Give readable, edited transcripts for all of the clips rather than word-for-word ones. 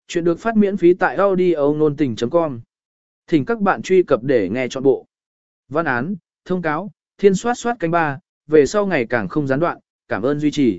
Chuyện được phát miễn phí tại audio nôn tình.com. Thỉnh các bạn truy cập để nghe trọn bộ. Văn án, thông cáo, thiên soát soát canh ba, về sau ngày càng không gián đoạn, cảm ơn duy trì.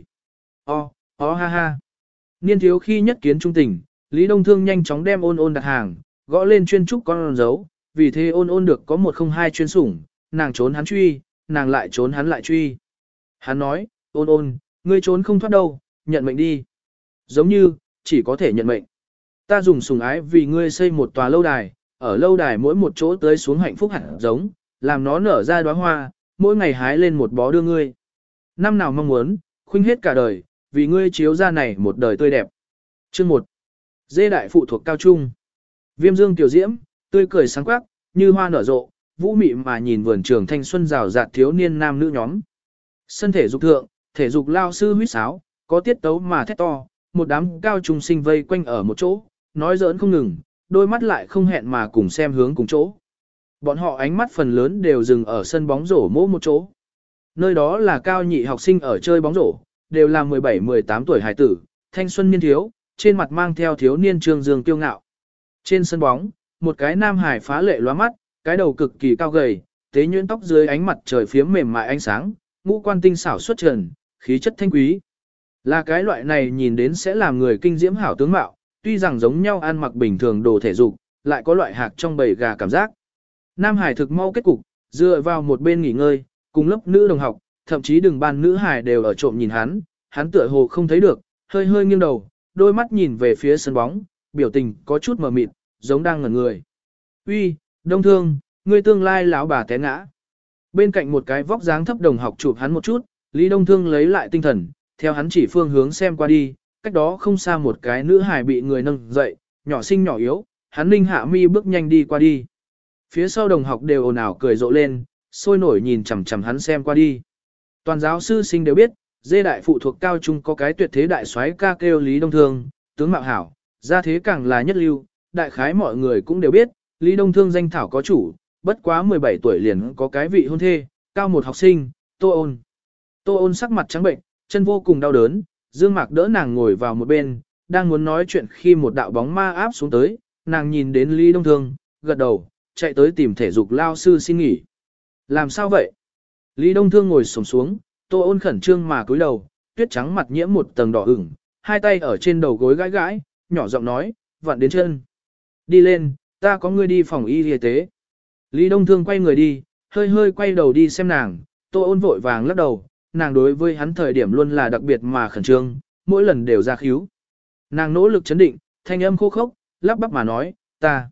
Ha ha. Niên thiếu khi nhất kiến trung tình, Lý Đông Thương nhanh chóng đem ôn ôn đặt hàng, gõ lên chuyên trúc con dấu, vì thế ôn ôn được có 102 chuyên sủng, nàng trốn hắn truy, nàng lại trốn hắn lại truy. Hắn nói, ôn ôn, ngươi trốn không thoát đâu, nhận mệnh đi. Giống như, chỉ có thể nhận mệnh. Ta dùng sủng ái vì ngươi xây một tòa lâu đài, ở lâu đài mỗi một chỗ tới xuống hạnh phúc hạt giống, làm nó nở ra đóa hoa, mỗi ngày hái lên một bó đưa ngươi. Năm nào mong muốn, khuynh hết cả đời, vì ngươi chiếu ra này một đời tươi đẹp. Chương 1. Dê đại phụ thuộc cao trung. Viêm dương tiểu diễm, tươi cười sáng quắc, như hoa nở rộ, vũ mị mà nhìn vườn trường thanh xuân rào rạt thiếu niên nam nữ nhóm. Sân thể dục thượng, thể dục lao sư huýt sáo, có tiết tấu mà thét to, một đám cao trung sinh vây quanh ở một chỗ, nói giỡn không ngừng, đôi mắt lại không hẹn mà cùng xem hướng cùng chỗ. Bọn họ ánh mắt phần lớn đều dừng ở sân bóng rổ mỗi một chỗ. Nơi đó là cao nhị học sinh ở chơi bóng rổ, đều là 17-18 tuổi hải tử, thanh xuân niên thiếu, trên mặt mang theo thiếu niên trương dương kiêu ngạo. Trên sân bóng, một cái nam hải phá lệ lóa mắt, cái đầu cực kỳ cao gầy, tế nhuyễn tóc dưới ánh mặt trời phiếm mềm mại ánh sáng, ngũ quan tinh xảo xuất trần, khí chất thanh quý. Là cái loại này nhìn đến sẽ làm người kinh diễm hảo tướng mạo, tuy rằng giống nhau ăn mặc bình thường đồ thể dục, lại có loại hạc trong bầy gà cảm giác. Nam hải thực mau kết cục, dựa vào một bên nghỉ ngơi, cùng lớp nữ đồng học, thậm chí đường ban nữ hải đều ở trộm nhìn hắn tựa hồ không thấy được, hơi hơi nghiêng đầu, đôi mắt nhìn về phía sân bóng, biểu tình có chút mờ mịt, giống đang ngẩn người. Uy, Đông Thương, ngươi tương lai lão bà té ngã. Bên cạnh một cái vóc dáng thấp đồng học chụp hắn một chút, Lý Đông Thương lấy lại tinh thần, theo hắn chỉ phương hướng xem qua đi, cách đó không xa một cái nữ hài bị người nâng dậy, nhỏ xinh nhỏ yếu, hắn ninh hạ mi bước nhanh đi qua đi. Phía sau đồng học đều ồn ào cười rộ lên, sôi nổi nhìn chằm chằm hắn xem qua đi. Toàn giáo sư sinh đều biết, dê đại phụ thuộc cao trung có cái tuyệt thế đại soái ca kêu Lý Đông Thương, tướng mạo hảo, gia thế càng là nhất lưu, đại khái mọi người cũng đều biết, Lý Đông Thương danh thảo có chủ, bất quá 17 tuổi liền có cái vị hôn thê, cao một học sinh, Tô Ôn. Tô Ôn sắc mặt trắng bệnh, chân vô cùng đau đớn, Dương Mạc đỡ nàng ngồi vào một bên, đang muốn nói chuyện khi một đạo bóng ma áp xuống tới, nàng nhìn đến Lý Đông Thương, gật đầu, chạy tới tìm thể dục lao sư xin nghỉ. Làm sao vậy? Lý Đông Thương ngồi xổm xuống, Tô Ôn khẩn trương mà cúi đầu, tuyết trắng mặt nhiễm một tầng đỏ ửng, hai tay ở trên đầu gối gãi gãi, nhỏ giọng nói, vặn đến chân. Đi lên, ta có ngươi đi phòng y tế. Lý Đông Thương quay người đi, hơi hơi quay đầu đi xem nàng, Tô Ôn vội vàng lắc đầu, nàng đối với hắn thời điểm luôn là đặc biệt mà khẩn trương, mỗi lần đều ra khíu. Nàng nỗ lực chấn định, thanh âm khô khốc, lắp bắp mà nói, ta,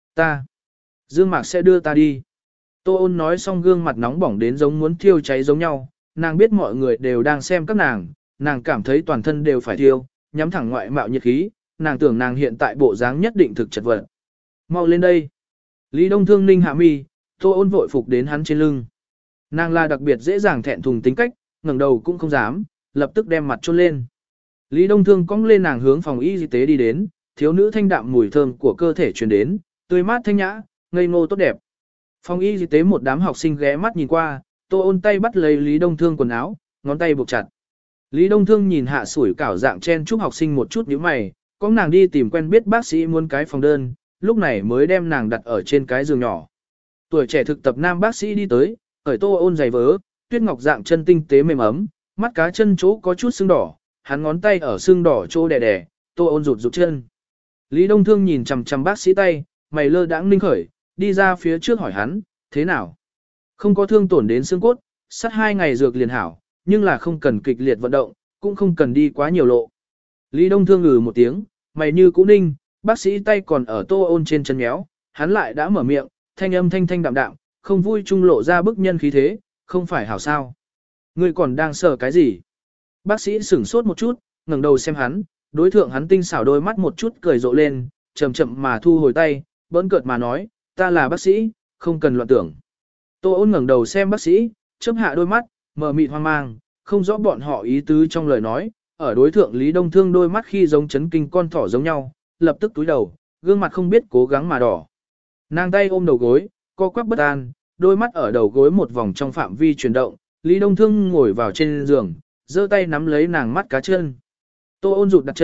Dương Mạc sẽ đưa ta đi. Tô Ôn nói xong gương mặt nóng bỏng đến giống muốn thiêu cháy giống nhau, nàng biết mọi người đều đang xem các nàng cảm thấy toàn thân đều phải thiêu, nhắm thẳng ngoại mạo nhiệt khí, nàng tưởng nàng hiện tại bộ dáng nhất định thực chật vật. Mau lên đây. Lý Đông Thương ninh hạ mi, Tô Ôn vội phục đến hắn trên lưng. Nàng là đặc biệt dễ dàng thẹn thùng tính cách, ngẩng đầu cũng không dám, lập tức đem mặt chôn lên. Lý Đông Thương cong lên nàng hướng phòng y tế đi đến, thiếu nữ thanh đạm mùi thơm của cơ thể truyền đến, tươi mát thanh nhã, ngây ngô tốt đẹp. Phòng y tế một đám học sinh ghé mắt nhìn qua, Tô Ôn tay bắt lấy Lý Đông Thương quần áo, ngón tay buộc chặt. Lý Đông Thương nhìn hạ sủi cảo dạng chen chúc học sinh một chút nhíu mày, có nàng đi tìm quen biết bác sĩ muốn cái phòng đơn, lúc này mới đem nàng đặt ở trên cái giường nhỏ. Tuổi trẻ thực tập nam bác sĩ đi tới, cởi Tô Ôn giày vớ, tuyết ngọc dạng chân tinh tế mềm ấm, mắt cá chân chỗ có chút sưng đỏ, hắn ngón tay ở sưng đỏ chỗ đè đè, Tô Ôn rụt chân. Lý Đông Thương nhìn chằm chằm bác sĩ tay, mày lơ đãng ninh khởi, đi ra phía trước hỏi hắn, thế nào? Không có thương tổn đến xương cốt, sát 2 ngày dược liền hảo, nhưng là không cần kịch liệt vận động, cũng không cần đi quá nhiều lộ. Lý Đông Thương ngừ một tiếng, mày như cũ ninh, bác sĩ tay còn ở Tô Ôn trên chân méo, hắn lại đã mở miệng, thanh âm thanh thanh đạm đạm, không vui trung lộ ra bức nhân khí thế, không phải hảo sao. Ngươi còn đang sợ cái gì? Bác sĩ sửng sốt một chút, ngẩng đầu xem hắn, đối thượng hắn tinh xảo đôi mắt một chút cười rộ lên, chậm chậm mà thu hồi tay, bỡn cợt mà nói, ta là bác sĩ, không cần loạn tưởng. Tô Ôn ngẩng đầu xem bác sĩ, chớp hạ đôi mắt, mờ mịt hoang mang, không rõ bọn họ ý tứ trong lời nói, ở đối thượng Lý Đông Thương đôi mắt khi giống chấn kinh con thỏ giống nhau, lập tức túi đầu, gương mặt không biết cố gắng mà đỏ. Nàng tay ôm đầu gối, co quắp bất an, đôi mắt ở đầu gối một vòng trong phạm vi chuyển động, Lý Đông Thương ngồi vào trên giường, giơ tay nắm lấy nàng mắt cá chân. Tô Ôn rụt đặt chân,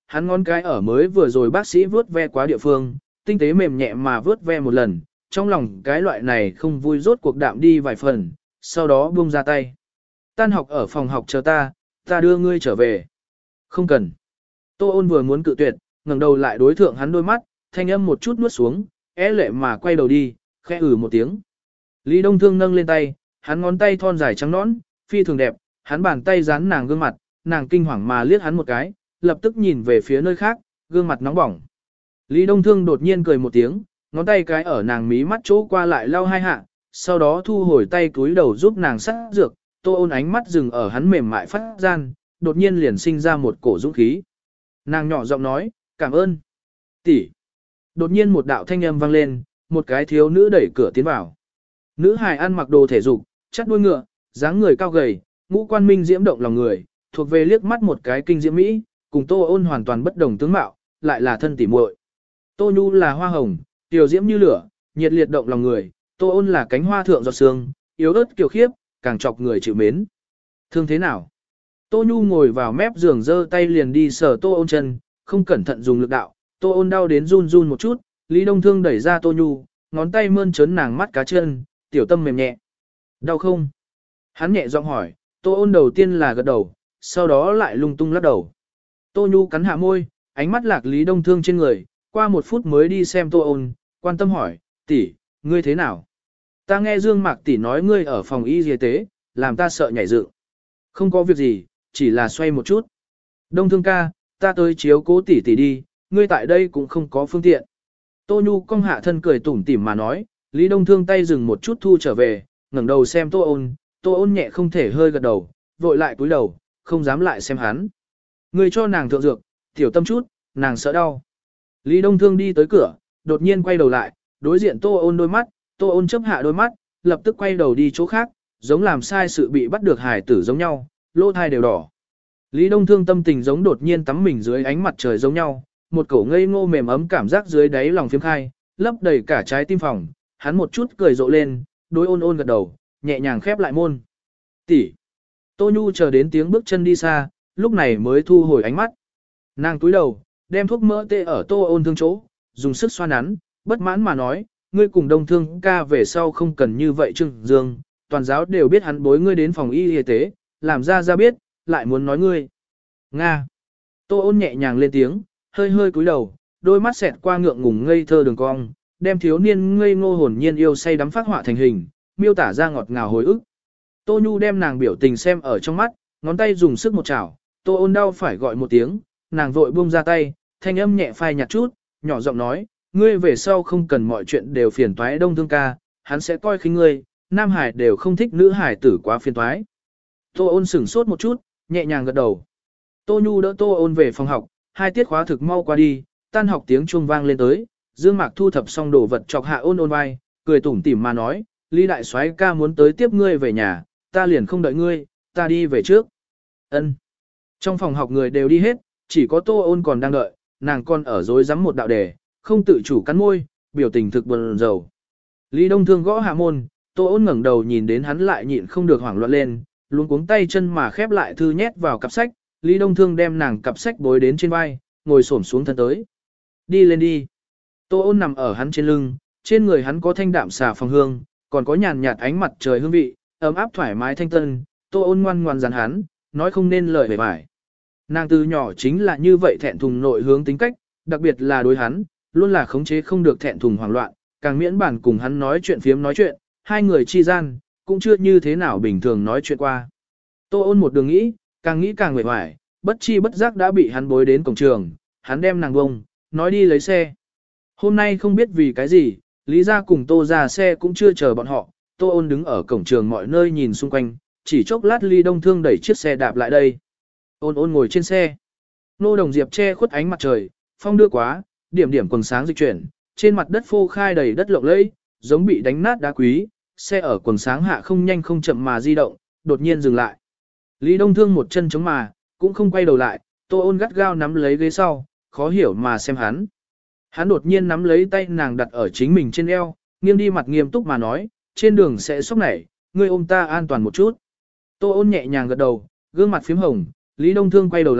hắn ngón cái ở mới vừa rồi bác sĩ vớt ve quá địa phương, tinh tế mềm nhẹ mà vớt ve một lần, trong lòng cái loại này không vui rốt cuộc đạm đi vài phần, sau đó buông ra tay. Tan học ở phòng học chờ ta đưa ngươi trở về. Không cần. Tô ôn vừa muốn cự tuyệt, ngẩng đầu lại đối thượng hắn đôi mắt, thanh âm một chút nuốt xuống, lệ mà quay đầu đi, khẽ một tiếng. Lý Đông Thương nâng lên tay, hắn ngón tay thon dài trắng nõn, phi thường đẹp, hắn bàn tay dán nàng gương mặt, nàng kinh hoàng mà liếc hắn một cái, lập tức nhìn về phía nơi khác, gương mặt nóng bỏng. Lý Đông Thương đột nhiên cười một tiếng, ngón tay cái ở nàng mí mắt chỗ qua lại lau hai hạ, sau đó thu hồi tay cúi đầu giúp nàng sát dược, Tô ôn ánh mắt dừng ở hắn mềm mại phát gian, đột nhiên liền sinh ra một cổ dũng khí. Nàng nhỏ giọng nói, cảm ơn. Tỷ. Đột nhiên một đạo thanh âm vang lên, một cái thiếu nữ đẩy cửa tiến vào. Nữ hài ăn mặc đồ thể dục, chắt đuôi ngựa, dáng người cao gầy, ngũ quan minh diễm động lòng người, thuộc về liếc mắt một cái kinh diễm mỹ, cùng Tô ôn hoàn toàn bất đồng tướng mạo, lại là thân tỉ muội. Tô Nhu là hoa hồng, tiểu diễm như lửa, nhiệt liệt động lòng người, Tô ôn là cánh hoa thượng giọt sương, yếu ớt kiều khiếp, càng chọc người chịu mến. Thương thế nào? Tô Nhu ngồi vào mép giường giơ tay liền đi sờ Tô ôn chân, không cẩn thận dùng lực đạo, Tô ôn đau đến run run một chút, Lý Đông Thương đẩy ra Tô Nhu, ngón tay mơn trớn nàng mắt cá chân, tiểu tâm mềm nhẹ. Đau không? Hắn nhẹ giọng hỏi, Tô ôn đầu tiên là gật đầu, sau đó lại lung tung lắc đầu. Tô Nhu cắn hạ môi, ánh mắt lạc Lý Đông Thương trên người, qua một phút mới đi xem Tô ôn, quan tâm hỏi, tỷ, ngươi thế nào? Ta nghe Dương Mạc tỷ nói ngươi ở phòng y tế, làm ta sợ nhảy dựng. Không có việc gì, chỉ là xoay một chút. Đông Thương ca, ta tới chiếu cố tỷ tỷ đi, ngươi tại đây cũng không có phương tiện. Tô Nhu cong hạ thân cười tủm tỉm mà nói, Lý Đông Thương tay dừng một chút thu trở về, ngẩng đầu xem Tô ôn nhẹ không thể hơi gật đầu, vội lại cúi đầu, không dám lại xem hắn. Ngươi cho nàng thượng dược, tiểu tâm chút, nàng sợ đau. Lý Đông Thương đi tới cửa, đột nhiên quay đầu lại, đối diện Tô ôn đôi mắt, Tô ôn chớp hạ đôi mắt, lập tức quay đầu đi chỗ khác, giống làm sai sự bị bắt được hài tử giống nhau, lỗ thai đều đỏ. Lý Đông Thương tâm tình giống đột nhiên tắm mình dưới ánh mặt trời giống nhau, một cổ ngây ngô mềm ấm cảm giác dưới đáy lòng phiếm khai, lấp đầy cả trái tim phòng, hắn một chút cười rộ lên, đối ôn ôn gật đầu, nhẹ nhàng khép lại môn. Tỷ. Tô Nhu chờ đến tiếng bước chân đi xa, lúc này mới thu hồi ánh mắt. Nàng túi đầu, đem thuốc mỡ tê ở Tô ôn thương chỗ, dùng sức xoa nắn, bất mãn mà nói, ngươi cùng Đông Thương ca về sau không cần như vậy Trương Dương, toàn giáo đều biết hắn bối ngươi đến phòng y tế, làm ra biết, lại muốn nói ngươi. Nga. Tô ôn nhẹ nhàng lên tiếng, hơi hơi cúi đầu, đôi mắt xẹt qua ngượng ngùng ngây thơ đường cong, đem thiếu niên ngây ngô hồn nhiên yêu say đắm phát họa thành hình, miêu tả ra ngọt ngào hồi ức. Tô Nhu đem nàng biểu tình xem ở trong mắt, ngón tay dùng sức một chảo, Tô ôn đau phải gọi một tiếng, nàng vội buông ra tay, thanh âm nhẹ phai nhạt chút, nhỏ giọng nói, ngươi về sau không cần mọi chuyện đều phiền toái Đông Thương ca, hắn sẽ coi khinh ngươi, nam hải đều không thích nữ hải tử quá phiền toái. Tô ôn sửng sốt một chút, nhẹ nhàng gật đầu. Tô Nhu đỡ Tô ôn về phòng học, 2 tiết khóa thực mau qua đi, tan học tiếng chuông vang lên tới, Dương Mạc thu thập xong đồ vật chọc hạ ôn ôn vai, cười tủm tỉm mà nói, Lý đại soái ca muốn tới tiếp ngươi về nhà, ta liền không đợi ngươi, ta đi về trước. Ân. Trong phòng học người đều đi hết, chỉ có Tô ôn còn đang đợi, nàng còn ở dối rắm một đạo đề, không tự chủ cắn môi, biểu tình thực buồn rầu. Lý Đông Thương gõ hạ môn, Tô ôn ngẩng đầu nhìn đến hắn lại nhịn không được hoảng loạn lên, luống cuống tay chân mà khép lại thư nhét vào cặp sách, Lý Đông Thương đem nàng cặp sách bối đến trên vai, ngồi xổm xuống thân tới. Đi lên đi. Tô ôn nằm ở hắn trên lưng, trên người hắn có thanh đạm xà phòng hương, còn có nhàn nhạt ánh mặt trời hương vị, ấm áp thoải mái thanh tân, Tô ôn ngoan ngoan dàn hắn, nói không nên lời về vải. Nàng từ nhỏ chính là như vậy thẹn thùng nội hướng tính cách, đặc biệt là đối hắn, luôn là khống chế không được thẹn thùng hoảng loạn, càng miễn bản cùng hắn nói chuyện phiếm nói chuyện, hai người chi gian, cũng chưa như thế nào bình thường nói chuyện qua. Tô ôn một đường nghĩ càng mệt mỏi, bất chi bất giác đã bị hắn bối đến cổng trường, hắn đem nàng bông, nói đi lấy xe. Hôm nay không biết vì cái gì, Lý gia cùng Tô ra xe cũng chưa chờ bọn họ, Tô ôn đứng ở cổng trường mọi nơi nhìn xung quanh, chỉ chốc lát Lý Đông Thương đẩy chiếc xe đạp lại đây. Ôn ôn ngồi trên xe. Nô đồng diệp che khuất ánh mặt trời, phong đưa quá, điểm điểm quần sáng dịch chuyển, trên mặt đất phô khai đầy đất lộng lẫy, giống bị đánh nát đá quý, xe ở quần sáng hạ không nhanh không chậm mà di động, đột nhiên dừng lại. Lý Đông Thương một chân chống mà, cũng không quay đầu lại, Tô ôn gắt gao nắm lấy ghế sau, khó hiểu mà xem hắn. Hắn đột nhiên nắm lấy tay nàng đặt ở chính mình trên eo, nghiêng đi mặt nghiêm túc mà nói, trên đường sẽ sốc nảy, ngươi ôm ta an toàn một chút. Tô ôn nhẹ nhàng gật đầu, gương mặt phím hồng, Lý Đông Thương quay đầu lại,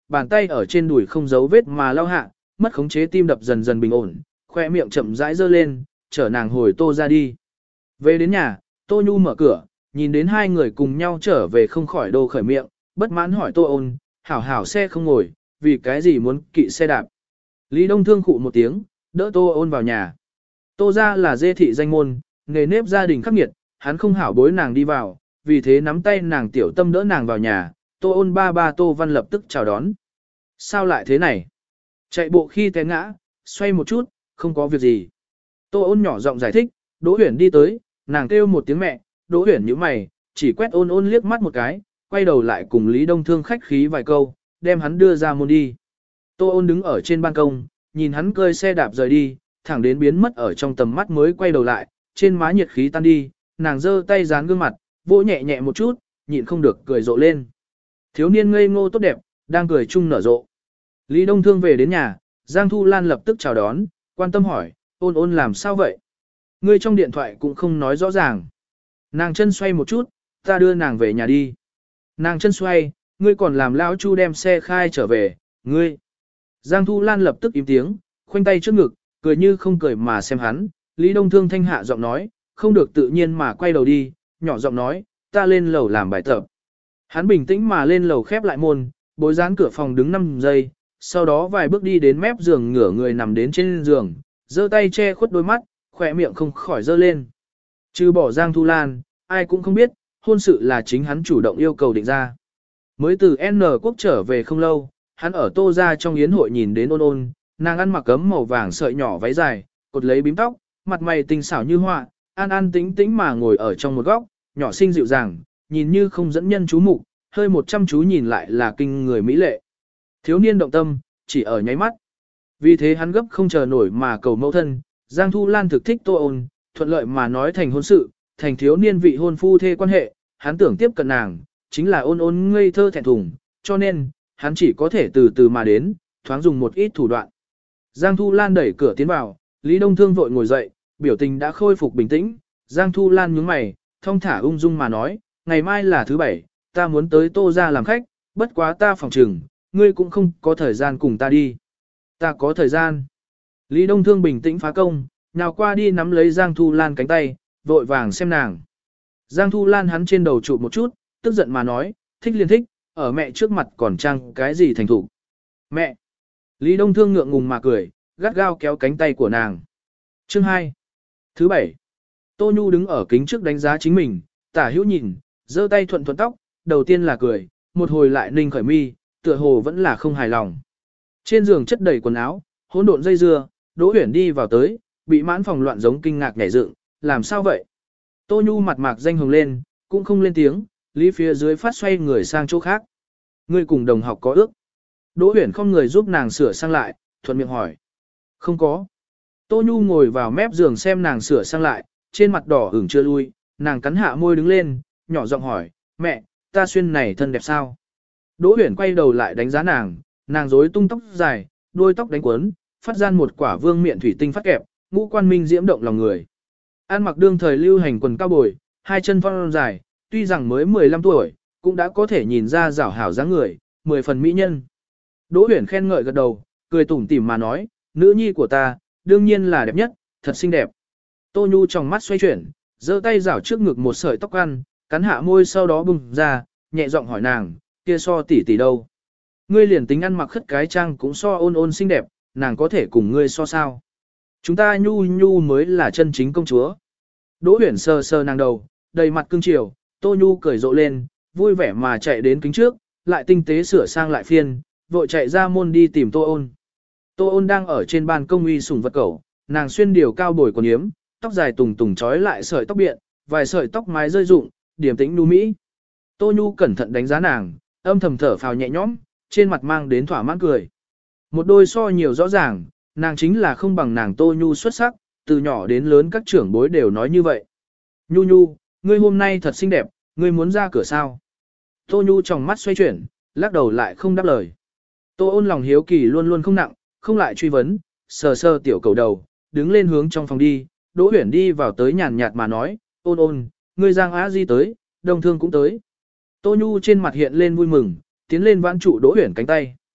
bàn tay ở trên đùi không giấu vết mà lao hạ, mất khống chế tim đập dần dần bình ổn, khoe miệng chậm rãi dơ lên, chở nàng hồi Tô ra đi. Về đến nhà, Tô Nhu mở cửa, nhìn đến hai người cùng nhau trở về không khỏi đô khởi miệng, bất mãn hỏi Tô Ôn, hảo hảo xe không ngồi, vì cái gì muốn kỵ xe đạp. Lý Đông Thương khụ một tiếng, đỡ Tô Ôn vào nhà. Tô ra là dê thị danh môn, nghề nếp gia đình khắc nghiệt, hắn không hảo bối nàng đi vào, vì thế nắm tay nàng tiểu tâm đỡ nàng vào nhà, Tô Ôn ba Tô Văn lập tức chào đón. Sao lại thế này? Chạy bộ khi té ngã, xoay một chút, không có việc gì. Tô Ôn nhỏ giọng giải thích, Đỗ Huyển đi tới, nàng kêu một tiếng mẹ, Đỗ Huyển nhíu mày, chỉ quét Ôn liếc mắt một cái, quay đầu lại cùng Lý Đông Thương khách khí vài câu, đem hắn đưa ra môn đi. Tô Ôn đứng ở trên ban công, nhìn hắn cơi xe đạp rời đi, thẳng đến biến mất ở trong tầm mắt mới quay đầu lại, trên má nhiệt khí tan đi, nàng giơ tay dán gương mặt, vỗ nhẹ nhẹ một chút, nhịn không được cười rộ lên. Thiếu niên ngây ngô tốt đẹp, đang cười chung nở rộ. Lý Đông Thương về đến nhà, Giang Thu Lan lập tức chào đón, quan tâm hỏi, Ôn làm sao vậy? Ngươi trong điện thoại cũng không nói rõ ràng. Nàng chân xoay một chút, ta đưa nàng về nhà đi. Nàng chân xoay, ngươi còn làm lão Chu đem xe khai trở về, ngươi. Giang Thu Lan lập tức im tiếng, khoanh tay trước ngực, cười như không cười mà xem hắn. Lý Đông Thương thanh hạ giọng nói, không được tự nhiên mà quay đầu đi, nhỏ giọng nói, ta lên lầu làm bài tập. Hắn bình tĩnh mà lên lầu khép lại môn, bối dán cửa phòng đứng 5 giây, sau đó vài bước đi đến mép giường ngửa người nằm đến trên giường, giơ tay che khuất đôi mắt, khỏe miệng không khỏi dơ lên. Trừ bỏ Giang Thu Lan, ai cũng không biết, hôn sự là chính hắn chủ động yêu cầu định ra. Mới từ N quốc trở về không lâu, hắn ở Tô ra trong yến hội nhìn đến Ôn, nàng ăn mặc ấm màu vàng sợi nhỏ váy dài, cột lấy bím tóc, mặt mày tinh xảo như họa, an tĩnh tĩnh mà ngồi ở trong một góc, nhỏ xinh dịu dàng, nhìn như không dẫn nhân chú mục, hơi một chăm chú nhìn lại là kinh người mỹ lệ. Thiếu niên động tâm, chỉ ở nháy mắt. Vì thế hắn gấp không chờ nổi mà cầu mẫu thân, Giang Thu Lan thực thích Tô Ôn, thuận lợi mà nói thành hôn sự, thành thiếu niên vị hôn phu thê quan hệ, hắn tưởng tiếp cận nàng, chính là Ôn ngây thơ thẹn thùng, cho nên, hắn chỉ có thể từ từ mà đến, thoáng dùng một ít thủ đoạn. Giang Thu Lan đẩy cửa tiến vào, Lý Đông Thương vội ngồi dậy, biểu tình đã khôi phục bình tĩnh, Giang Thu Lan nhướng mày, thong thả ung dung mà nói, ngày mai là thứ 7, ta muốn tới Tô ra làm khách, bất quá ta phòng trừng, ngươi cũng không có thời gian cùng ta đi. Ta có thời gian. Lý Đông Thương bình tĩnh phá công, nào qua đi nắm lấy Giang Thu Lan cánh tay, vội vàng xem nàng. Giang Thu Lan hắn trên đầu trụ một chút, tức giận mà nói, thích liền thích, ở mẹ trước mặt còn trang cái gì thành thủ. Mẹ! Lý Đông Thương ngượng ngùng mà cười, gắt gao kéo cánh tay của nàng. Chương 2. Thứ 7. Tô Nhu đứng ở kính trước đánh giá chính mình, tả hữu nhìn, giơ tay thuận tóc, đầu tiên là cười, một hồi lại ninh khởi mi, tựa hồ vẫn là không hài lòng. Trên giường chất đầy quần áo, hỗn độn dây dưa, Đỗ Huyển đi vào tới, bị mãn phòng loạn giống kinh ngạc nhảy dựng, làm sao vậy? Tô Nhu mặt mạc danh hồng lên, cũng không lên tiếng, Lý phía dưới phát xoay người sang chỗ khác. Ngươi cùng đồng học có ước. Đỗ Huyển không người giúp nàng sửa sang lại, thuận miệng hỏi. Không có. Tô Nhu ngồi vào mép giường xem nàng sửa sang lại, trên mặt đỏ ửng chưa lui, nàng cắn hạ môi đứng lên, nhỏ giọng hỏi, mẹ, ta xuyên này thân đẹp sao? Đỗ Huyển quay đầu lại đánh giá nàng rối tung tóc dài, đuôi tóc đánh quấn, phát gian một quả vương miện thủy tinh phát kẹp, ngũ quan minh diễm động lòng người. An mặc đương thời lưu hành quần cao bồi, hai chân phong dài, tuy rằng mới 15 tuổi, cũng đã có thể nhìn ra rảo hảo dáng người, 10 phần mỹ nhân. Đỗ Huyển khen ngợi gật đầu, cười tủm tỉm mà nói, nữ nhi của ta, đương nhiên là đẹp nhất, thật xinh đẹp. Tô Nhu trong mắt xoay chuyển, giơ tay rảo trước ngực một sợi tóc ăn, cắn hạ môi sau đó bùng ra, nhẹ giọng hỏi nàng, kia so tỷ tỷ đâu? Ngươi liền tính ăn mặc khất cái trang cũng so Ôn xinh đẹp, nàng có thể cùng ngươi so sao? Chúng ta Nhu mới là chân chính công chúa. Đỗ Huyển sờ sờ nàng đầu, đầy mặt cưng chiều, Tô Nhu cười rộ lên, vui vẻ mà chạy đến kính trước, lại tinh tế sửa sang lại phiên, vội chạy ra môn đi tìm Tô Ôn. Tô Ôn đang ở trên ban công uy sủng vật cẩu, nàng xuyên điều cao bồi quần yếm, tóc dài tùng tùng trói lại sợi tóc biện, vài sợi tóc mái rơi rụng, điềm tĩnh nu mỹ. Tô Nhu cẩn thận đánh giá nàng, âm thầm thở phào nhẹ nhõm, trên mặt mang đến thỏa mãn cười. Một đôi so nhiều rõ ràng, nàng chính là không bằng nàng Tô Nhu xuất sắc, từ nhỏ đến lớn các trưởng bối đều nói như vậy. Nhu, ngươi hôm nay thật xinh đẹp, ngươi muốn ra cửa sao? Tô Nhu trong mắt xoay chuyển, lắc đầu lại không đáp lời. Tô Ôn lòng hiếu kỳ luôn luôn không nặng, không lại truy vấn, sờ sờ tiểu cầu đầu, đứng lên hướng trong phòng đi, Đỗ Huyển đi vào tới nhàn nhạt mà nói, Ôn, ngươi Giang Á Di tới, Đồng Thương cũng tới. Tô Nhu trên mặt hiện lên vui mừng, tiến lên vãn trụ Đỗ Huyển cánh tay.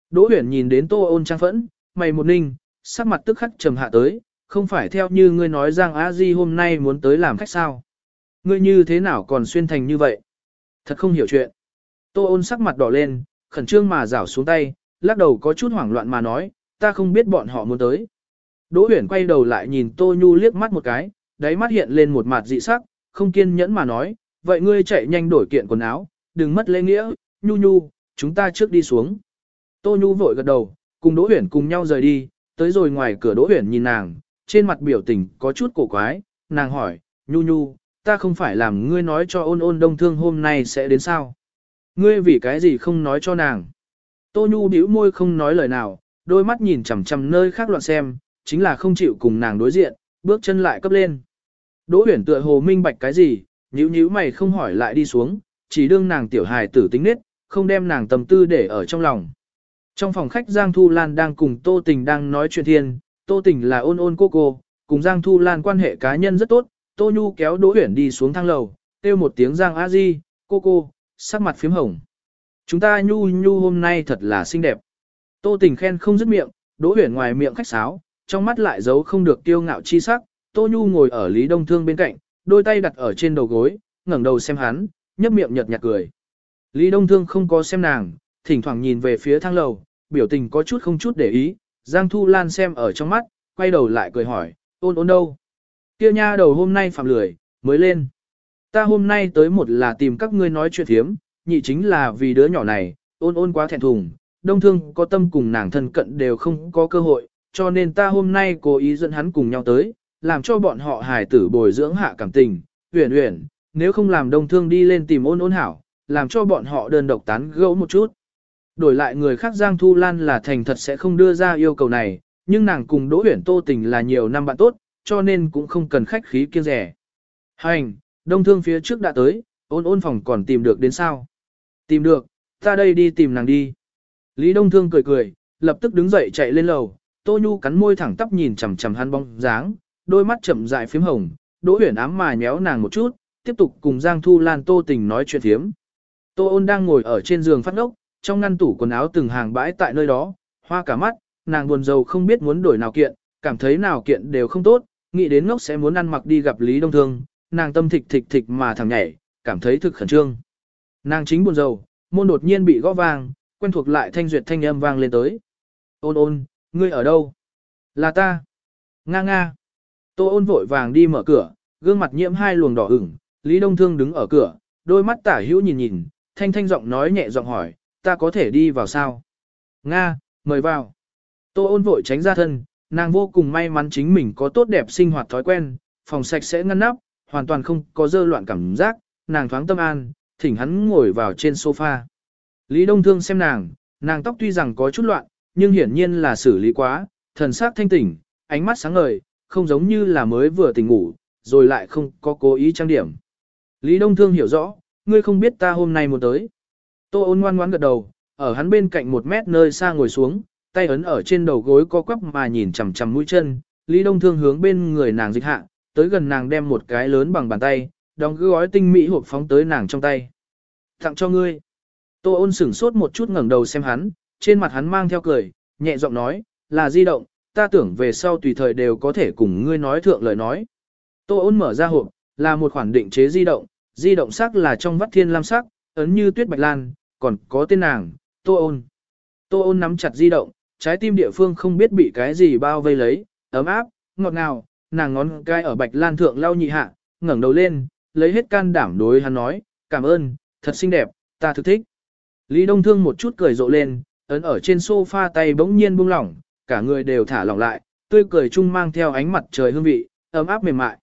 Đỗ Huyền nhìn đến Tô Ôn trang phẫn, mày một ninh, sắc mặt tức khắc trầm hạ tới, không phải theo như ngươi nói Giang A Di hôm nay muốn tới làm khách sao? Ngươi như thế nào còn xuyên thành như vậy? Thật không hiểu chuyện. Tô Ôn sắc mặt đỏ lên, khẩn trương mà rảo xuống tay, lắc đầu có chút hoảng loạn mà nói, ta không biết bọn họ muốn tới. Đỗ Huyền quay đầu lại nhìn Tô Nhu liếc mắt một cái, đáy mắt hiện lên một mặt dị sắc, không kiên nhẫn mà nói, vậy ngươi chạy nhanh đổi kiện quần áo, đừng mất lễ nghĩa, Nhu Nhu, chúng ta trước đi xuống. Tô Nhu vội gật đầu, cùng Đỗ Huyền cùng nhau rời đi, tới rồi ngoài cửa Đỗ Huyền nhìn nàng, trên mặt biểu tình có chút cổ quái, nàng hỏi, Nhu Nhu, ta không phải làm ngươi nói cho Ôn Ôn Đông Thương hôm nay sẽ đến sao? Ngươi vì cái gì không nói cho nàng? Tô Nhu bĩu môi không nói lời nào, đôi mắt nhìn chằm chằm nơi khác loạn xem, chính là không chịu cùng nàng đối diện, bước chân lại cấp lên. Đỗ Huyền tựa hồ minh bạch cái gì, nhíu nhíu mày không hỏi lại đi xuống, chỉ đương nàng tiểu hài tử tính nết, không đem nàng tâm tư để ở trong lòng. Trong phòng khách Giang Thu Lan đang cùng Tô Tình đang nói chuyện thiên, Tô Tình là Ôn Ôn cô, cùng Giang Thu Lan quan hệ cá nhân rất tốt, Tô Nhu kéo Đỗ Huyền đi xuống thang lầu, kêu một tiếng Giang A Di, cô, sắc mặt phím hồng. Chúng ta Nhu hôm nay thật là xinh đẹp. Tô Tình khen không dứt miệng, Đỗ Huyền ngoài miệng khách sáo, trong mắt lại giấu không được kiêu ngạo chi sắc. Tô Nhu ngồi ở Lý Đông Thương bên cạnh, đôi tay đặt ở trên đầu gối, ngẩng đầu xem hắn, nhấp miệng nhợt nhạt cười. Lý Đông Thương không có xem nàng, thỉnh thoảng nhìn về phía thang lầu, biểu tình có chút không chút để ý. Giang Thu Lan xem ở trong mắt, quay đầu lại cười hỏi, Ôn Ôn đâu? Kia nha đầu hôm nay phạm lười, mới lên. Ta hôm nay tới một là tìm các ngươi nói chuyện thiếm, nhị chính là vì đứa nhỏ này, Ôn Ôn quá thẹn thùng, Đông Thương có tâm cùng nàng thân cận đều không có cơ hội, cho nên ta hôm nay cố ý dẫn hắn cùng nhau tới, làm cho bọn họ hài tử bồi dưỡng hạ cảm tình. Uyển, nếu không làm Đông Thương đi lên tìm Ôn Ôn hảo, làm cho bọn họ đơn độc tán gẫu một chút. Đổi lại người khác Giang Thu Lan là thành thật sẽ không đưa ra yêu cầu này, nhưng nàng cùng Đỗ Uyển Tô Tình là nhiều năm bạn tốt, cho nên cũng không cần khách khí kiêng rẻ. Hành, Đông Thương phía trước đã tới, Ôn Ôn phòng còn tìm được đến sao? Tìm được, ta đây đi tìm nàng đi. Lý Đông Thương cười, lập tức đứng dậy chạy lên lầu, Tô Nhu cắn môi thẳng tắp nhìn chằm chằm hắn bóng dáng, đôi mắt chậm dại phím hồng, Đỗ Uyển ám mà nhéo nàng một chút, tiếp tục cùng Giang Thu Lan Tô Tình nói chuyện phiếm. Tô Ôn đang ngồi ở trên giường phát ngốc, trong ngăn tủ quần áo từng hàng bãi tại nơi đó, hoa cả mắt, nàng buồn rầu không biết muốn đổi nào kiện, cảm thấy nào kiện đều không tốt, nghĩ đến ngốc sẽ muốn ăn mặc đi gặp Lý Đông Thương, nàng tâm thịch mà thằng nhảy, cảm thấy thực khẩn trương. Nàng chính buồn rầu, môn đột nhiên bị gõ vang, quen thuộc lại thanh duyệt thanh âm vang lên tới. Ôn, ngươi ở đâu? Là ta. Nga. Tô Ôn vội vàng đi mở cửa, gương mặt nhiễm hai luồng đỏ ửng, Lý Đông Thương đứng ở cửa, đôi mắt tả hữu nhìn, thanh giọng nói nhẹ giọng hỏi, ta có thể đi vào sao? Nga, mời vào. Tô Ôn vội tránh ra thân, nàng vô cùng may mắn chính mình có tốt đẹp sinh hoạt thói quen, phòng sạch sẽ ngăn nắp, hoàn toàn không có dơ loạn cảm giác, nàng thoáng tâm an, thỉnh hắn ngồi vào trên sofa. Lý Đông Thương xem nàng tóc tuy rằng có chút loạn, nhưng hiển nhiên là xử lý quá, thần sắc thanh tỉnh, ánh mắt sáng ngời, không giống như là mới vừa tỉnh ngủ, rồi lại không có cố ý trang điểm. Lý Đông Thương hiểu rõ, ngươi không biết ta hôm nay muốn tới. Tô Ôn ngoan ngoãn gật đầu, ở hắn bên cạnh 1 mét nơi xa ngồi xuống, tay ấn ở trên đầu gối co quắp mà nhìn chằm chằm mũi chân. Lý Đông Thương hướng bên người nàng dịch hạ, tới gần nàng đem một cái lớn bằng bàn tay, đóng gói tinh mỹ hộp phóng tới nàng trong tay. Tặng cho ngươi. Tô Ôn sửng sốt một chút ngẩng đầu xem hắn, trên mặt hắn mang theo cười, nhẹ giọng nói, là di động, ta tưởng về sau tùy thời đều có thể cùng ngươi nói thượng lời nói. Tô Ôn mở ra hộp, là một khoản định chế di động sắc là trong vắt thiên lam sắc, ấn như tuyết bạch lan, còn có tên nàng, Tô Ôn. Tô Ôn nắm chặt di động, trái tim địa phương không biết bị cái gì bao vây lấy, ấm áp, ngọt ngào, nàng ngón cái ở bạch lan thượng lau nhị hạ, ngẩng đầu lên, lấy hết can đảm đối hắn nói, cảm ơn, thật xinh đẹp, ta thực thích. Lý Đông Thương một chút cười rộ lên, ấn ở trên sofa tay bỗng nhiên buông lỏng, cả người đều thả lỏng lại, tươi cười chung mang theo ánh mặt trời hương vị, ấm áp mềm mại.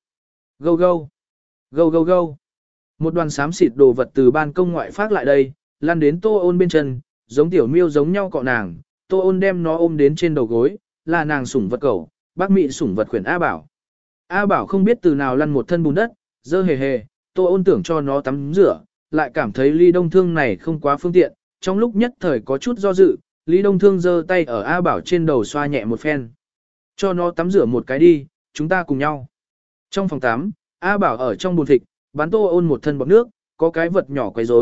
Go. Một đoàn xám xịt đồ vật từ ban công ngoại phát lại đây, lăn đến Tô Ôn bên chân, giống tiểu miêu giống nhau cọ nàng. Tô Ôn đem nó ôm đến trên đầu gối, là nàng sủng vật cẩu, bác mị sủng vật khuyển A Bảo. A Bảo không biết từ nào lăn một thân bùn đất, dơ hề, Tô Ôn tưởng cho nó tắm rửa, lại cảm thấy Lý Đông Thương này không quá phương tiện, trong lúc nhất thời có chút do dự, Lý Đông Thương giơ tay ở A Bảo trên đầu xoa nhẹ một phen. Cho nó tắm rửa một cái đi, chúng ta cùng nhau. Trong phòng tắm, A Bảo ở trong bồn thịt, bắn Tô Ôn một thân bọt nước, có cái vật nhỏ quấy rối,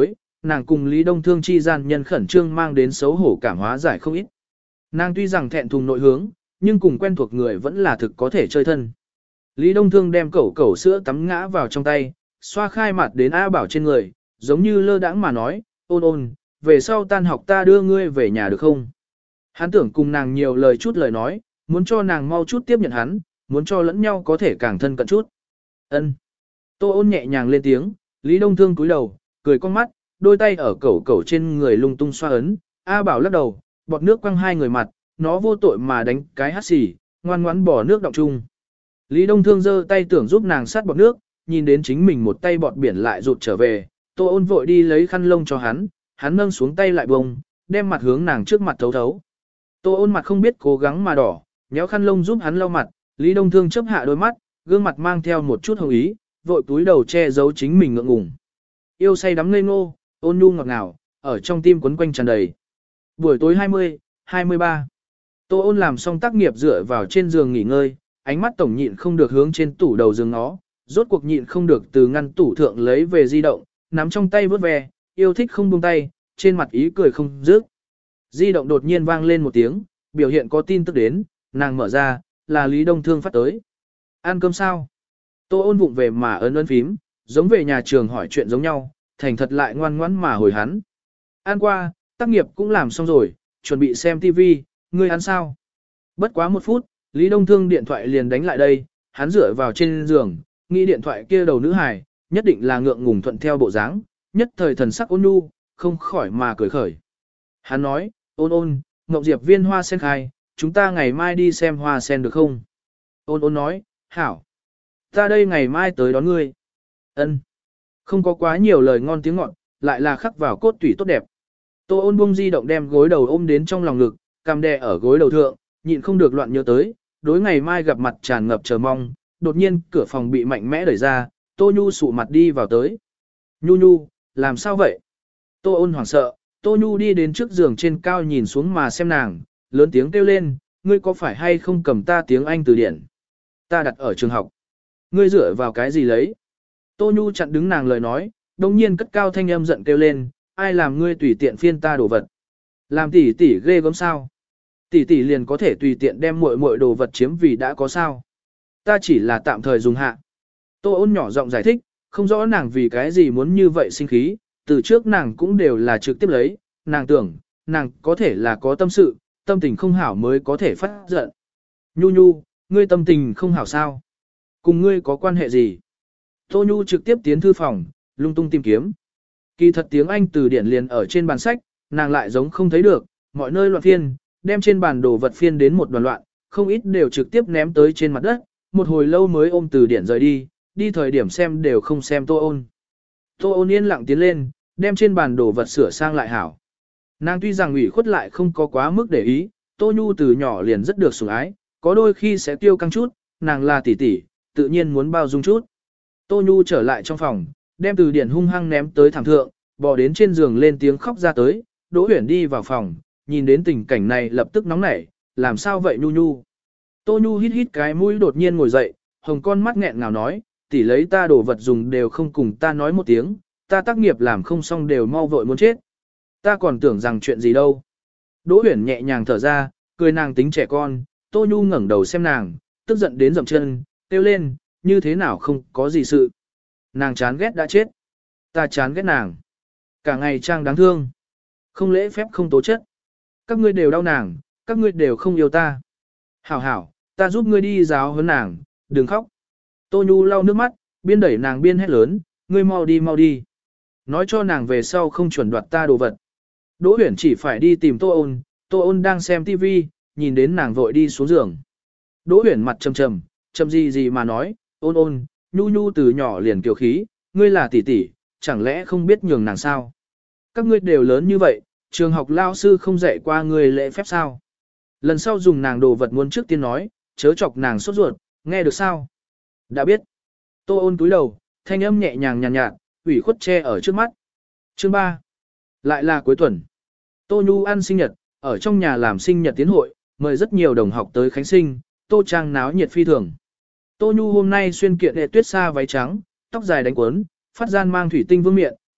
nàng cùng Lý Đông Thương chi gian nhân khẩn trương mang đến xấu hổ cảm hóa giải không ít. Nàng tuy rằng thẹn thùng nội hướng, nhưng cùng quen thuộc người vẫn là thực có thể chơi thân. Lý Đông Thương đem cẩu sữa tắm ngã vào trong tay, xoa khai mặt đến A Bảo trên người, giống như lơ đãng mà nói, ôn ôn, về sau tan học ta đưa ngươi về nhà được không? Hắn tưởng cùng nàng nhiều lời chút lời nói, muốn cho nàng mau chút tiếp nhận hắn, muốn cho lẫn nhau có thể càng thân cận chút. Ân. Tô ôn nhẹ nhàng lên tiếng, Lý Đông Thương cúi đầu, cười con mắt, đôi tay ở cẩu trên người lung tung xoa ấn, A Bảo lắc đầu, bọt nước quăng hai người mặt, nó vô tội mà đánh cái hắt xì, ngoan ngoãn bỏ nước động chung. Lý Đông Thương giơ tay tưởng giúp nàng sát bọt nước, nhìn đến chính mình một tay bọt biển lại rụt trở về, Tô ôn vội đi lấy khăn lông cho hắn nâng xuống tay lại bông, đem mặt hướng nàng trước mặt thấu thấu. Tô ôn mặt không biết cố gắng mà đỏ, nhéo khăn lông giúp hắn lau mặt, Lý Đông Thương chớp hạ đôi mắt, gương mặt mang theo một chút hồng ý, vội túi đầu che giấu chính mình ngượng ngùng. Yêu say đắm ngây ngô, ôn nhu ngọt ngào, ở trong tim quấn quanh tràn đầy. Buổi tối 20, 23. Tô ôn làm xong tác nghiệp dựa vào trên giường nghỉ ngơi, ánh mắt tổng nhịn không được hướng trên tủ đầu giường nó, rốt cuộc nhịn không được từ ngăn tủ thượng lấy về di động, nắm trong tay vớt ve, yêu thích không buông tay, trên mặt ý cười không dứt. Di động đột nhiên vang lên một tiếng, biểu hiện có tin tức đến, nàng mở ra, là Lý Đông Thương phát tới. Ăn cơm sao? Tô ôn vụng về mà ấn phím, giống về nhà trường hỏi chuyện giống nhau, thành thật lại ngoan ngoãn mà hồi hắn. Ăn qua, tác nghiệp cũng làm xong rồi, chuẩn bị xem TV, ngươi ăn sao? Bất quá 1 phút, Lý Đông Thương điện thoại liền đánh lại đây, hắn dựa vào trên giường, nghĩ điện thoại kia đầu nữ hài, nhất định là ngượng ngùng thuận theo bộ dáng, nhất thời thần sắc ôn nhu, không khỏi mà cười khởi. Hắn nói, ôn ôn, Ngọc Diệp viên hoa sen khai, chúng ta ngày mai đi xem hoa sen được không? Ôn ôn nói, hảo. Ta đây ngày mai tới đón ngươi. Ân. Không có quá nhiều lời ngon tiếng ngọt, lại là khắc vào cốt tủy tốt đẹp. Tô ôn buông di động đem gối đầu ôm đến trong lòng ngực, cằm đè ở gối đầu thượng, nhịn không được loạn nhớ tới, đối ngày mai gặp mặt tràn ngập chờ mong, đột nhiên cửa phòng bị mạnh mẽ đẩy ra, Tô Nhu sụ mặt đi vào tới. Nhu, làm sao vậy? Tô ôn hoảng sợ, Tô Nhu đi đến trước giường trên cao nhìn xuống mà xem nàng, lớn tiếng kêu lên, ngươi có phải hay không cầm ta tiếng Anh từ điển? Ta đặt ở trường học. Ngươi dựa vào cái gì lấy? Tô Nhu chặn đứng nàng lời nói, đồng nhiên cất cao thanh âm giận kêu lên, ai làm ngươi tùy tiện phiên ta đồ vật? Làm tỷ tỷ ghê gớm sao? Tỷ tỷ liền có thể tùy tiện đem muội đồ vật chiếm vì đã có sao? Ta chỉ là tạm thời dùng hạ. Tô ôn nhỏ giọng giải thích, không rõ nàng vì cái gì muốn như vậy sinh khí, từ trước nàng cũng đều là trực tiếp lấy, nàng tưởng, nàng có thể là có tâm sự, tâm tình không hảo mới có thể phát giận. Nhu, ngươi tâm tình không hảo sao? Cùng ngươi có quan hệ gì? Tô Nhu trực tiếp tiến thư phòng, lung tung tìm kiếm. Kỳ thật tiếng Anh từ điển liền ở trên bàn sách, nàng lại giống không thấy được, mọi nơi loạn phiên, đem trên bàn đồ vật phiên đến một đoàn loạn, không ít đều trực tiếp ném tới trên mặt đất, một hồi lâu mới ôm từ điển rời đi thời điểm xem đều không xem Tô ôn. Tô ôn yên lặng tiến lên, đem trên bàn đồ vật sửa sang lại hảo. Nàng tuy rằng ủy khuất lại không có quá mức để ý, Tô Nhu từ nhỏ liền rất được sủng ái, có đôi khi sẽ tiêu căng chút, nàng là tỷ tỷ, tự nhiên muốn bao dung chút. Tô Nhu trở lại trong phòng, đem từ điển hung hăng ném tới thảm thượng, bò đến trên giường lên tiếng khóc ra tới, Đỗ Uyển đi vào phòng, nhìn đến tình cảnh này lập tức nóng nảy, làm sao vậy Nhu? Tô Nhu hít cái mũi đột nhiên ngồi dậy, hồng con mắt nghẹn ngào nói, tỷ lấy ta đồ vật dùng đều không cùng ta nói một tiếng, ta tác nghiệp làm không xong đều mau vội muốn chết. Ta còn tưởng rằng chuyện gì đâu. Đỗ Uyển nhẹ nhàng thở ra, cười nàng tính trẻ con, Tô Nhu ngẩng đầu xem nàng, tức giận đến dậm chân, kêu lên, như thế nào không có gì sự. Nàng chán ghét đã chết. Ta chán ghét nàng. Cả ngày trang đáng thương. Không lễ phép không tố chất. Các ngươi đều đau nàng, các ngươi đều không yêu ta. Hảo, ta giúp ngươi đi giáo huấn nàng, đừng khóc. Tô Nhu lau nước mắt, biên đẩy nàng biên hét lớn, ngươi mau đi. Nói cho nàng về sau không chuẩn đoạt ta đồ vật. Đỗ Uyển chỉ phải đi tìm Tô ôn đang xem TV, nhìn đến nàng vội đi xuống giường. Đỗ Uyển mặt trầm gì mà nói, ôn, Nhu từ nhỏ liền kiều khí, ngươi là tỷ tỷ, chẳng lẽ không biết nhường nàng sao? Các ngươi đều lớn như vậy, trường học lao sư không dạy qua ngươi lễ phép sao? Lần sau dùng nàng đồ vật muốn trước tiên nói, chớ chọc nàng sốt ruột, nghe được sao? Đã biết. Tô ôn túi đầu, thanh âm nhẹ nhàng nhàn nhạt, ủy khuất che ở trước mắt. Chương 3. Lại là cuối tuần. Tô Nhu ăn sinh nhật, ở trong nhà làm sinh nhật tiến hội, mời rất nhiều đồng học tới khánh sinh, Tô Trang náo nhiệt phi thường. Tô Nhu hôm nay xuyên kiện hệ tuyết sa váy trắng, tóc dài đánh quấn, phát gian mang thủy tinh vương miện,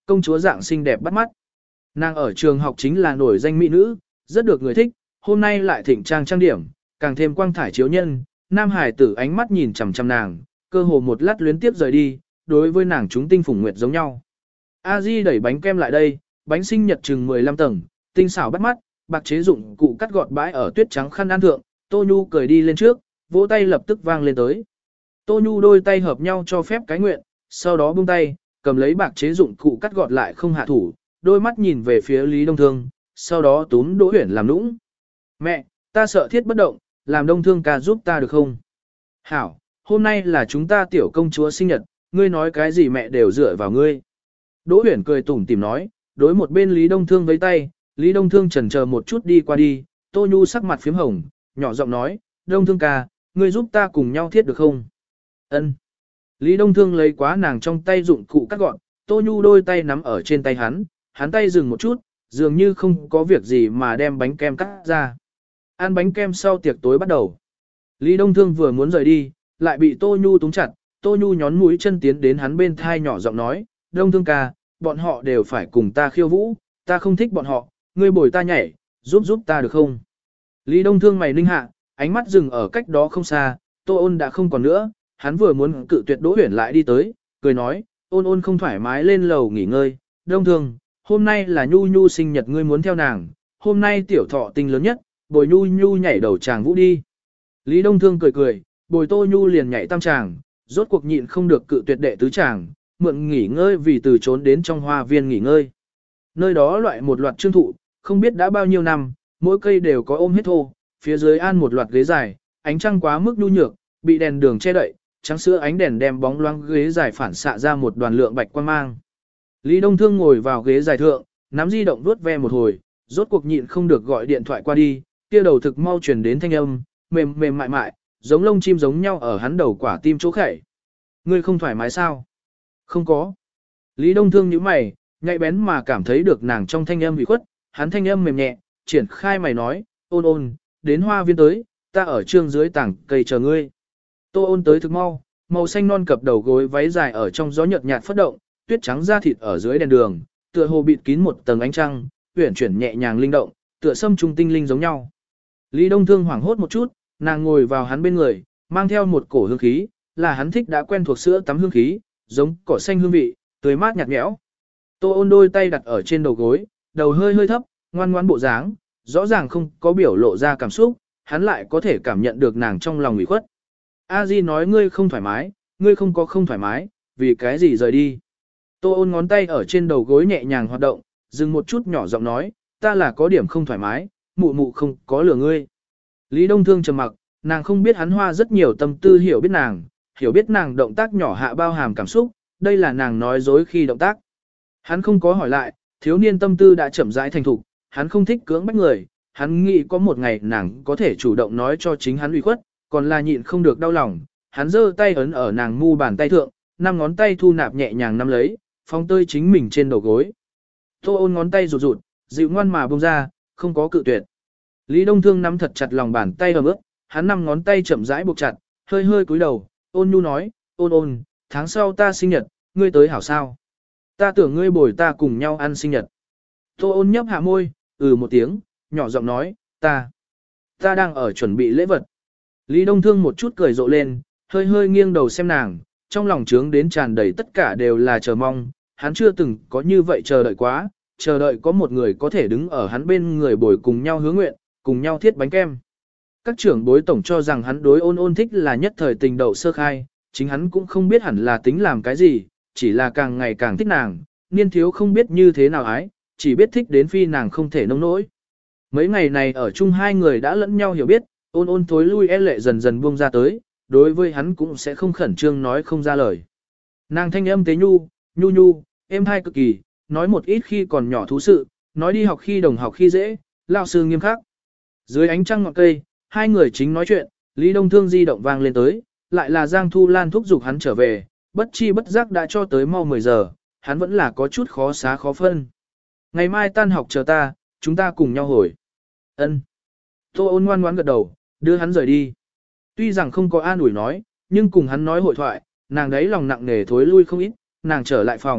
công chúa dạng xinh đẹp bắt mắt. Nàng ở trường học chính là nổi danh mỹ nữ, rất được người thích, hôm nay lại thịnh trang trang điểm, càng thêm quang thải chiếu nhân, nam hải tử ánh mắt nhìn chằm chằm nàng, cơ hồ một lát luyến tiếp rời đi, đối với nàng chúng tinh phùng nguyệt giống nhau. A Di đẩy bánh kem lại đây, bánh sinh nhật chừng 15 tầng, tinh xảo bắt mắt, bạc chế dụng cụ cắt gọt bãi ở tuyết trắng khăn ăn thượng, Tô Nhu cười đi lên trước, vỗ tay lập tức vang lên tới. Tô Nhu đôi tay hợp nhau cho phép cái nguyện, sau đó buông tay, cầm lấy bạc chế dụng cụ cắt gọt lại không hạ thủ, đôi mắt nhìn về phía Lý Đông Thương, sau đó túm Đỗ Huyển làm nũng. Mẹ, ta sợ thiết bất động, làm Đông Thương ca giúp ta được không? Hảo, hôm nay là chúng ta tiểu công chúa sinh nhật, ngươi nói cái gì mẹ đều dựa vào ngươi. Đỗ Huyển cười tủm tỉm nói, đối một bên Lý Đông Thương với tay, Lý Đông Thương chần chờ một chút đi qua đi, Tô Nhu sắc mặt phím hồng, nhỏ giọng nói, Đông Thương ca, ngươi giúp ta cùng nhau thiết được không? Ân. Lý Đông Thương lấy quá nàng trong tay dụng cụ cắt gọn, Tô Nhu đôi tay nắm ở trên tay hắn tay dừng một chút, dường như không có việc gì mà đem bánh kem cắt ra. Ăn bánh kem sau tiệc tối bắt đầu. Lý Đông Thương vừa muốn rời đi, lại bị Tô Nhu túm chặt, Tô Nhu nhón mũi chân tiến đến hắn bên thai nhỏ giọng nói, Đông Thương ca, bọn họ đều phải cùng ta khiêu vũ, ta không thích bọn họ, ngươi bồi ta nhảy, giúp ta được không? Lý Đông Thương mày ninh hạ, ánh mắt dừng ở cách đó không xa, Tô Ôn đã không còn nữa, hắn vừa muốn cự tuyệt Đỗ Huyển lại đi tới, cười nói, Ôn không thoải mái lên lầu nghỉ ngơi, Đông Thương, hôm nay là Nhu Nhu sinh nhật ngươi muốn theo nàng, hôm nay tiểu thọ tình lớn nhất, bồi Nhu Nhu nhảy đầu chàng vũ đi. Lý Đông Thương cười, bồi Tô Nhu liền nhảy tam chàng, rốt cuộc nhịn không được cự tuyệt đệ tứ chàng, mượn nghỉ ngơi vì từ trốn đến trong hoa viên nghỉ ngơi. Nơi đó loại một loạt trương thụ, không biết đã bao nhiêu năm, mỗi cây đều có ôm hết thô, phía dưới an một loạt ghế dài, ánh trăng quá mức nhu nhược, bị đèn đường che đậy, trắng sữa ánh đèn đem bóng loáng ghế dài phản xạ ra một đoàn lượng bạch quang mang. Lý Đông Thương ngồi vào ghế dài thượng, nắm di động vuốt ve một hồi, rốt cuộc nhịn không được gọi điện thoại qua đi, kia đầu thực mau truyền đến thanh âm, mềm mềm mại mại, giống lông chim giống nhau ở hắn đầu quả tim chỗ khẩy. Ngươi không thoải mái sao? Không có. Lý Đông Thương nhíu mày, nhạy bén mà cảm thấy được nàng trong thanh âm bị khuất, hắn thanh âm mềm nhẹ, triển khai mày nói, Ôn, đến hoa viên tới, ta ở trương dưới tảng cây chờ ngươi. Tô Ôn tới thực mau, màu xanh non cập đầu gối váy dài ở trong gió nhợt nhạt phất động, tuyết trắng da thịt ở dưới đèn đường, tựa hồ bịt kín một tầng ánh trăng, uyển chuyển nhẹ nhàng linh động, tựa sâm trung tinh linh giống nhau. Lý Đông Thương hoảng hốt một chút, nàng ngồi vào hắn bên người, mang theo một cổ hương khí, là hắn thích đã quen thuộc sữa tắm hương khí, giống cỏ xanh hương vị, tươi mát nhạt nhẽo. Tô Ôn đôi tay đặt ở trên đầu gối, đầu hơi hơi thấp, ngoan ngoãn bộ dáng, rõ ràng không có biểu lộ ra cảm xúc, hắn lại có thể cảm nhận được nàng trong lòng ủy khuất. A Di nói ngươi không thoải mái, ngươi không có không thoải mái, vì cái gì rời đi. Tô Ôn ngón tay ở trên đầu gối nhẹ nhàng hoạt động, dừng một chút nhỏ giọng nói, ta là có điểm không thoải mái, mụ không có lừa ngươi. Lý Đông Thương trầm mặc, nàng không biết hắn hoa rất nhiều tâm tư hiểu biết nàng động tác nhỏ hạ bao hàm cảm xúc, đây là nàng nói dối khi động tác. Hắn không có hỏi lại, thiếu niên tâm tư đã chậm rãi thành thục, hắn không thích cưỡng bách người, hắn nghĩ có một ngày nàng có thể chủ động nói cho chính hắn ủy khuất, còn là nhịn không được đau lòng, hắn giơ tay ấn ở nàng mu bàn tay thượng, 5 ngón tay thu nạp nhẹ nhàng nắm lấy, phóng tơi chính mình trên đầu gối. Tô Ôn ngón tay rụt rụt, dịu ngoan mà buông ra, không có cự tuyệt. Lý Đông Thương nắm thật chặt lòng bàn tay ấm ướt, hắn 5 ngón tay chậm rãi buộc chặt, hơi hơi cúi đầu, Ôn nhu nói, Ôn, tháng sau ta sinh nhật, ngươi tới hảo sao? Ta tưởng ngươi bồi ta cùng nhau ăn sinh nhật. Tô Ôn nhấp hạ môi, một tiếng, nhỏ giọng nói, ta đang ở chuẩn bị lễ vật. Lý Đông Thương một chút cười rộ lên, hơi hơi nghiêng đầu xem nàng, trong lòng trướng đến tràn đầy tất cả đều là chờ mong, hắn chưa từng có như vậy chờ đợi quá, chờ đợi có một người có thể đứng ở hắn bên người bồi cùng nhau hứa nguyện, cùng nhau thiết bánh kem. Các trưởng bối tổng cho rằng hắn đối Ôn thích là nhất thời tình đậu sơ khai, chính hắn cũng không biết hẳn là tính làm cái gì, chỉ là càng ngày càng thích nàng, niên thiếu không biết như thế nào ái, chỉ biết thích đến phi nàng không thể nông nỗi. Mấy ngày này ở chung hai người đã lẫn nhau hiểu biết, Ôn thối lui lệ dần dần buông ra tới, đối với hắn cũng sẽ không khẩn trương nói không ra lời. Nàng thanh âm tế nhu, êm hai cực kỳ, nói một ít khi còn nhỏ thú sự, nói đi học khi đồng học khi dễ, lao sư nghiêm khắc. Dưới ánh trăng ngọn cây, hai người chính nói chuyện, Lý Đông Thương di động vang lên tới, lại là Giang Thu Lan thúc giục hắn trở về, bất chi bất giác đã cho tới mau 10 giờ, hắn vẫn là có chút khó xá khó phân. Ngày mai tan học chờ ta, chúng ta cùng nhau hồi. Ân. Tô Ôn ngoan ngoãn gật đầu, đưa hắn rời đi. Tuy rằng không có an ủi nói, nhưng cùng hắn nói hội thoại, nàng đấy lòng nặng nề thối lui không ít, nàng trở lại phòng,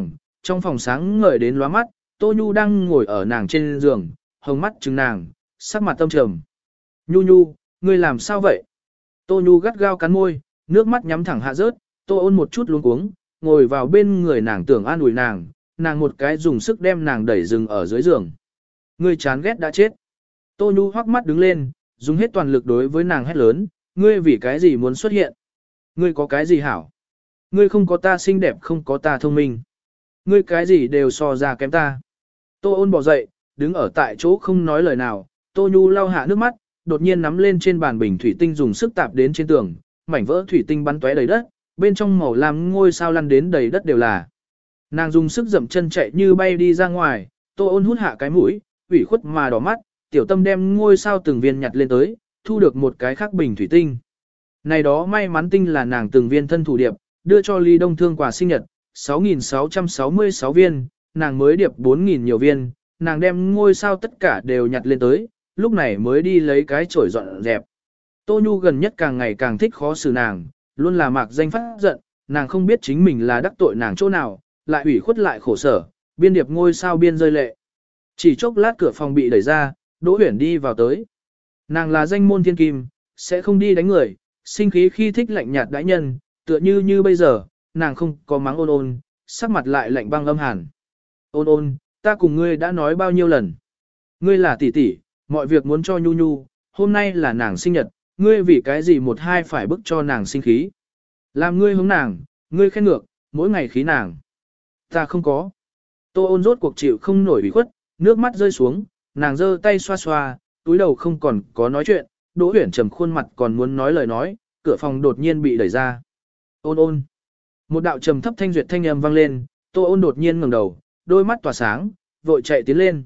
Trong phòng sáng ngời đến lóa mắt, Tô Nhu đang ngồi ở nàng trên giường, hồng mắt trừng nàng, sắc mặt tâm trầm. Nhu Nhu, ngươi làm sao vậy? Tô Nhu gắt gao cắn môi, nước mắt nhắm thẳng hạ rớt, Tô Ôn một chút luống cuống, ngồi vào bên người nàng tưởng an ủi nàng, nàng một cái dùng sức đem nàng đẩy rừng ở dưới giường. Ngươi chán ghét đã chết. Tô Nhu hoắc mắt đứng lên, dùng hết toàn lực đối với nàng hét lớn, ngươi vì cái gì muốn xuất hiện? Ngươi có cái gì hảo? Ngươi không có ta xinh đẹp, không có ta thông minh. Ngươi cái gì đều so ra kém ta. Tô Ôn bỏ dậy, đứng ở tại chỗ không nói lời nào, Tô Nhu lau hạ nước mắt, đột nhiên nắm lên trên bàn bình thủy tinh dùng sức tạp đến trên tường, mảnh vỡ thủy tinh bắn tóe đầy đất, bên trong màu lam ngôi sao lăn đến đầy đất đều là. Nàng dùng sức dậm chân chạy như bay đi ra ngoài, Tô Ôn hút hạ cái mũi, ủy khuất mà đỏ mắt, tiểu tâm đem ngôi sao từng viên nhặt lên tới, thu được một cái khác bình thủy tinh. Này đó may mắn tinh là nàng từng viên thân thủ điệp, đưa cho Lý Đông Thương quà sinh nhật, 6.666 viên, nàng mới điệp 4.000 nhiều viên, nàng đem ngôi sao tất cả đều nhặt lên tới, lúc này mới đi lấy cái chổi dọn dẹp. Tô Nhu gần nhất càng ngày càng thích khó xử nàng, luôn là mạc danh phát giận, nàng không biết chính mình là đắc tội nàng chỗ nào, lại ủy khuất lại khổ sở, biên điệp ngôi sao biên rơi lệ. Chỉ chốc lát cửa phòng bị đẩy ra, Đỗ Huyển đi vào tới. Nàng là danh môn thiên kim, sẽ không đi đánh người, sinh khí khi thích lạnh nhạt đãi nhân, tựa như bây giờ, nàng không có mắng Ôn Ôn, sắc mặt lại lạnh băng âm hàn. Ôn Ôn, ta cùng ngươi đã nói bao nhiêu lần. Ngươi là tỷ tỷ, mọi việc muốn cho Nhu Nhu, hôm nay là nàng sinh nhật, ngươi vì cái gì một hai phải bức cho nàng sinh khí. Làm ngươi hướng nàng, ngươi khen ngược, mỗi ngày khí nàng. Ta không có. Tô Ôn rốt cuộc chịu không nổi ủy khuất, nước mắt rơi xuống, nàng giơ tay xoa xoa, túi đầu không còn có nói chuyện, Đỗ Huyển trầm khuôn mặt còn muốn nói lời nói, cửa phòng đột nhiên bị đẩy ra. Ôn Ôn. Một đạo trầm thấp thanh duyệt thanh âm vang lên, Tô Ôn đột nhiên ngẩng đầu, đôi mắt tỏa sáng, vội chạy tiến lên.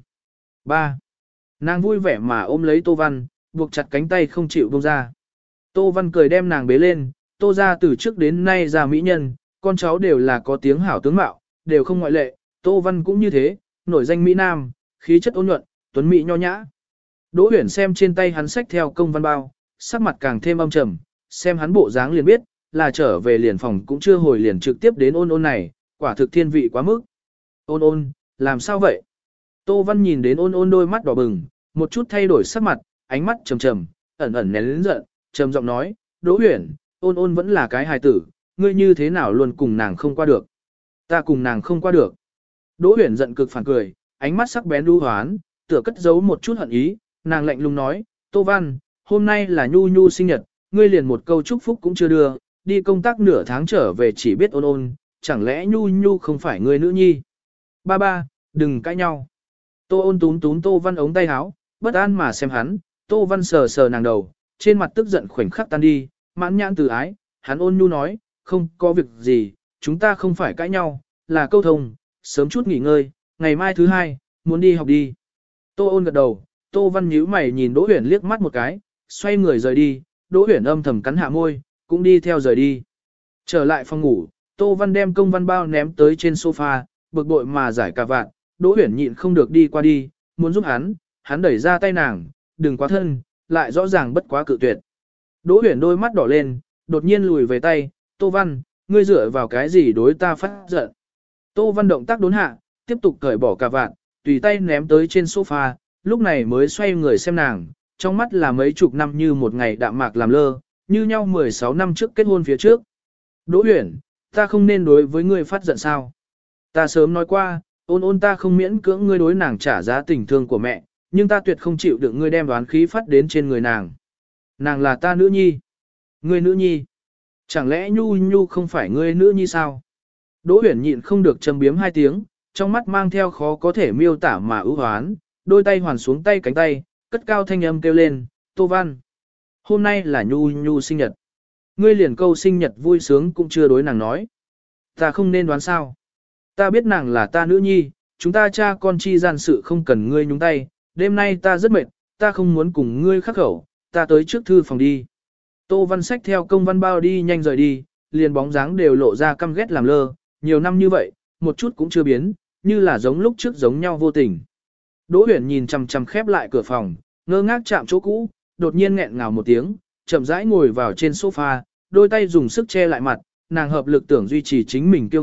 3. Nàng vui vẻ mà ôm lấy Tô Văn, buộc chặt cánh tay không chịu buông ra. Tô Văn cười đem nàng bế lên, Tô ra từ trước đến nay ra mỹ nhân, con cháu đều là có tiếng hảo tướng mạo, đều không ngoại lệ, Tô Văn cũng như thế, nổi danh Mỹ Nam, khí chất ôn nhuận, tuấn mỹ nho nhã. Đỗ Huyển xem trên tay hắn xách theo công văn bao, sắc mặt càng thêm âm trầm, xem hắn bộ dáng liền biết, là trở về liền phòng cũng chưa hồi liền trực tiếp đến Ôn Ôn này, quả thực thiên vị quá mức. Ôn Ôn, làm sao vậy? Tô Văn nhìn đến Ôn Ôn đôi mắt đỏ bừng, một chút thay đổi sắc mặt, ánh mắt trầm trầm, ẩn ẩn nén lớn giận, trầm giọng nói, Đỗ Huyển, Ôn Ôn vẫn là cái hài tử, ngươi như thế nào luôn cùng nàng không qua được? Ta cùng nàng không qua được. Đỗ Huyển giận cực phản cười, ánh mắt sắc bén đu hoán, tựa cất giấu một chút hận ý, nàng lạnh lùng nói, Tô Văn, hôm nay là Nhu Nhu sinh nhật, ngươi liền một câu chúc phúc cũng chưa đưa, đi công tác nửa tháng trở về chỉ biết Ôn Ôn, chẳng lẽ Nhu Nhu không phải ngươi nữ nhi? Ba ba, đừng cãi nhau. Tô Ôn túm túm Tô Văn ống tay áo, bất an mà xem hắn, Tô Văn sờ sờ nàng đầu, trên mặt tức giận khoảnh khắc tan đi, mãn nhãn từ ái, hắn ôn nhu nói, không có việc gì, chúng ta không phải cãi nhau, là câu thông, sớm chút nghỉ ngơi, ngày mai thứ hai, muốn đi học đi. Tô Ôn gật đầu, Tô Văn nhíu mày nhìn Đỗ Huyển liếc mắt một cái, xoay người rời đi, Đỗ Huyển âm thầm cắn hạ môi, cũng đi theo rời đi. Trở lại phòng ngủ, Tô Văn đem công văn bao ném tới trên sofa, bực bội mà giải cà vạt, Đỗ Huyển nhịn không được đi qua đi, muốn giúp hắn đẩy ra tay nàng, đừng quá thân, lại rõ ràng bất quá cự tuyệt. Đỗ Huyển đôi mắt đỏ lên, đột nhiên lùi về tay, Tô Văn, ngươi dựa vào cái gì đối ta phát giận. Tô Văn động tác đốn hạ, tiếp tục cởi bỏ cà vạt, tùy tay ném tới trên sofa, lúc này mới xoay người xem nàng, trong mắt là mấy chục năm như một ngày đạm mạc làm lơ, như nhau 16 năm trước kết hôn phía trước. Đỗ Huyển, ta không nên đối với ngươi phát giận sao? Ta sớm nói qua, Ôn Ôn ta không miễn cưỡng ngươi đối nàng trả giá tình thương của mẹ, nhưng ta tuyệt không chịu được ngươi đem đoán khí phát đến trên người nàng. Nàng là ta nữ nhi. Ngươi nữ nhi. Chẳng lẽ Nhu Nhu không phải ngươi nữ nhi sao? Đỗ Huyển nhịn không được châm biếm hai tiếng, trong mắt mang theo khó có thể miêu tả mà ưu hoán, đôi tay hoàn xuống tay cánh tay, cất cao thanh âm kêu lên, Tô Văn. Hôm nay là Nhu Nhu sinh nhật. Ngươi liền câu sinh nhật vui sướng cũng chưa đối nàng nói. Ta không nên đoán sao. Ta biết nàng là ta nữ nhi, chúng ta cha con chi gian sự không cần ngươi nhúng tay, đêm nay ta rất mệt, ta không muốn cùng ngươi khắc khẩu, ta tới trước thư phòng đi. Tô Văn xách theo công văn bao đi nhanh rời đi, liền bóng dáng đều lộ ra căm ghét làm lơ, nhiều năm như vậy, một chút cũng chưa biến, như là giống lúc trước giống nhau vô tình. Đỗ Huyển nhìn chằm chằm khép lại cửa phòng, ngơ ngác chạm chỗ cũ, đột nhiên nghẹn ngào một tiếng, chậm rãi ngồi vào trên sofa, đôi tay dùng sức che lại mặt, nàng hợp lực tưởng duy trì chính mình kiêu ngạo,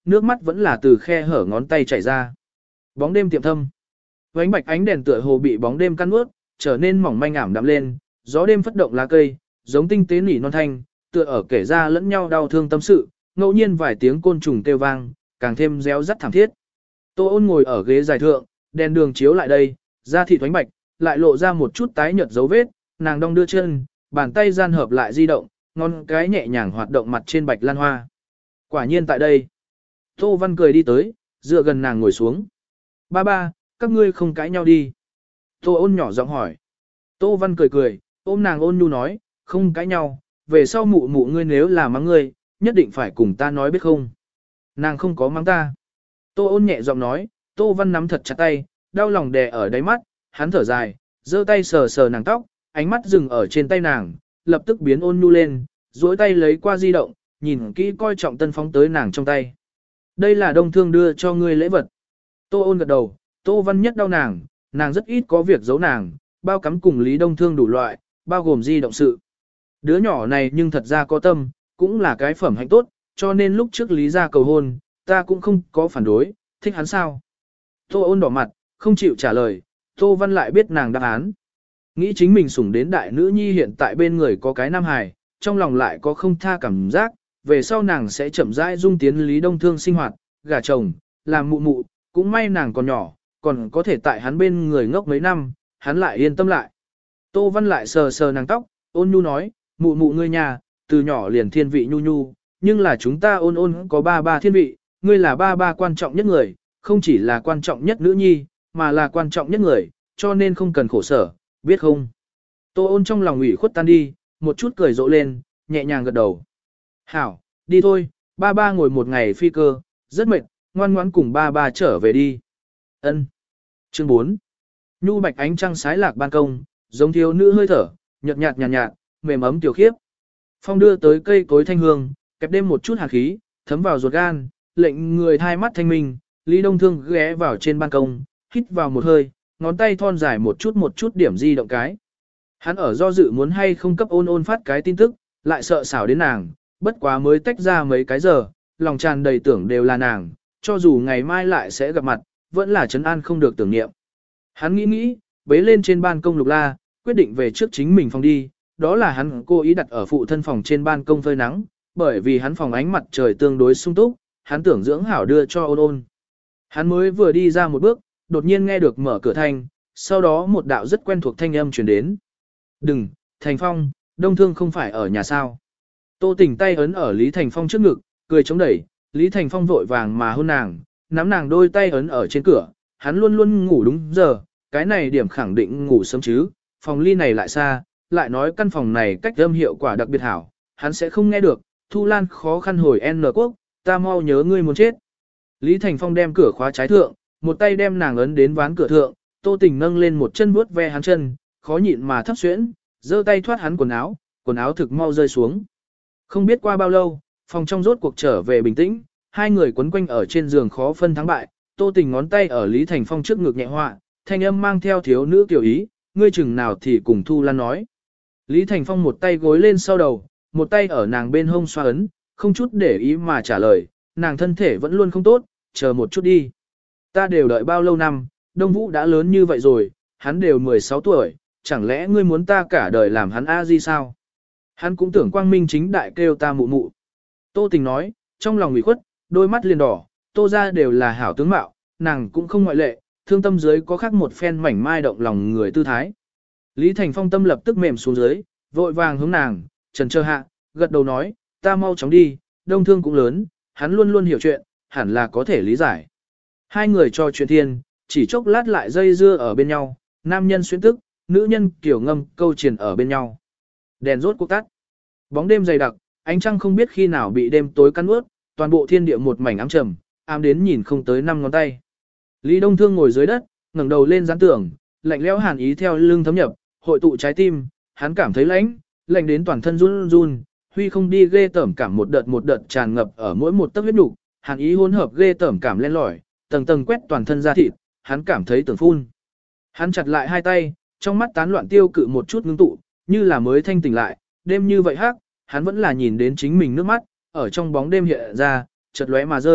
nước mắt vẫn là từ khe hở ngón tay chảy ra. Bóng đêm tiệm thâm. Vánh bạch ánh đèn tựa hồ bị bóng đêm căn ướt, trở nên mỏng manh ảm đạm lên, gió đêm phất động lá cây, giống tinh tế nỉ non thanh, tựa ở kể ra lẫn nhau đau thương tâm sự, ngẫu nhiên vài tiếng côn trùng kêu vang, càng thêm réo rắt thảm thiết. Tô Ôn ngồi ở ghế dài thượng, đèn đường chiếu lại đây, da thịt thoánh bạch, lại lộ ra một chút tái nhợt dấu vết, nàng đong đưa chân, bàn tay gian hợp lại di động, ngón cái nhẹ nhàng hoạt động mặt trên bạch lan hoa. Quả nhiên tại đây. Tô Văn cười đi tới, dựa gần nàng ngồi xuống. Ba ba, các ngươi không cãi nhau đi. Tô Ôn nhỏ giọng hỏi. Tô Văn cười cười, ôm nàng ôn nhu nói, không cãi nhau, về sau mụ mụ ngươi nếu là mắng ngươi, nhất định phải cùng ta nói biết không. Nàng không có mắng ta. Tô Ôn nhẹ giọng nói, Tô Văn nắm thật chặt tay, đau lòng đè ở đáy mắt, hắn thở dài, giơ tay sờ sờ nàng tóc, ánh mắt dừng ở trên tay nàng, lập tức biến ôn nhu lên, duỗi tay lấy qua di động, nhìn kỹ coi trọng tân phóng tới nàng trong tay. Đây là Đông Thương đưa cho ngươi lễ vật. Tô Ôn gật đầu, Tô Văn nhất đau nàng, nàng rất ít có việc giấu nàng, bao cắm cùng Lý Đông Thương đủ loại, bao gồm di động sự. Đứa nhỏ này nhưng thật ra có tâm, cũng là cái phẩm hạnh tốt, cho nên lúc trước Lý ra cầu hôn, ta cũng không có phản đối, thích hắn sao. Tô Ôn đỏ mặt, không chịu trả lời, Tô Văn lại biết nàng đáp án. Nghĩ chính mình sủng đến đại nữ nhi hiện tại bên người có cái nam hài, trong lòng lại có không tha cảm giác, về sau nàng sẽ chậm rãi dung tiến Lý Đông Thương sinh hoạt, gả chồng, làm mụ mụ, cũng may nàng còn nhỏ, còn có thể tại hắn bên người ngốc mấy năm, hắn lại yên tâm lại. Tô Văn lại sờ sờ nàng tóc, ôn nhu nói, mụ mụ ngươi nhà, từ nhỏ liền thiên vị nhu nhu, nhưng là chúng ta ôn ôn có ba ba thiên vị, ngươi là ba ba quan trọng nhất người, không chỉ là quan trọng nhất nữ nhi, mà là quan trọng nhất người, cho nên không cần khổ sở, biết không? Tô Ôn trong lòng ủy khuất tan đi, một chút cười rộ lên, nhẹ nhàng gật đầu. Hảo, đi thôi, ba ba ngồi một ngày phi cơ, rất mệt, ngoan ngoãn cùng ba ba trở về đi. Ân. Chương 4. Nhu bạch ánh trăng sái lạc ban công, giống thiếu nữ hơi thở, nhợt nhạt nhạt nhạt, mềm ấm tiểu khiếp. Phong đưa tới cây cối thanh hương, kẹp đêm một chút hàn khí, thấm vào ruột gan, lệnh người thai mắt thanh minh. Lý Đông Thương ghé vào trên ban công, hít vào một hơi, ngón tay thon dài một chút điểm di động cái. Hắn ở do dự muốn hay không cấp Ôn Ôn phát cái tin tức, lại sợ xảo đến nàng, bất quá mới tách ra mấy cái giờ, lòng tràn đầy tưởng đều là nàng, cho dù ngày mai lại sẽ gặp mặt, vẫn là trấn an không được tưởng niệm. Hắn nghĩ, bế lên trên ban công Lục La, quyết định về trước chính mình phòng đi, đó là hắn cố ý đặt ở phụ thân phòng trên ban công phơi nắng, bởi vì hắn phòng ánh mặt trời tương đối sung túc, hắn tưởng dưỡng hảo đưa cho Ôn Ôn. Hắn mới vừa đi ra một bước, đột nhiên nghe được mở cửa thanh, sau đó một đạo rất quen thuộc thanh âm truyền đến. Đừng, Thành Phong, Đông Thương không phải ở nhà sao. Tô Tỉnh tay ấn ở Lý Thành Phong trước ngực, cười chống đẩy, Lý Thành Phong vội vàng mà hôn nàng, nắm nàng đôi tay ấn ở trên cửa, hắn luôn luôn ngủ đúng giờ, cái này điểm khẳng định ngủ sớm chứ, phòng ly này lại xa, lại nói căn phòng này cách âm hiệu quả đặc biệt hảo, hắn sẽ không nghe được, Thu Lan khó khăn hồi N quốc, ta mau nhớ ngươi muốn chết. Lý Thành Phong đem cửa khóa trái thượng, một tay đem nàng ấn đến ván cửa thượng, Tô Tỉnh nâng lên một chân vuốt ve hắn chân, khó nhịn mà thấp xuyễn, giơ tay thoát hắn quần áo thực mau rơi xuống. Không biết qua bao lâu, phòng trong rốt cuộc trở về bình tĩnh, hai người quấn quanh ở trên giường khó phân thắng bại, Tô Tỉnh ngón tay ở Lý Thành Phong trước ngực nhẹ họa, thanh âm mang theo thiếu nữ tiểu ý, ngươi chừng nào thì cùng Thu Lan nói. Lý Thành Phong một tay gối lên sau đầu, một tay ở nàng bên hông xoa ấn, không chút để ý mà trả lời, nàng thân thể vẫn luôn không tốt, chờ một chút đi. Ta đều đợi bao lâu năm, Đông Vũ đã lớn như vậy rồi, hắn đều 16 tuổi, chẳng lẽ ngươi muốn ta cả đời làm hắn a di sao? Hắn cũng tưởng quang minh chính đại kêu ta mụ mụ. Tô Tình nói, trong lòng ủy khuất, đôi mắt liền đỏ, Tô ra đều là hảo tướng mạo, nàng cũng không ngoại lệ, thương tâm dưới có khác một phen mảnh mai động lòng người tư thái. Lý Thành Phong tâm lập tức mềm xuống dưới, vội vàng hướng nàng, trần chờ hạ, gật đầu nói, ta mau chóng đi, Đông Thương cũng lớn, hắn luôn luôn hiểu chuyện, hẳn là có thể lý giải. Hai người trò chuyện thiên, chỉ chốc lát lại dây dưa ở bên nhau, nam nhân xuyến tức, nữ nhân kiểu ngâm câu triền ở bên nhau. Đèn rốt cuộc tắt. Bóng đêm dày đặc, ánh trăng không biết khi nào bị đêm tối cắn ướt, toàn bộ thiên địa một mảnh ám trầm, ám đến nhìn không tới 5 ngón tay. Lý Đông Thương ngồi dưới đất, ngẩng đầu lên gián tưởng, lạnh lẽo hàn ý theo lưng thấm nhập, hội tụ trái tim, hắn cảm thấy lạnh đến toàn thân run run, huy không đi ghê tởm cảm một đợt tràn ngập ở mỗi một tấc huyết nục, hàn ý hỗn hợp ghê tởm cảm len lỏi, tầng tầng quét toàn thân da thịt, hắn cảm thấy tưởng phun. Hắn chặt lại hai tay, trong mắt tán loạn tiêu cự một chút ngưng tụ, như là mới thanh tỉnh lại, đêm như vậy hắc, hắn vẫn là nhìn đến chính mình nước mắt, ở trong bóng đêm hiện ra, chợt lóe mà rơi,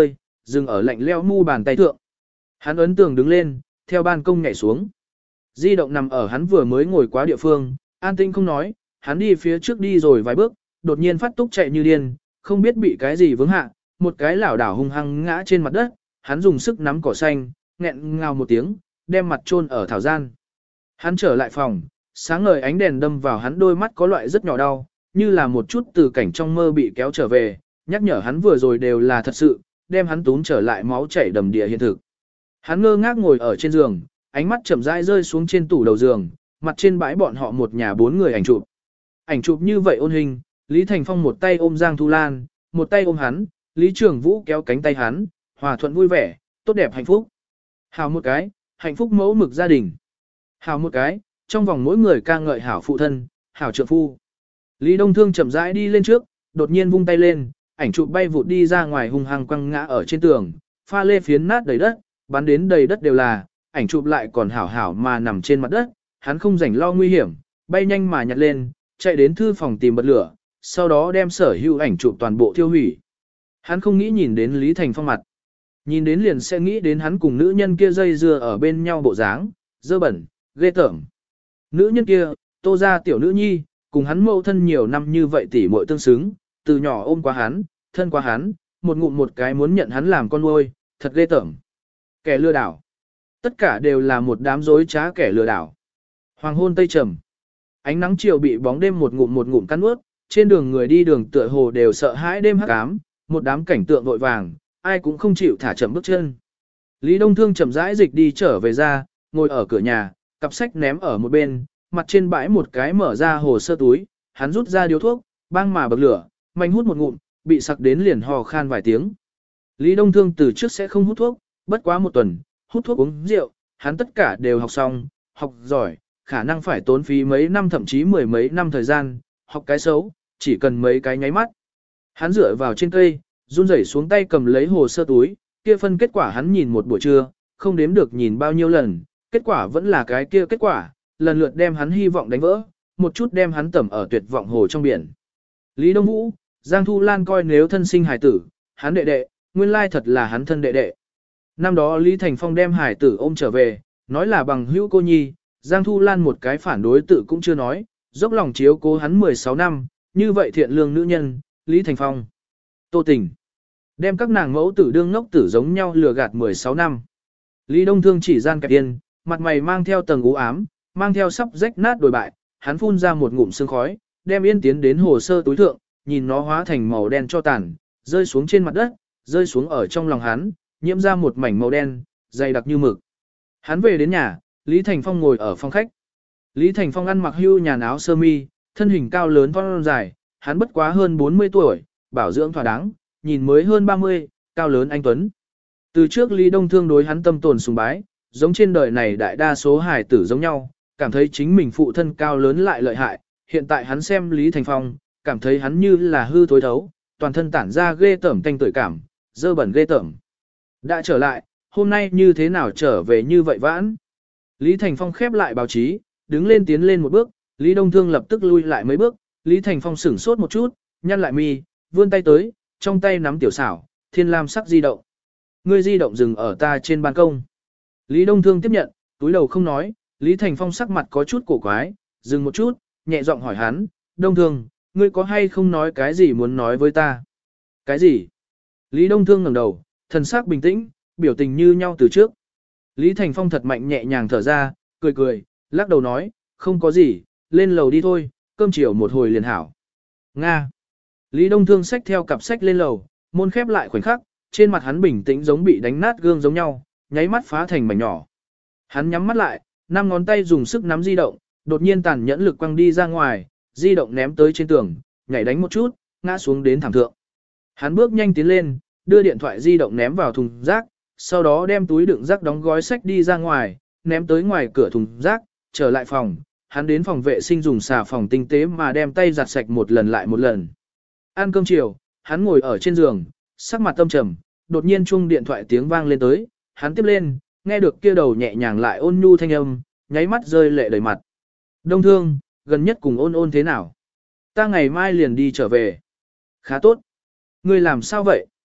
dừng ở lạnh leo mu bàn tay thượng. Hắn ấn tường đứng lên, theo ban công nhảy xuống. Di động nằm ở hắn vừa mới ngồi quá địa phương, an tinh không nói, hắn đi phía trước đi rồi vài bước, đột nhiên phát túc chạy như điên, không biết bị cái gì vướng hạ, một cái lảo đảo hung hăng ngã trên mặt đất, hắn dùng sức nắm cỏ xanh, nghẹn ngào một tiếng, đem mặt chôn ở thảo gian. Hắn trở lại phòng, sáng ngời ánh đèn đâm vào hắn đôi mắt có loại rất nhỏ đau, như là một chút từ cảnh trong mơ bị kéo trở về, nhắc nhở hắn vừa rồi đều là thật sự, đem hắn túm trở lại máu chảy đầm địa hiện thực. Hắn ngơ ngác ngồi ở trên giường, ánh mắt chậm rãi rơi xuống trên tủ đầu giường, mặt trên bãi bọn họ một nhà 4 người ảnh chụp. Ảnh chụp như vậy ôn hình, Lý Thành Phong một tay ôm Giang Thu Lan, một tay ôm hắn, Lý Trường Vũ kéo cánh tay hắn, hòa thuận vui vẻ, tốt đẹp hạnh phúc. Hảo một cái, hạnh phúc mẫu mực gia đình. Hảo một cái, trong vòng mỗi người ca ngợi hảo phụ thân, hảo trượng phu. Lý Đông Thương chậm rãi đi lên trước, đột nhiên vung tay lên, ảnh chụp bay vụt đi ra ngoài hung hăng quăng ngã ở trên tường, pha lê phiến nát đầy đất, bắn đến đầy đất đều là, ảnh chụp lại còn hảo hảo mà nằm trên mặt đất, hắn không rảnh lo nguy hiểm, bay nhanh mà nhặt lên, chạy đến thư phòng tìm bật lửa, sau đó đem sở hữu ảnh chụp toàn bộ tiêu hủy. Hắn không nghĩ nhìn đến Lý Thành Phong mặt. Nhìn đến liền sẽ nghĩ đến hắn cùng nữ nhân kia dây dưa ở bên nhau bộ dáng, dơ bẩn, ghê tởm. Nữ nhân kia, Tô gia tiểu nữ nhi, cùng hắn mâu thân nhiều năm như vậy tỉ muội tương xứng, từ nhỏ ôm qua hắn, thân qua hắn, một ngụm một cái muốn nhận hắn làm con nuôi, thật ghê tởm. Kẻ lừa đảo. Tất cả đều là một đám dối trá kẻ lừa đảo. Hoàng hôn tây trầm. Ánh nắng chiều bị bóng đêm một ngụm cắn ướt, trên đường người đi đường tựa hồ đều sợ hãi đêm hắc ám, một đám cảnh tượng vội vàng, ai cũng không chịu thả chậm bước chân. Lý Đông Thương chậm rãi dịch đi trở về ra, ngồi ở cửa nhà, cặp sách ném ở một bên, mặt trên bãi một cái mở ra hồ sơ túi, hắn rút ra điếu thuốc, băng mà bật lửa, mạnh hút một ngụm, bị sặc đến liền hò khan vài tiếng. Lý Đông Thương từ trước sẽ không hút thuốc, bất quá một tuần, hút thuốc uống rượu, hắn tất cả đều học xong, học giỏi, khả năng phải tốn phí mấy năm thậm chí 10 mấy năm thời gian, học cái xấu, chỉ cần mấy cái nháy mắt. Hắn dựa vào trên cây, run rẩy xuống tay cầm lấy hồ sơ túi, kia phân kết quả hắn nhìn một buổi trưa, không đếm được nhìn bao nhiêu lần, kết quả vẫn là cái kia kết quả, lần lượt đem hắn hy vọng đánh vỡ, một chút đem hắn tẩm ở tuyệt vọng hồ trong biển. Lý Đông Vũ, Giang Thu Lan coi nếu thân sinh hài tử, hắn đệ đệ, nguyên lai thật là hắn thân đệ đệ. Năm đó Lý Thành Phong đem hài tử ôm trở về, nói là bằng hữu cô nhi, Giang Thu Lan một cái phản đối tự cũng chưa nói, dốc lòng chiếu cố hắn 16 năm, như vậy thiện lương nữ nhân, Lý Thành Phong. Tô Tình. Đem các nàng mẫu tử đương ngốc tử giống nhau lừa gạt 16 năm. Lý Đông Thương chỉ gian kẹp yên, mặt mày mang theo tầng u ám, mang theo sắp rách nát đồi bại, hắn phun ra một ngụm sương khói, đem yên tiến đến hồ sơ túi thượng, nhìn nó hóa thành màu đen cho tàn, rơi xuống trên mặt đất, rơi xuống ở trong lòng hắn, nhiễm ra một mảnh màu đen, dày đặc như mực. Hắn về đến nhà, Lý Thành Phong ngồi ở phòng khách. Lý Thành Phong ăn mặc hưu nhàn áo sơ mi, thân hình cao lớn thon dài, hắn bất quá hơn 40 tuổi, bảo dưỡng thỏa đáng, nhìn mới hơn 30, cao lớn anh tuấn. Từ trước Lý Đông Thương đối hắn tâm tồn sùng bái, giống trên đời này đại đa số hài tử giống nhau, cảm thấy chính mình phụ thân cao lớn lại lợi hại, hiện tại hắn xem Lý Thành Phong, cảm thấy hắn như là hư thối thấu, toàn thân tản ra ghê tởm tanh tưởi cảm, dơ bẩn ghê tởm. Đã trở lại, hôm nay như thế nào trở về như vậy vãn? Lý Thành Phong khép lại báo chí, đứng lên tiến lên một bước, Lý Đông Thương lập tức lui lại mấy bước, Lý Thành Phong sửng sốt một chút, nhăn lại mi, vươn tay tới, trong tay nắm tiểu xảo, thiên lam sắc di động. Ngươi di động dừng ở ta trên ban công. Lý Đông Thương tiếp nhận, túi đầu không nói, Lý Thành Phong sắc mặt có chút cổ quái, dừng một chút, nhẹ giọng hỏi hắn, Đông Thương, ngươi có hay không nói cái gì muốn nói với ta? Cái gì? Lý Đông Thương ngẩng đầu, thần sắc bình tĩnh, biểu tình như nhau từ trước. Lý Thành Phong thật mạnh nhẹ nhàng thở ra, cười cười, lắc đầu nói, không có gì, lên lầu đi thôi, cơm chiều một hồi liền hảo. Nga. Lý Đông Thương xách theo cặp sách lên lầu, môn khép lại khoảnh khắc, trên mặt hắn bình tĩnh giống bị đánh nát gương giống nhau, nháy mắt phá thành mảnh nhỏ. Hắn nhắm mắt lại, 5 ngón tay dùng sức nắm di động, đột nhiên tàn nhẫn lực quăng đi ra ngoài, di động ném tới trên tường, nhảy đánh một chút, ngã xuống đến thảm thượng. Hắn bước nhanh tiến lên, đưa điện thoại di động ném vào thùng rác, sau đó đem túi đựng rác đóng gói sách đi ra ngoài, ném tới ngoài cửa thùng rác, trở lại phòng, hắn đến phòng vệ sinh dùng xà phòng tinh tế mà đem tay giặt sạch một lần lại một lần. Ăn cơm chiều, hắn ngồi ở trên giường, sắc mặt tâm trầm, đột nhiên chuông điện thoại tiếng vang lên tới, hắn tiếp lên, nghe được kia đầu nhẹ nhàng lại ôn nhu thanh âm, nháy mắt rơi lệ đầy mặt. Đông Thương, gần nhất cùng ôn ôn thế nào? Ta ngày mai liền đi trở về. Khá tốt. Ngươi làm sao vậy?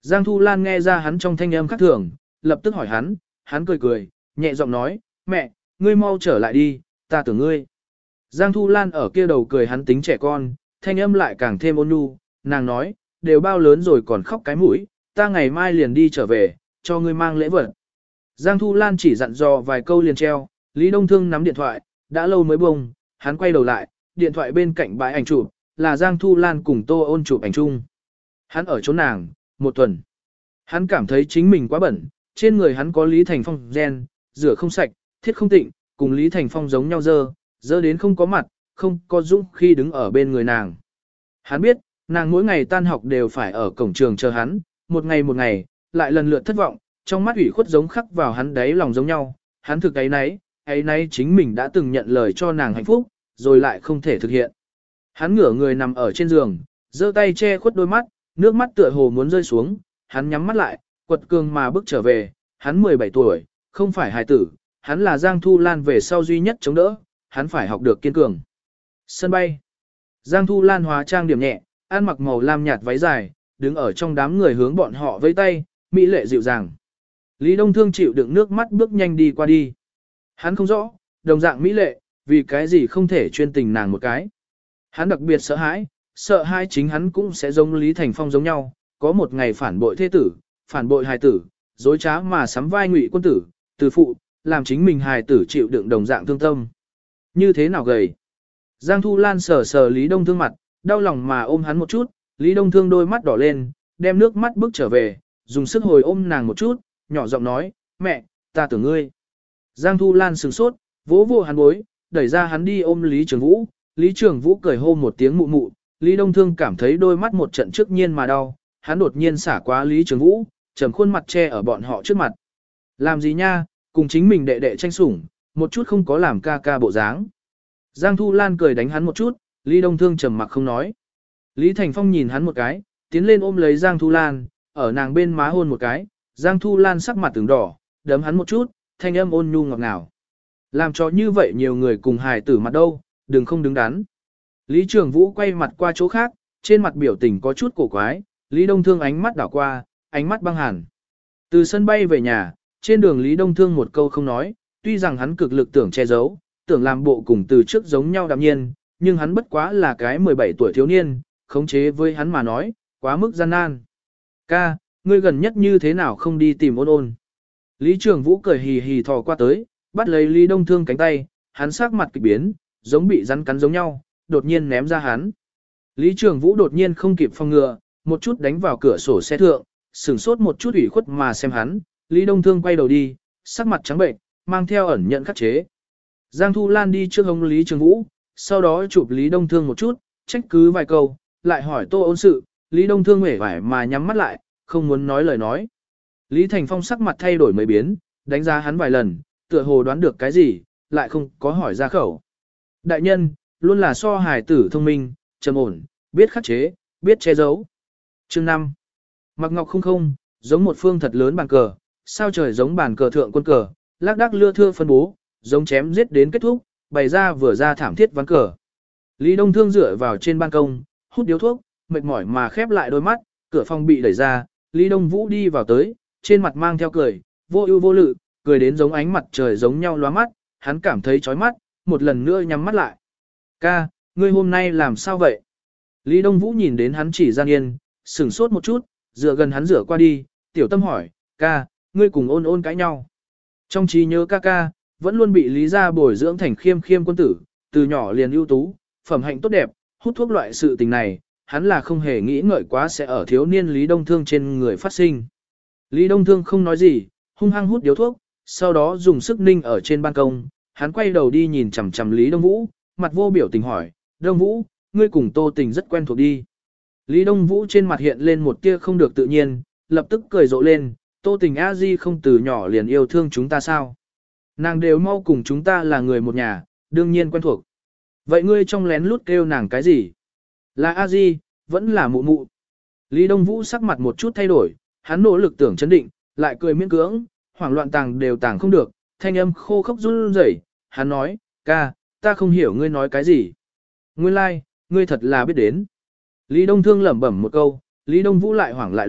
Giang Thu Lan nghe ra hắn trong thanh âm khác thường, lập tức hỏi hắn cười cười, nhẹ giọng nói, mẹ, ngươi mau trở lại đi, ta tưởng ngươi. Giang Thu Lan ở kia đầu cười hắn tính trẻ con, thanh âm lại càng thêm ôn nhu, nàng nói, đều bao lớn rồi còn khóc cái mũi, ta ngày mai liền đi trở về, cho ngươi mang lễ vật. Giang Thu Lan chỉ dặn dò vài câu liền treo, Lý Đông Thương nắm điện thoại, đã lâu mới bông, hắn quay đầu lại, điện thoại bên cạnh bãi ảnh chụp, là Giang Thu Lan cùng Tô Ôn chụp ảnh chung. Hắn ở chỗ nàng, một tuần. Hắn cảm thấy chính mình quá bẩn, trên người hắn có Lý Thành Phong gen, rửa không sạch, thiết không tịnh, cùng Lý Thành Phong giống nhau dơ đến không có mặt, không có dũng khi đứng ở bên người nàng. Hắn biết, nàng mỗi ngày tan học đều phải ở cổng trường chờ hắn, một ngày, lại lần lượt thất vọng, trong mắt ủy khuất giống khắc vào hắn đáy lòng giống nhau, hắn thực ấy nấy chính mình đã từng nhận lời cho nàng hạnh phúc, rồi lại không thể thực hiện. Hắn ngửa người nằm ở trên giường, giơ tay che khuất đôi mắt, nước mắt tựa hồ muốn rơi xuống, hắn nhắm mắt lại, quật cường mà bước trở về, hắn 17 tuổi, không phải hài tử, hắn là Giang Thu Lan về sau duy nhất chống đỡ, hắn phải học được kiên cường. Sân bay. Giang Thu Lan hóa trang điểm nhẹ, ăn mặc màu lam nhạt váy dài, đứng ở trong đám người hướng bọn họ vẫy tay, mỹ lệ dịu dàng. Lý Đông Thương chịu đựng nước mắt bước nhanh đi qua đi. Hắn không rõ, đồng dạng mỹ lệ, vì cái gì không thể chuyên tình nàng một cái. Hắn đặc biệt sợ hãi chính hắn cũng sẽ giống Lý Thành Phong giống nhau, có một ngày phản bội thế tử, phản bội hài tử, dối trá mà sắm vai ngụy quân tử, từ phụ, làm chính mình hài tử chịu đựng đồng dạng thương tâm. Như thế nào gầy? Giang Thu Lan sờ Lý Đông Thương mặt, đau lòng mà ôm hắn một chút, Lý Đông Thương đôi mắt đỏ lên, đem nước mắt bước trở về, dùng sức hồi ôm nàng một chút, nhỏ giọng nói, mẹ, ta tưởng ngươi. Giang Thu Lan sửng sốt, vỗ vỗ hắn bối, đẩy ra hắn đi ôm Lý Trường Vũ, Lý Trường Vũ cười hô một tiếng mụ mụ, Lý Đông Thương cảm thấy đôi mắt một trận trước nhiên mà đau, hắn đột nhiên xả qua Lý Trường Vũ, trầm khuôn mặt che ở bọn họ trước mặt. Làm gì nha, cùng chính mình đệ đệ tranh sủng, một chút không có làm ca ca bộ dáng. Giang Thu Lan cười đánh hắn một chút, Lý Đông Thương trầm mặc không nói. Lý Thành Phong nhìn hắn một cái, tiến lên ôm lấy Giang Thu Lan, ở nàng bên má hôn một cái, Giang Thu Lan sắc mặt từng đỏ, đấm hắn một chút, thanh âm ôn nhu ngọt ngào. Làm cho như vậy nhiều người cùng hài tử mặt đâu, đừng không đứng đắn. Lý Trường Vũ quay mặt qua chỗ khác, trên mặt biểu tình có chút cổ quái, Lý Đông Thương ánh mắt đảo qua, ánh mắt băng hàn. Từ sân bay về nhà, trên đường Lý Đông Thương một câu không nói, tuy rằng hắn cực lực tưởng che giấu, tưởng làm bộ cùng từ trước giống nhau đạm nhiên, nhưng hắn bất quá là cái 17 tuổi thiếu niên, khống chế với hắn mà nói, quá mức gian nan. Ca, ngươi gần nhất như thế nào không đi tìm ôn ôn? Lý Trường Vũ cười hì hì thò qua tới, bắt lấy Lý Đông Thương cánh tay, hắn sắc mặt kịch biến, giống bị rắn cắn giống nhau, đột nhiên ném ra hắn. Lý Trường Vũ đột nhiên không kịp phòng ngừa, một chút đánh vào cửa sổ xe thượng, sửng sốt một chút ủy khuất mà xem hắn, Lý Đông Thương quay đầu đi, sắc mặt trắng bệnh, mang theo ẩn nhận khắc chế. Giang Thu Lan đi trước hông Lý Trường Vũ, sau đó chụp Lý Đông Thương một chút, trách cứ vài câu, lại hỏi Tô Ôn sự, Lý Đông Thương hể vải mà nhắm mắt lại, không muốn nói lời nói. Lý Thành Phong sắc mặt thay đổi mấy biến, đánh giá hắn vài lần, tựa hồ đoán được cái gì, lại không có hỏi ra khẩu. Đại nhân, luôn là so hài tử thông minh, trầm ổn, biết khắc chế, biết che giấu. Chương 5. Mặc ngọc không, giống một phương thật lớn bàn cờ, sao trời giống bàn cờ thượng quân cờ, lác đác lưa thưa phân bố, giống chém giết đến kết thúc, bày ra vừa ra thảm thiết ván cờ. Lý Đông Thương dựa vào trên ban công, hút điếu thuốc, mệt mỏi mà khép lại đôi mắt, cửa phòng bị đẩy ra, Lý Đông Vũ đi vào tới, trên mặt mang theo cười, vô ưu vô lự, cười đến giống ánh mặt trời giống nhau lóa mắt, hắn cảm thấy chói mắt, một lần nữa nhắm mắt lại. Ca, ngươi hôm nay làm sao vậy? Lý Đông Vũ nhìn đến hắn chỉ gian yên, sửng sốt một chút, dựa gần hắn rửa qua đi, tiểu tâm hỏi, ca, ngươi cùng ôn ôn cãi nhau. Trong trí nhớ ca ca, vẫn luôn bị Lý gia bồi dưỡng thành khiêm khiêm quân tử, từ nhỏ liền ưu tú, phẩm hạnh tốt đẹp, hút thuốc loại sự tình này, hắn là không hề nghĩ ngợi quá sẽ ở thiếu niên Lý Đông Thương trên người phát sinh. Lý Đông Thương không nói gì, hung hăng hút điếu thuốc, sau đó dùng sức ninh ở trên ban công, hắn quay đầu đi nhìn chằm chằm Lý Đông Vũ, mặt vô biểu tình hỏi, Đông Vũ, ngươi cùng Tô Tình rất quen thuộc đi. Lý Đông Vũ trên mặt hiện lên một tia không được tự nhiên, lập tức cười rộ lên, Tô Tình a di không từ nhỏ liền yêu thương chúng ta sao? Nàng đều mau cùng chúng ta là người một nhà, đương nhiên quen thuộc. Vậy ngươi trong lén lút kêu nàng cái gì? Là a di, vẫn là mụ mụ. Lý Đông Vũ sắc mặt một chút thay đổi, hắn nỗ lực tưởng chấn định, lại cười miễn cưỡng, hoảng loạn tàng đều tàng không được, thanh âm khô khốc run rẩy. Hắn nói, ca, ta không hiểu ngươi nói cái gì. Nguyên lai, ngươi thật là biết đến. Lý Đông Thương lẩm bẩm một câu, Lý Đông Vũ lại hoảng lại loạn,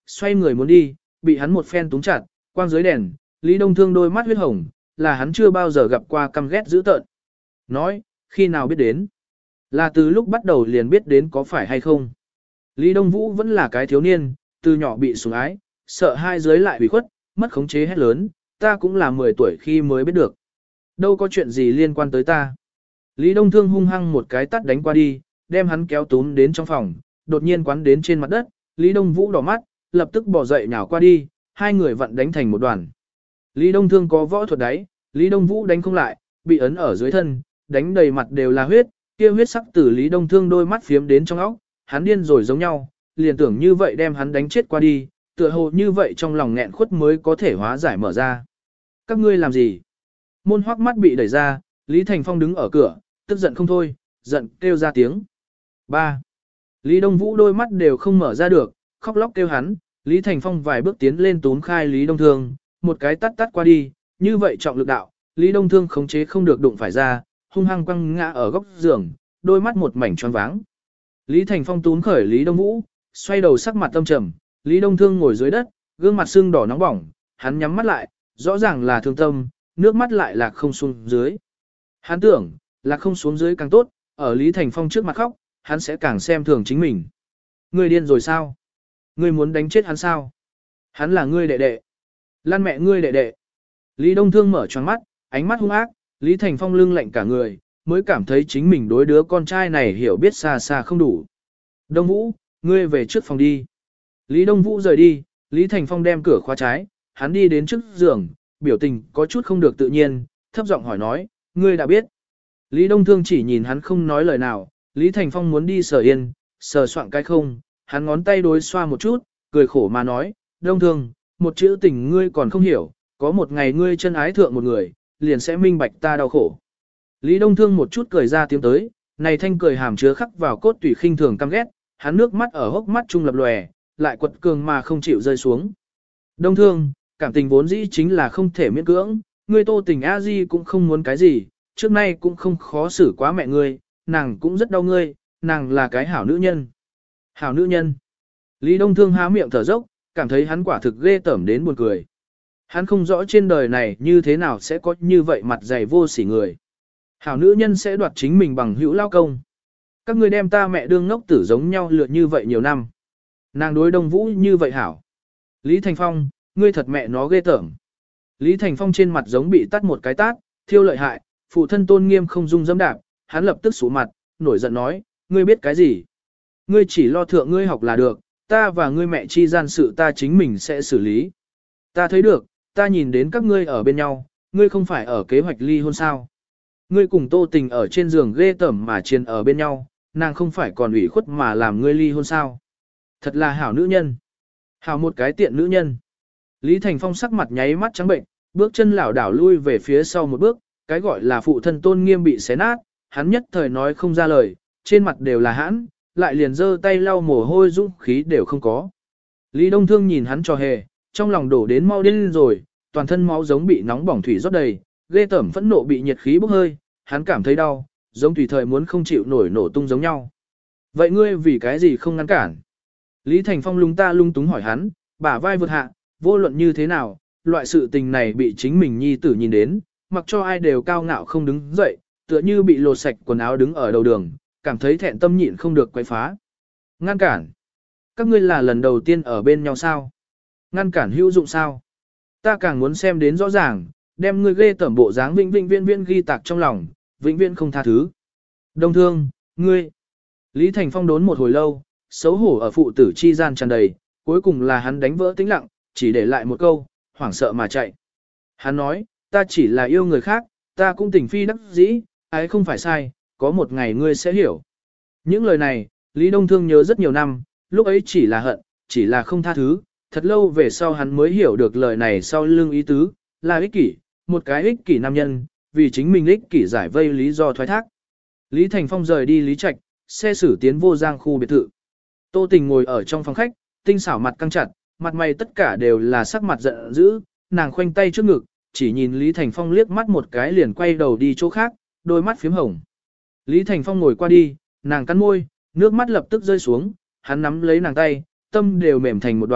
xoay người muốn đi, bị hắn một phen túm chặt, quang dưới đèn, Lý Đông Thương đôi mắt huyết hồng, là hắn chưa bao giờ gặp qua căm ghét dữ tợn. Nói, khi nào biết đến? Là từ lúc bắt đầu liền biết đến có phải hay không? Lý Đông Vũ vẫn là cái thiếu niên, từ nhỏ bị sủng ái, sợ hai dưới lại bị khuất, mất khống chế hét lớn, ta cũng là 10 tuổi khi mới biết được. Đâu có chuyện gì liên quan tới ta. Lý Đông Thương hung hăng một cái tát đánh qua đi, đem hắn kéo túm đến trong phòng, đột nhiên quán đến trên mặt đất, Lý Đông Vũ đỏ mắt, lập tức bỏ dậy nhào qua đi, hai người vặn đánh thành một đoàn. Lý Đông Thương có võ thuật đấy, Lý Đông Vũ đánh không lại, bị ấn ở dưới thân, đánh đầy mặt đều là huyết, kia huyết sắc từ Lý Đông Thương đôi mắt phiếm đến trong óc, hắn điên rồi giống nhau, liền tưởng như vậy đem hắn đánh chết qua đi, tựa hồ như vậy trong lòng nghẹn khuất mới có thể hóa giải mở ra. Các ngươi làm gì? Môn hoắc mắt bị đẩy ra, Lý Thành Phong đứng ở cửa, tức giận không thôi, giận kêu ra tiếng. 3. Lý Đông Vũ đôi mắt đều không mở ra được, khóc lóc kêu hắn, Lý Thành Phong vài bước tiến lên túm khai Lý Đông Thương, một cái tắt qua đi, như vậy trọng lực đạo, Lý Đông Thương khống chế không được đụng phải ra, hung hăng quăng ngã ở góc giường, đôi mắt một mảnh tròn váng. Lý Thành Phong túm khởi Lý Đông Vũ, xoay đầu sắc mặt tâm trầm, Lý Đông Thương ngồi dưới đất, gương mặt sưng đỏ nóng bỏng, hắn nhắm mắt lại, rõ ràng là thương tâm, nước mắt lại lạc không xuống dưới. Hắn tưởng, lạc không xuống dưới càng tốt, ở Lý Thành Phong trước mặt khóc, hắn sẽ càng xem thường chính mình. Ngươi điên rồi sao? Ngươi muốn đánh chết hắn sao? Hắn là ngươi đệ đệ. Lan mẹ ngươi đệ đệ. Lý Đông Thương mở tròn mắt, ánh mắt hung ác, Lý Thành Phong lưng lạnh cả người, mới cảm thấy chính mình đối đứa con trai này hiểu biết xa xa không đủ. Đông Vũ, ngươi về trước phòng đi. Lý Đông Vũ rời đi, Lý Thành Phong đem cửa khóa trái, hắn đi đến trước giường, biểu tình có chút không được tự nhiên, thấp giọng hỏi nói, ngươi đã biết. Lý Đông Thương chỉ nhìn hắn không nói lời nào, Lý Thành Phong muốn đi sờ yên, sờ soạn cái không, hắn ngón tay đối xoa một chút, cười khổ mà nói, Đông Thương, một chữ tình ngươi còn không hiểu, có một ngày ngươi chân ái thượng một người, liền sẽ minh bạch ta đau khổ. Lý Đông Thương một chút cười ra tiếng tới, này thanh cười hàm chứa khắc vào cốt tủy khinh thường căm ghét, hắn nước mắt ở hốc mắt trung lập lòe, lại quật cường mà không chịu rơi xuống. Đông Thương, cảm tình vốn dĩ chính là không thể miễn cưỡng, ngươi Tô Tình A Di cũng không muốn cái gì, trước nay cũng không khó xử quá mẹ ngươi, nàng cũng rất đau ngươi, nàng là cái hảo nữ nhân. Hảo nữ nhân. Lý Đông Thương há miệng thở dốc, cảm thấy hắn quả thực ghê tởm đến buồn cười. Hắn không rõ trên đời này như thế nào sẽ có như vậy mặt dày vô sỉ người. Hảo nữ nhân sẽ đoạt chính mình bằng hữu lao công. Các ngươi đem ta mẹ đương ngốc tử giống nhau lượt như vậy nhiều năm. Nàng đối Đông Vũ như vậy hảo. Lý Thành Phong, ngươi thật mẹ nó ghê tởm. Lý Thành Phong trên mặt giống bị tắt một cái tát, thiêu lợi hại, phụ thân tôn nghiêm không dung dẫm đạp, hắn lập tức sủ mặt, nổi giận nói, ngươi biết cái gì? Ngươi chỉ lo thượng ngươi học là được, ta và ngươi mẹ chi gian sự ta chính mình sẽ xử lý. Ta thấy được, ta nhìn đến các ngươi ở bên nhau, ngươi không phải ở kế hoạch ly hôn sao? Ngươi cùng Tô Tình ở trên giường ghê tởm mà chiên ở bên nhau, nàng không phải còn ủy khuất mà làm ngươi ly hôn sao? Thật là hảo nữ nhân. Hảo một cái tiện nữ nhân. Lý Thành Phong sắc mặt nháy mắt trắng bệnh, bước chân lảo đảo lui về phía sau một bước, cái gọi là phụ thân tôn nghiêm bị xé nát, hắn nhất thời nói không ra lời, trên mặt đều là hãn, lại liền giơ tay lau mồ hôi dũng khí đều không có. Lý Đông Thương nhìn hắn trò hề, trong lòng đổ đến mau điên rồi, toàn thân máu giống bị nóng bỏng thủy rót đầy, ghê tởm phẫn nộ bị nhiệt khí bốc hơi, hắn cảm thấy đau, giống tùy thời muốn không chịu nổi nổ tung giống nhau. Vậy ngươi vì cái gì không ngăn cản? Lý Thành Phong lung túng hỏi hắn, bả vai vượt hạ, vô luận như thế nào, loại sự tình này bị chính mình nhi tử nhìn đến, mặc cho ai đều cao ngạo không đứng dậy, tựa như bị lột sạch quần áo đứng ở đầu đường, cảm thấy thẹn tâm nhịn không được quấy phá. Ngăn cản. Các ngươi là lần đầu tiên ở bên nhau sao? Ngăn cản hữu dụng sao? Ta càng muốn xem đến rõ ràng, đem ngươi ghê tởm bộ dáng vĩnh viễn ghi tạc trong lòng, vĩnh viễn không tha thứ. Đông Thương, ngươi. Lý Thành Phong đốn một hồi lâu, xấu hổ ở phụ tử chi gian tràn đầy, cuối cùng là hắn đánh vỡ tĩnh lặng, chỉ để lại một câu, hoảng sợ mà chạy. Hắn nói, ta chỉ là yêu người khác, ta cũng tình phi đắc dĩ, ái không phải sai, có một ngày ngươi sẽ hiểu. Những lời này, Lý Đông Thương nhớ rất nhiều năm, lúc ấy chỉ là hận, chỉ là không tha thứ, thật lâu về sau hắn mới hiểu được lời này sau lưng ý tứ, là ích kỷ, một cái ích kỷ nam nhân, vì chính mình ích kỷ giải vây lý do thoái thác. Lý Thành Phong rời đi Lý Trạch, xe xử tiến vô giang khu biệt thự. Tô Tình ngồi ở trong phòng khách, tinh xảo mặt căng chặt, mặt mày tất cả đều là sắc mặt giận dữ, nàng khoanh tay trước ngực, chỉ nhìn Lý Thành Phong liếc mắt một cái liền quay đầu đi chỗ khác, đôi mắt phím hồng. Lý Thành Phong ngồi qua đi, nàng cắn môi, nước mắt lập tức rơi xuống, hắn nắm lấy nàng tay, tâm đều mềm thành một đoàn,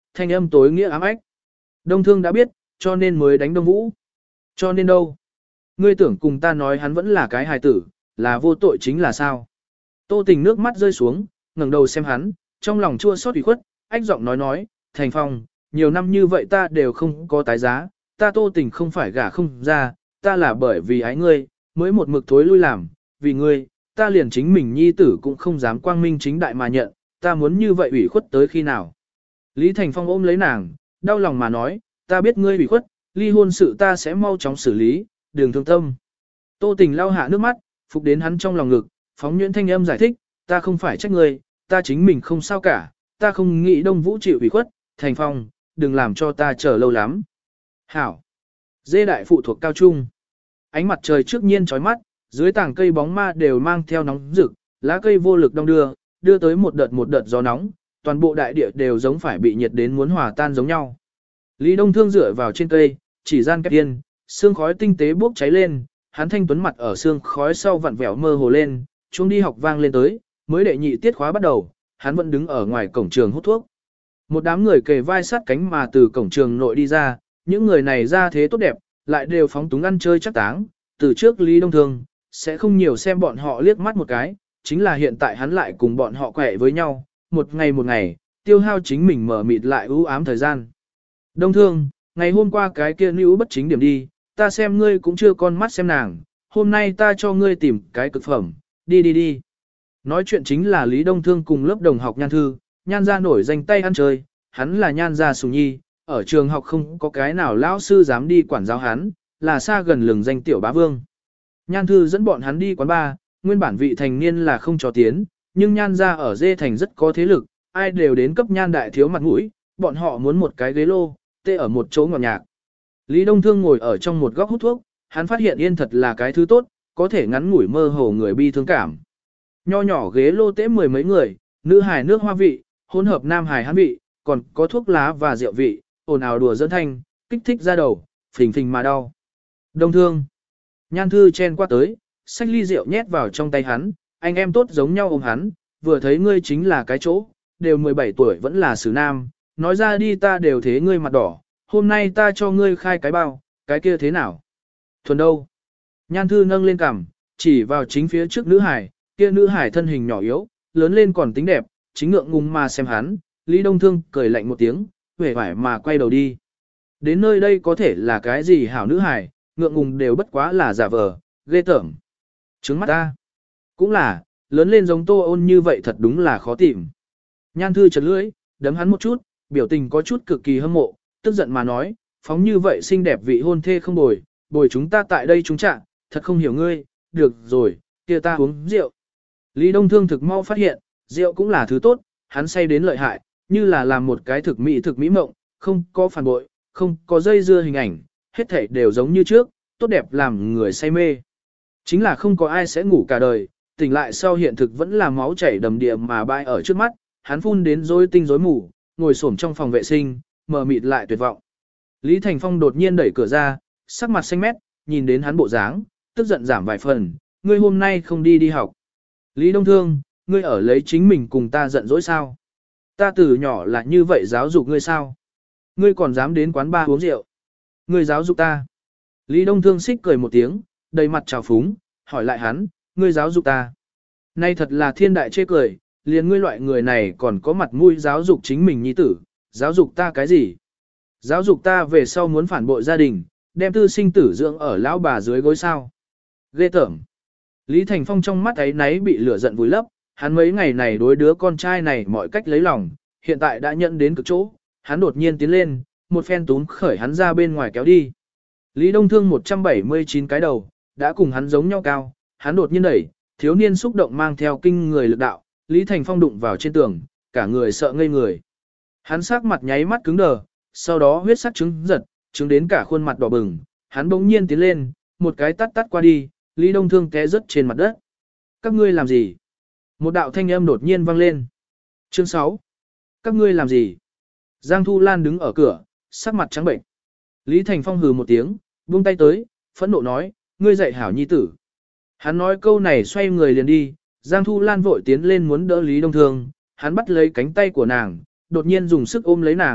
thanh âm tối nghĩa ám ách. Đông Thương đã biết, cho nên mới đánh Đông Vũ. Cho nên đâu? Ngươi tưởng cùng ta nói hắn vẫn là cái hài tử, là vô tội chính là sao? Tô Tình nước mắt rơi xuống, ngẩng đầu xem hắn, trong lòng chua xót ủy khuất, ách giọng nói, Thành Phong, nhiều năm như vậy ta đều không có tái giá, ta Tô Tình không phải gả không ra, ta là bởi vì ái ngươi, mới một mực thối lui làm, vì ngươi, ta liền chính mình nhi tử cũng không dám quang minh chính đại mà nhận, ta muốn như vậy ủy khuất tới khi nào. Lý Thành Phong ôm lấy nàng, đau lòng mà nói, ta biết ngươi ủy khuất, ly hôn sự ta sẽ mau chóng xử lý, đừng thương tâm. Tô Tình lau hạ nước mắt, phục đến hắn trong lòng ngực, phóng nhuyễn thanh âm giải thích, ta không phải trách ngươi, ta chính mình không sao cả, ta không nghĩ Đông Vũ chịu ủy khuất, Thành Phong, đừng làm cho ta chờ lâu lắm. Hảo. Dê đại phụ thuộc cao trung. Ánh mặt trời trước nhiên chói mắt, dưới tảng cây bóng ma đều mang theo nóng rực, lá cây vô lực đong đưa tới một đợt gió nóng, toàn bộ đại địa đều giống phải bị nhiệt đến muốn hòa tan giống nhau. Lý Đông Thương dựa vào trên cây, chỉ gian kẹp yên, sương khói tinh tế bốc cháy lên, hắn thanh tuấn mặt ở sương khói sau vặn vẹo mơ hồ lên, chuông đi học vang lên tới, mới đệ nhị tiết khóa bắt đầu, hắn vẫn đứng ở ngoài cổng trường hút thuốc. Một đám người kề vai sát cánh mà từ cổng trường nội đi ra, những người này ra thế tốt đẹp, lại đều phóng túng ăn chơi chắc táng, từ trước Lý Đông Thương, sẽ không nhiều xem bọn họ liếc mắt một cái, chính là hiện tại hắn lại cùng bọn họ quẹ với nhau, một ngày, tiêu hao chính mình mở mịt lại ưu ám thời gian. Đông Thương, ngày hôm qua cái kia nữ bất chính điểm đi, ta xem ngươi cũng chưa con mắt xem nàng, hôm nay ta cho ngươi tìm cái cực phẩm, đi. Nói chuyện chính là Lý Đông Thương cùng lớp đồng học Nhan Thư, Nhan gia nổi danh tay ăn chơi, hắn là Nhan gia sùng nhi, ở trường học không có cái nào lão sư dám đi quản giáo hắn, là xa gần lừng danh tiểu bá vương. Nhan Thư dẫn bọn hắn đi quán bar, nguyên bản vị thành niên là không cho tiến, nhưng Nhan gia ở Dê Thành rất có thế lực, ai đều đến cấp Nhan đại thiếu mặt mũi, bọn họ muốn một cái ghế lô, tê ở một chỗ ngọt nhạc. Lý Đông Thương ngồi ở trong một góc hút thuốc, hắn phát hiện yên thật là cái thứ tốt, có thể ngắn ngủi mơ hồ người bi thương cảm. Nho nhỏ ghế lô tễ mười mấy người, nữ hài nước hoa vị, hỗn hợp nam hài hán vị, còn có thuốc lá và rượu vị, ồn ào đùa dẫn thanh, kích thích ra đầu, phình phình mà đau. Đông Thương. Nhan Thư chen qua tới, xách ly rượu nhét vào trong tay hắn, anh em tốt giống nhau ôm hắn, vừa thấy ngươi chính là cái chỗ, đều 17 tuổi vẫn là xử nam, nói ra đi ta đều thế ngươi mặt đỏ, hôm nay ta cho ngươi khai cái bao, cái kia thế nào? Thuần đâu? Nhan Thư nâng lên cằm, chỉ vào chính phía trước nữ hải, kia nữ hải thân hình nhỏ yếu, lớn lên còn tính đẹp, chính ngượng ngùng mà xem hắn, Lý Đông Thương cười lạnh một tiếng, vẻ vải mà quay đầu đi. Đến nơi đây có thể là cái gì hảo nữ hải, ngượng ngùng đều bất quá là giả vờ, ghê tởm. Trứng mắt ta. Cũng là, lớn lên giống Tô Ôn như vậy thật đúng là khó tìm. Nhan Thư chật lưỡi, đấm hắn một chút, biểu tình có chút cực kỳ hâm mộ, tức giận mà nói, phóng như vậy xinh đẹp vị hôn thê không bồi chúng ta tại đây chúng trạng, thật không hiểu ngươi, được rồi, kia ta uống rượu. Lý Đông Thương thực mau phát hiện, rượu cũng là thứ tốt, hắn say đến lợi hại, như là làm một cái thực mỹ mộng, không có phản bội, không có dây dưa hình ảnh, hết thảy đều giống như trước, tốt đẹp làm người say mê. Chính là không có ai sẽ ngủ cả đời, tỉnh lại sau hiện thực vẫn là máu chảy đầm địa mà bại ở trước mắt, hắn phun đến rối tinh rối mù, ngồi xổm trong phòng vệ sinh, mờ mịt lại tuyệt vọng. Lý Thành Phong đột nhiên đẩy cửa ra, sắc mặt xanh mét, nhìn đến hắn bộ dáng, tức giận giảm vài phần, ngươi hôm nay không đi học. Lý Đông Thương, ngươi ở lấy chính mình cùng ta giận dỗi sao? Ta từ nhỏ là như vậy giáo dục ngươi sao? Ngươi còn dám đến quán bar uống rượu? Ngươi giáo dục ta? Lý Đông Thương xích cười một tiếng, đầy mặt trào phúng, hỏi lại hắn, ngươi giáo dục ta? Nay thật là thiên đại chê cười, liền ngươi loại người này còn có mặt mũi giáo dục chính mình nhi tử, giáo dục ta cái gì? Giáo dục ta về sau muốn phản bội gia đình, đem tư sinh tử dưỡng ở lão bà dưới gối sao? Ghê tởm. Lý Thành Phong trong mắt ấy náy bị lửa giận vùi lấp, hắn mấy ngày này đối đứa con trai này mọi cách lấy lòng, hiện tại đã nhận đến cực chỗ, hắn đột nhiên tiến lên, một phen túm khởi hắn ra bên ngoài kéo đi. Lý Đông Thương 179 cái đầu, đã cùng hắn giống nhau cao, hắn đột nhiên đẩy, thiếu niên xúc động mang theo kinh người lực đạo, Lý Thành Phong đụng vào trên tường, cả người sợ ngây người. Hắn sắc mặt nháy mắt cứng đờ, sau đó huyết sắc trứng giật, trứng đến cả khuôn mặt đỏ bừng, hắn bỗng nhiên tiến lên, một cái tát qua đi, Lý Đông Thương té rớt trên mặt đất. Các ngươi làm gì? Một đạo thanh âm đột nhiên vang lên. Chương 6. Các ngươi làm gì? Giang Thu Lan đứng ở cửa, sắc mặt trắng bệnh. Lý Thành Phong hừ một tiếng, buông tay tới, phẫn nộ nói, ngươi dạy hảo nhi tử. Hắn nói câu này xoay người liền đi, Giang Thu Lan vội tiến lên muốn đỡ Lý Đông Thương, hắn bắt lấy cánh tay của nàng, đột nhiên dùng sức ôm lấy nàng,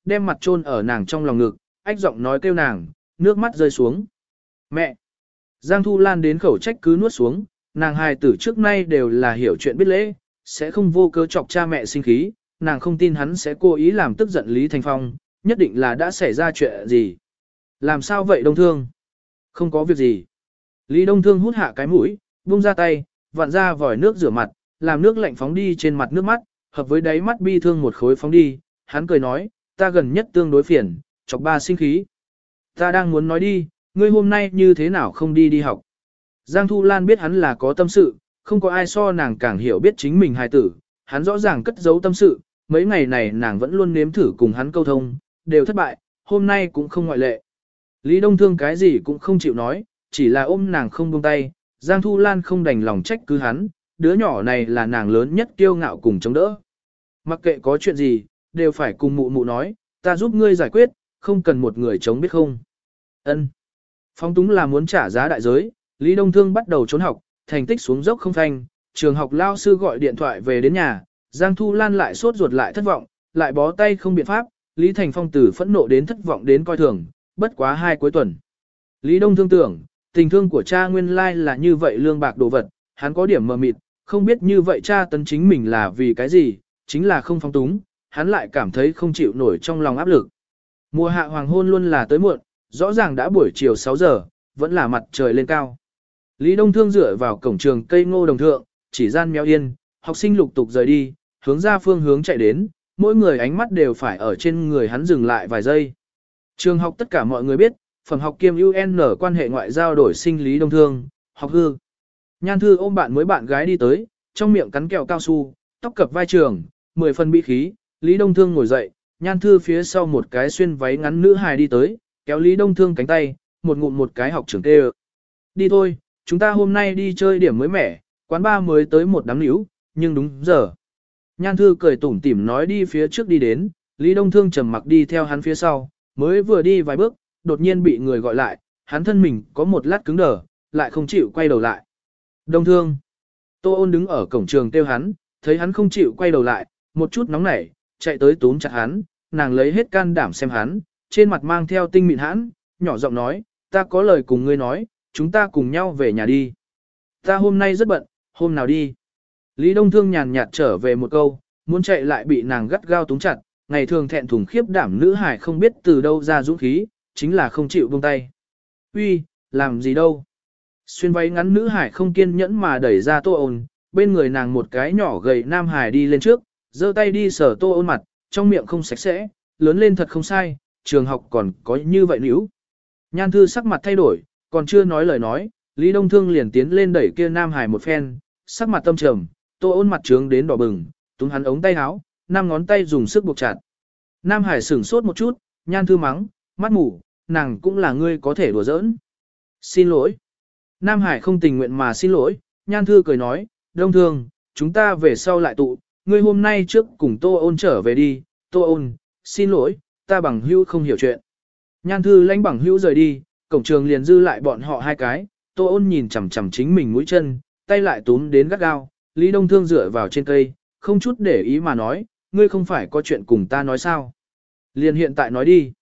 đem mặt chôn ở nàng trong lòng ngực, ách giọng nói kêu nàng, nước mắt rơi xuống. Mẹ! Giang Thu Lan đến khẩu trách cứ nuốt xuống, nàng hài tử trước nay đều là hiểu chuyện biết lễ, sẽ không vô cớ chọc cha mẹ sinh khí, nàng không tin hắn sẽ cố ý làm tức giận Lý Thành Phong, nhất định là đã xảy ra chuyện gì. Làm sao vậy Đông Thương? Không có việc gì. Lý Đông Thương hút hạ cái mũi, buông ra tay, vặn ra vòi nước rửa mặt, làm nước lạnh phóng đi trên mặt nước mắt, hợp với đáy mắt bi thương một khối phóng đi, hắn cười nói, ta gần nhất tương đối phiền, chọc ba sinh khí. Ta đang muốn nói đi, ngươi hôm nay như thế nào không đi học. Giang Thu Lan biết hắn là có tâm sự, không có ai so nàng càng hiểu biết chính mình hài tử, hắn rõ ràng cất giấu tâm sự, mấy ngày này nàng vẫn luôn nếm thử cùng hắn câu thông, đều thất bại, hôm nay cũng không ngoại lệ. Lý Đông Thương cái gì cũng không chịu nói, chỉ là ôm nàng không buông tay, Giang Thu Lan không đành lòng trách cứ hắn, đứa nhỏ này là nàng lớn nhất kiêu ngạo cùng chống đỡ. Mặc kệ có chuyện gì, đều phải cùng mụ mụ nói, ta giúp ngươi giải quyết, không cần một người chống biết không. Ân. Phóng túng là muốn trả giá đại giới, Lý Đông Thương bắt đầu trốn học, thành tích xuống dốc không phanh, trường học lao sư gọi điện thoại về đến nhà, Giang Thu Lan lại sốt ruột lại thất vọng, lại bó tay không biện pháp, Lý Thành Phong từ phẫn nộ đến thất vọng đến coi thường, bất quá 2 cuối tuần. Lý Đông Thương tưởng, tình thương của cha nguyên lai là như vậy lương bạc đồ vật, hắn có điểm mờ mịt, không biết như vậy cha tấn chính mình là vì cái gì, chính là không phóng túng, hắn lại cảm thấy không chịu nổi trong lòng áp lực. Mùa hạ hoàng hôn luôn là tới muộn, rõ ràng đã buổi chiều 6 giờ, vẫn là mặt trời lên cao. Lý Đông Thương dựa vào cổng trường cây ngô đồng thượng, chỉ gian méo yên, học sinh lục tục rời đi, hướng ra phương hướng chạy đến, mỗi người ánh mắt đều phải ở trên người hắn dừng lại vài giây. Trường học tất cả mọi người biết, phẩm học kiêm UN quan hệ ngoại giao đổi sinh Lý Đông Thương, học hư. Nhan Thư ôm bạn mới bạn gái đi tới, trong miệng cắn kẹo cao su, tóc cập vai trường, 10 phần bị khí, Lý Đông Thương ngồi dậy, Nhan Thư phía sau một cái xuyên váy ngắn nữ hài đi tới, kéo Lý Đông Thương cánh tay, một ngụm một cái học trưởng tê. Đi thôi, chúng ta hôm nay đi chơi điểm mới mẻ, quán bar mới tới một đám níu, nhưng đúng giờ. Nhan Thư cười tủm tỉm nói đi phía trước đi đến, Lý Đông Thương trầm mặc đi theo hắn phía sau, mới vừa đi vài bước, đột nhiên bị người gọi lại, hắn thân mình có một lát cứng đờ, lại không chịu quay đầu lại. Đông Thương. Tô Ôn đứng ở cổng trường kêu hắn, thấy hắn không chịu quay đầu lại, một chút nóng nảy, chạy tới túm chặt hắn, nàng lấy hết can đảm xem hắn, trên mặt mang theo tinh mịn hãn, nhỏ giọng nói, ta có lời cùng ngươi nói, chúng ta cùng nhau về nhà đi. Ta hôm nay rất bận, hôm nào đi. Lý Đông Thương nhàn nhạt trở về một câu, muốn chạy lại bị nàng gắt gao túm chặt, ngày thường thẹn thùng khiếp đảm nữ hải không biết từ đâu ra dũng khí, chính là không chịu buông tay. Uy, làm gì đâu? Xuyên váy ngắn nữ hải không kiên nhẫn mà đẩy ra Tô Ôn, bên người nàng một cái nhỏ gầy nam hải đi lên trước, giơ tay đi sờ Tô Ôn mặt, trong miệng không sạch sẽ, lớn lên thật không sai, trường học còn có như vậy níu. Nhan Thư sắc mặt thay đổi, còn chưa nói lời nói, Lý Đông Thương liền tiến lên đẩy kia nam hải một phen, sắc mặt tâm trầm, Tô Ôn mặt trướng đến đỏ bừng, túm hắn ống tay áo, 5 ngón tay dùng sức buộc chặt. Nam Hải sửng sốt một chút, Nhan Thư mắng, mắt mù, nàng cũng là ngươi có thể đùa giỡn. Xin lỗi. Nam Hải không tình nguyện mà xin lỗi, Nhan Thư cười nói, Đông Thương, chúng ta về sau lại tụ, ngươi hôm nay trước cùng Tô Ôn trở về đi, Tô Ôn, xin lỗi, ta bằng hữu không hiểu chuyện. Nhan Thư lãnh bằng hữu rời đi, cổng trường liền dư lại bọn họ 2 cái, Tô Ôn nhìn chằm chằm chính mình mũi chân, tay lại túm đến gắt gao, Lý Đông Thương dựa vào trên cây, không chút để ý mà nói, ngươi không phải có chuyện cùng ta nói sao? Liền hiện tại nói đi.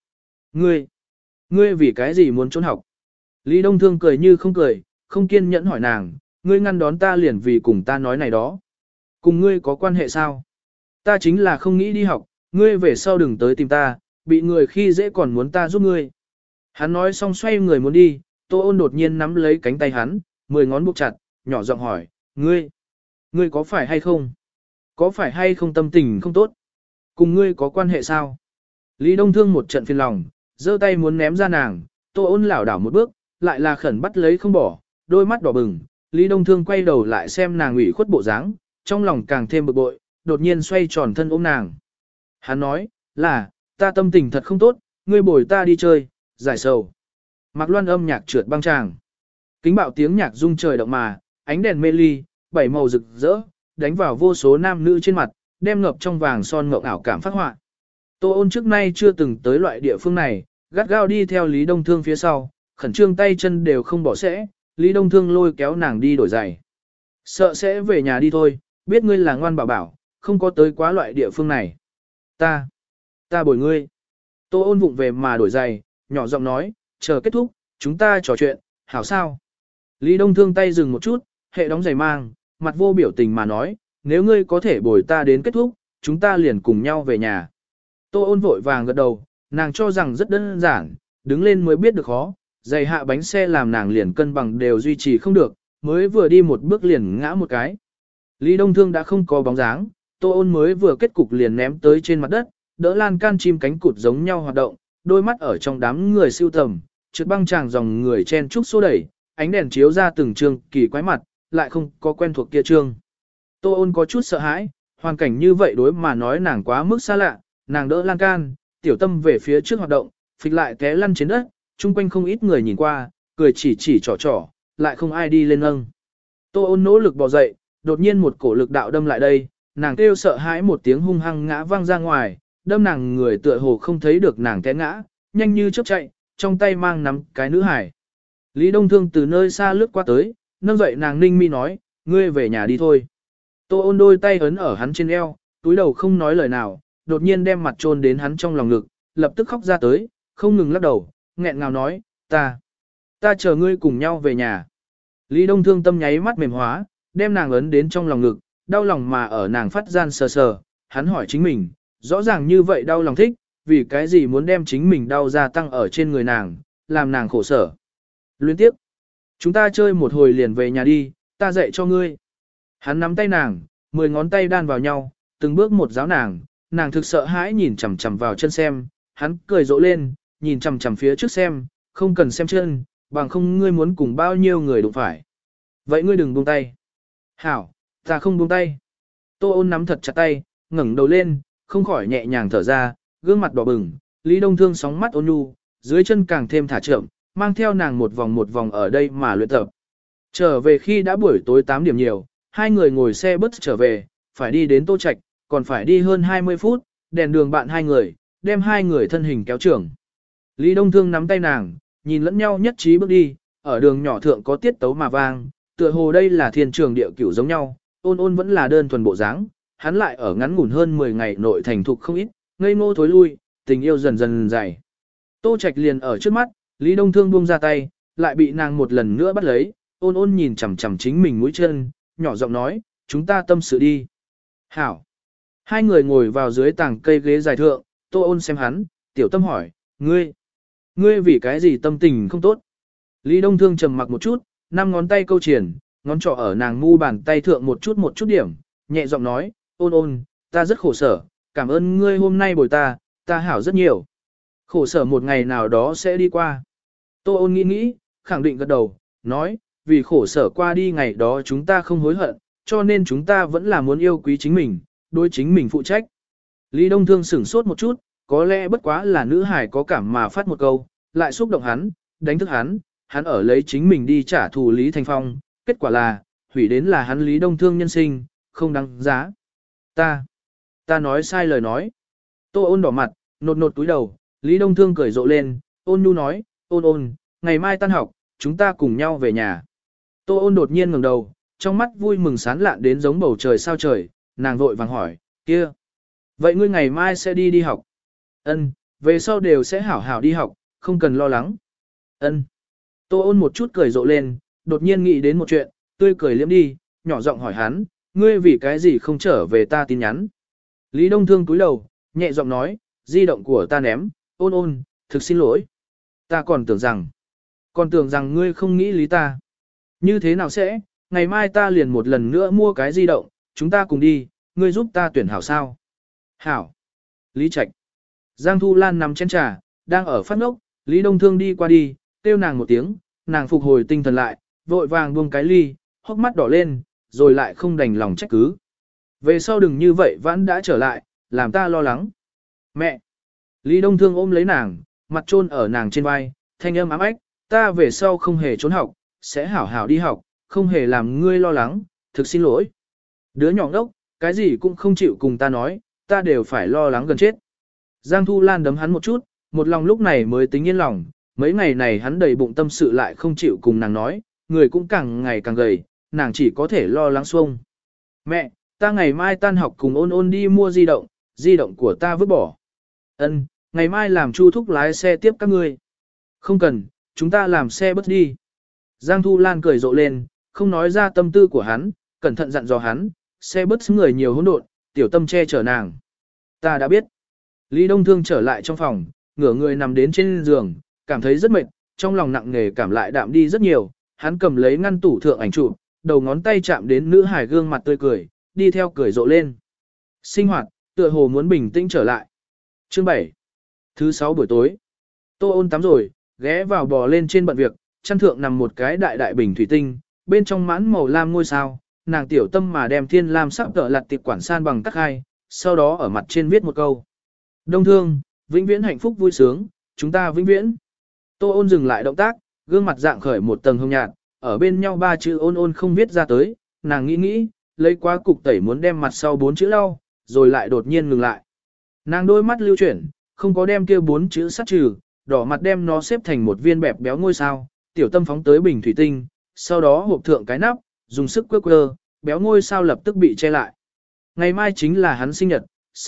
Ngươi vì cái gì muốn trốn học? Lý Đông Thương cười như không cười, không kiên nhẫn hỏi nàng, ngươi ngăn đón ta liền vì cùng ta nói này đó. Cùng ngươi có quan hệ sao? Ta chính là không nghĩ đi học, ngươi về sau đừng tới tìm ta, bị người khi dễ còn muốn ta giúp ngươi. Hắn nói xong xoay người muốn đi, Tô Ôn đột nhiên nắm lấy cánh tay hắn, 10 ngón buộc chặt, nhỏ giọng hỏi, ngươi có phải hay không? Có phải hay không tâm tình không tốt? Cùng ngươi có quan hệ sao? Lý Đông Thương một trận phiền lòng, giơ tay muốn ném ra nàng, Tô Ôn lảo đảo một bước, lại là khẩn bắt lấy không bỏ, đôi mắt đỏ bừng. Lý Đông Thương quay đầu lại xem nàng ủy khuất bộ dáng, trong lòng càng thêm bực bội, đột nhiên xoay tròn thân ôm nàng. Hắn nói, là, ta tâm tình thật không tốt, ngươi bồi ta đi chơi, giải sầu. Mạc Loan âm nhạc trượt băng tràng. Kính bạo tiếng nhạc rung trời động mà, ánh đèn mê ly, 7 màu rực rỡ, đánh vào vô số nam nữ trên mặt, đem ngập trong vàng son ngộng ảo cảm phát họa. Tô Ôn trước nay chưa từng tới loại địa phương này, gắt gao đi theo Lý Đông Thương phía sau, khẩn trương tay chân đều không bỏ sẽ, Lý Đông Thương lôi kéo nàng đi đổi giày. Sợ sẽ về nhà đi thôi, biết ngươi là ngoan bảo bảo, không có tới quá loại địa phương này. Ta bồi ngươi. Tô ôn vụng về mà đổi giày, nhỏ giọng nói, chờ kết thúc, chúng ta trò chuyện, hảo sao? Lý Đông Thương tay dừng một chút, hệ đóng giày mang, mặt vô biểu tình mà nói, nếu ngươi có thể bồi ta đến kết thúc, chúng ta liền cùng nhau về nhà. Tô ôn vội vàng gật đầu, nàng cho rằng rất đơn giản, đứng lên mới biết được khó, giày hạ bánh xe làm nàng liền cân bằng đều duy trì không được, mới vừa đi một bước liền ngã một cái. Lý Đông Thương đã không có bóng dáng, Tô ôn mới vừa kết cục liền ném tới trên mặt đất, đỡ lan can chim cánh cụt giống nhau hoạt động, đôi mắt ở trong đám người siêu tầm, trượt băng chàng dòng người chen trúc xô đẩy, ánh đèn chiếu ra từng trường kỳ quái mặt, lại không có quen thuộc kia trương. Tô ôn có chút sợ hãi, hoàn cảnh như vậy đối mà nói nàng quá mức xa lạ, nàng đỡ lan can, tiểu tâm về phía trước hoạt động, phịch lại té lăn trên đất, chung quanh không ít người nhìn qua, cười chỉ trỏ, lại không ai đi lên nâng. Tô ôn nỗ lực bò dậy, đột nhiên một cổ lực đạo đâm lại đây, nàng kêu sợ hãi một tiếng hung hăng ngã văng ra ngoài, đâm nàng người tựa hồ không thấy được nàng té ngã, nhanh như chớp chạy, trong tay mang nắm cái nữ hải. Lý Đông Thương từ nơi xa lướt qua tới, nâng dậy nàng ninh mi nói, ngươi về nhà đi thôi. Tô ôn đôi tay ấn ở hắn trên eo, túi đầu không nói lời nào, đột nhiên đem mặt chôn đến hắn trong lòng ngực, lập tức khóc ra tới, không ngừng lắc đầu, nghẹn ngào nói, ta chờ ngươi cùng nhau về nhà. Lý Đông Thương tâm nháy mắt mềm hóa, đem nàng ấn đến trong lòng ngực, đau lòng mà ở nàng phát gian sờ sờ, hắn hỏi chính mình, rõ ràng như vậy đau lòng thích, vì cái gì muốn đem chính mình đau gia tăng ở trên người nàng, làm nàng khổ sở. Luyến tiếp, chúng ta chơi một hồi liền về nhà đi, ta dạy cho ngươi. Hắn nắm tay nàng, 10 ngón tay đan vào nhau, từng bước một giáo nàng thực sợ hãi nhìn chằm chằm vào chân xem, hắn cười rộ lên, nhìn chằm chằm phía trước xem, không cần xem chân, bằng không ngươi muốn cùng bao nhiêu người đụng phải. Vậy ngươi đừng buông tay. Hảo, ta không buông tay. Tô ôn nắm thật chặt tay, ngẩng đầu lên, không khỏi nhẹ nhàng thở ra, gương mặt đỏ bừng, Lý Đông Thương sóng mắt ôn nhu, dưới chân càng thêm thả chậm, mang theo nàng một vòng ở đây mà luyện tập. Trở về khi đã buổi tối 8 điểm nhiều, hai người ngồi xe bus trở về, phải đi đến Tô Trạch, còn phải đi hơn 20 phút, đèn đường bạn hai người, đem hai người thân hình kéo trưởng. Lý Đông Thương nắm tay nàng, nhìn lẫn nhau nhất trí bước đi, ở đường nhỏ thượng có tiết tấu mà vang, tựa hồ đây là thiên trường địa cửu giống nhau, ôn ôn vẫn là đơn thuần bộ dáng, hắn lại ở ngắn ngủn hơn 10 ngày nội thành thục không ít, ngây ngô thối lui, tình yêu dần dần dày. Tô Trạch liền ở trước mắt, Lý Đông Thương buông ra tay, lại bị nàng một lần nữa bắt lấy, ôn ôn nhìn chằm chằm chính mình mũi chân, nhỏ giọng nói, chúng ta tâm sự đi. Hảo. Hai người ngồi vào dưới tảng cây ghế dài thượng, Tô ôn xem hắn, tiểu tâm hỏi, ngươi vì cái gì tâm tình không tốt? Lý Đông Thương trầm mặc một chút, 5 ngón tay câu triển, ngón trỏ ở nàng mu bàn tay thượng một chút điểm, nhẹ giọng nói, ôn ôn, ta rất khổ sở, cảm ơn ngươi hôm nay bồi ta hảo rất nhiều. Khổ sở một ngày nào đó sẽ đi qua. Tô ôn nghĩ, khẳng định gật đầu, nói, vì khổ sở qua đi ngày đó chúng ta không hối hận, cho nên chúng ta vẫn là muốn yêu quý chính mình, đối chính mình phụ trách. Lý Đông Thương sửng sốt một chút, có lẽ bất quá là nữ hải có cảm mà phát một câu, lại xúc động hắn, đánh thức hắn ở lấy chính mình đi trả thù Lý Thanh Phong, kết quả là, hủy đến là hắn Lý Đông Thương nhân sinh, không đáng giá. Ta nói sai lời nói. Tô ôn đỏ mặt, nột túi đầu, Lý Đông Thương cười rộ lên, ôn nhu nói, ôn, ngày mai tan học, chúng ta cùng nhau về nhà. Tô ôn đột nhiên ngẩng đầu, trong mắt vui mừng sán lạn đến giống bầu trời sao trời, nàng vội vàng hỏi, kia. Vậy ngươi ngày mai sẽ đi học? Ân, về sau đều sẽ hảo hảo đi học, không cần lo lắng. Ân. Tô ôn một chút cười rộ lên, đột nhiên nghĩ đến một chuyện, tươi cười liếm đi, nhỏ giọng hỏi hắn, ngươi vì cái gì không trở về ta tin nhắn? Lý Đông Thương cúi đầu, nhẹ giọng nói, di động của ta ném, ôn, thực xin lỗi. Ta còn tưởng rằng ngươi không nghĩ lý ta. Như thế nào sẽ, ngày mai ta liền một lần nữa mua cái di động, chúng ta cùng đi, ngươi giúp ta tuyển hảo sao? Hảo. Lý Trạch. Giang Thu Lan nằm chén trà, đang ở phát ngốc, Lý Đông Thương đi qua đi, kêu nàng một tiếng, nàng phục hồi tinh thần lại, vội vàng buông cái ly, hốc mắt đỏ lên, rồi lại không đành lòng trách cứ. Về sau đừng như vậy vãn đã trở lại, làm ta lo lắng. Mẹ! Lý Đông Thương ôm lấy nàng, mặt chôn ở nàng trên vai, thanh âm ám ách, ta về sau không hề trốn học, sẽ hảo hảo đi học, không hề làm ngươi lo lắng, thực xin lỗi. Đứa nhỏ ngốc, cái gì cũng không chịu cùng ta nói, ta đều phải lo lắng gần chết. Giang Thu Lan đấm hắn một chút, một lòng lúc này mới tính yên lòng, mấy ngày này hắn đầy bụng tâm sự lại không chịu cùng nàng nói, người cũng càng ngày càng gầy, nàng chỉ có thể lo lắng xuông. Mẹ, ta ngày mai tan học cùng ôn đi mua di động của ta vứt bỏ. Ân, ngày mai làm Chu thúc lái xe tiếp các ngươi. Không cần, chúng ta làm xe bus đi. Giang Thu Lan cười rộ lên, không nói ra tâm tư của hắn, cẩn thận dặn dò hắn, xe bus người nhiều hỗn độn, tiểu tâm che chở nàng. Ta đã biết. Lý Đông Thương trở lại trong phòng, ngửa người nằm đến trên giường, cảm thấy rất mệt, trong lòng nặng nề cảm lại đạm đi rất nhiều, hắn cầm lấy ngăn tủ thượng ảnh chụp, đầu ngón tay chạm đến nữ hải gương mặt tươi cười, đi theo cười rộ lên. Sinh hoạt, tựa hồ muốn bình tĩnh trở lại. Chương 7. Thứ 6 buổi tối. Tô Ôn tắm rồi, ghé vào bò lên trên bận việc, chăn thượng nằm một cái đại đại bình thủy tinh, bên trong mãn màu lam ngôi sao, nàng tiểu tâm mà đem thiên lam sắc tợ lặt tiệp quản san bằng tắc hai, sau đó ở mặt trên viết một câu. Đông Thương, vĩnh viễn hạnh phúc vui sướng, chúng ta vĩnh viễn. Tô Ôn dừng lại động tác, gương mặt dạng khởi một tầng hồng nhạt, ở bên nhau ba chữ ôn ôn không viết ra tới, nàng nghĩ, lấy quá cục tẩy muốn đem mặt sau 4 chữ lau, rồi lại đột nhiên ngừng lại. Nàng đôi mắt lưu chuyển, không có đem kia 4 chữ sát trừ, đỏ mặt đem nó xếp thành một viên bẹp béo ngôi sao, tiểu tâm phóng tới bình thủy tinh, sau đó hộp thượng cái nắp, dùng sức quơ, béo ngôi sao lập tức bị che lại. Ngày mai chính là hắn sinh nhật,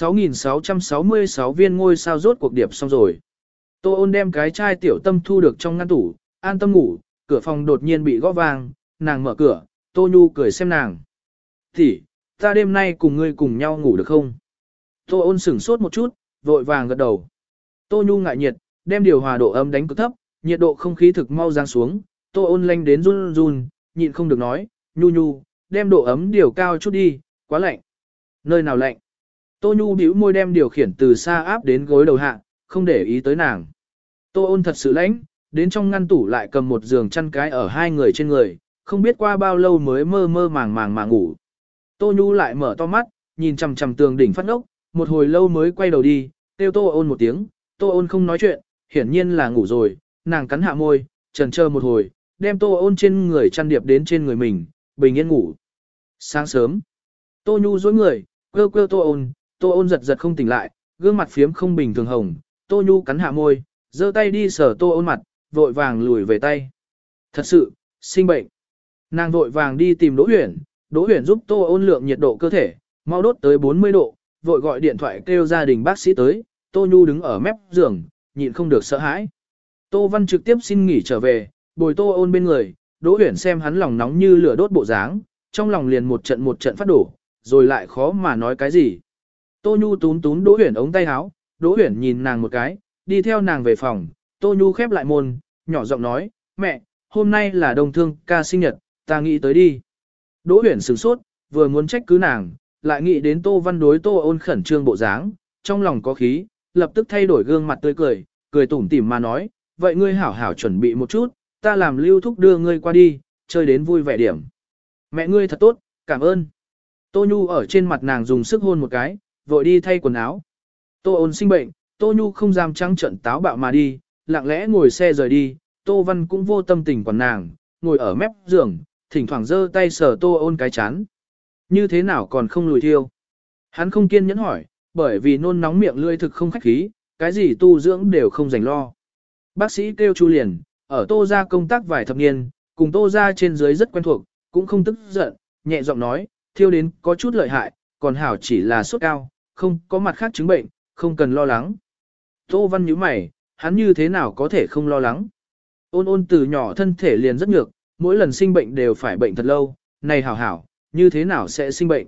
6.666 viên ngôi sao rốt cuộc điệp xong rồi. Tô Ôn đem cái chai tiểu tâm thu được trong ngăn tủ, an tâm ngủ, cửa phòng đột nhiên bị gõ vang, nàng mở cửa, Tô Nhu cười xem nàng. Thì, ta đêm nay cùng ngươi cùng nhau ngủ được không? Tô Ôn sửng sốt một chút, vội vàng gật đầu. Tô Nhu ngại nhiệt, đem điều hòa độ ấm đánh cực thấp, nhiệt độ không khí thực mau giáng xuống, Tô Ôn lanh đến run run, nhịn không được nói, Nhu, đem độ ấm điều cao chút đi, quá lạnh. Nơi nào lạnh? Tô Nhu bĩu môi đem điều khiển từ xa áp đến gối đầu hạ, không để ý tới nàng. Tô Ôn thật sự lãnh, đến trong ngăn tủ lại cầm một giường chăn cái ở hai người trên người, không biết qua bao lâu mới mơ mơ màng màng mà ngủ. Tô Nhu lại mở to mắt, nhìn chằm chằm tường đỉnh phát ngốc, một hồi lâu mới quay đầu đi, kêu Tô Ôn một tiếng, Tô Ôn không nói chuyện, hiển nhiên là ngủ rồi, nàng cắn hạ môi, chần chờ một hồi, đem Tô Ôn trên người chăn điệp đến trên người mình, bình yên ngủ. Sáng sớm, Tô Nhu dối người, quơ Tô Ôn giật không tỉnh lại, gương mặt phiếm không bình thường hồng, Tô Nhu cắn hạ môi, giơ tay đi sờ Tô Ôn mặt, vội vàng lùi về tay. Thật sự, sinh bệnh. Nàng vội vàng đi tìm Đỗ Huyển giúp Tô Ôn lượng nhiệt độ cơ thể, mau đốt tới 40 độ, vội gọi điện thoại kêu gia đình bác sĩ tới, Tô Nhu đứng ở mép giường, nhịn không được sợ hãi. Tô Văn trực tiếp xin nghỉ trở về, bồi Tô Ôn bên người, Đỗ Huyển xem hắn lòng nóng như lửa đốt bộ dáng, trong lòng liền một trận phát đổ, rồi lại khó mà nói cái gì. Tô Nhu túm Đỗ Huyển ống tay áo, Đỗ Huyển nhìn nàng một cái, đi theo nàng về phòng, Tô Nhu khép lại môn, nhỏ giọng nói, mẹ, hôm nay là Đông Thương ca sinh nhật, ta nghĩ tới đi. Đỗ Huyển sửng sốt, vừa muốn trách cứ nàng, lại nghĩ đến Tô Văn đối Tô Ôn khẩn trương bộ dáng, trong lòng có khí, lập tức thay đổi gương mặt tươi cười tủm tỉm mà nói, vậy ngươi hảo hảo chuẩn bị một chút, ta làm Lưu Thúc đưa ngươi qua đi, chơi đến vui vẻ điểm. Mẹ ngươi thật tốt, cảm ơn. Tô Nhu ở trên mặt nàng dùng sức hôn một cái, vội đi thay quần áo. Tô Ôn sinh bệnh, Tô Nhu không dám trắng trợn táo bạo mà đi, lặng lẽ ngồi xe rời đi, Tô Văn cũng vô tâm tình quản nàng, ngồi ở mép giường, thỉnh thoảng giơ tay sờ Tô Ôn cái chán. Như thế nào còn không lùi thiêu? Hắn không kiên nhẫn hỏi, bởi vì nôn nóng miệng lưỡi thực không khách khí, cái gì tu dưỡng đều không dành lo. Bác sĩ kêu Chu liền, ở Tô gia công tác vài thập niên, cùng Tô gia trên dưới rất quen thuộc, cũng không tức giận, nhẹ giọng nói, thiêu đến có chút lợi hại, còn hảo chỉ là sốt cao, không có mặt khác chứng bệnh, không cần lo lắng. Tô Văn nhíu mày, hắn như thế nào có thể không lo lắng? Ôn Ôn từ nhỏ thân thể liền rất nhược, mỗi lần sinh bệnh đều phải bệnh thật lâu, này hảo, như thế nào sẽ sinh bệnh?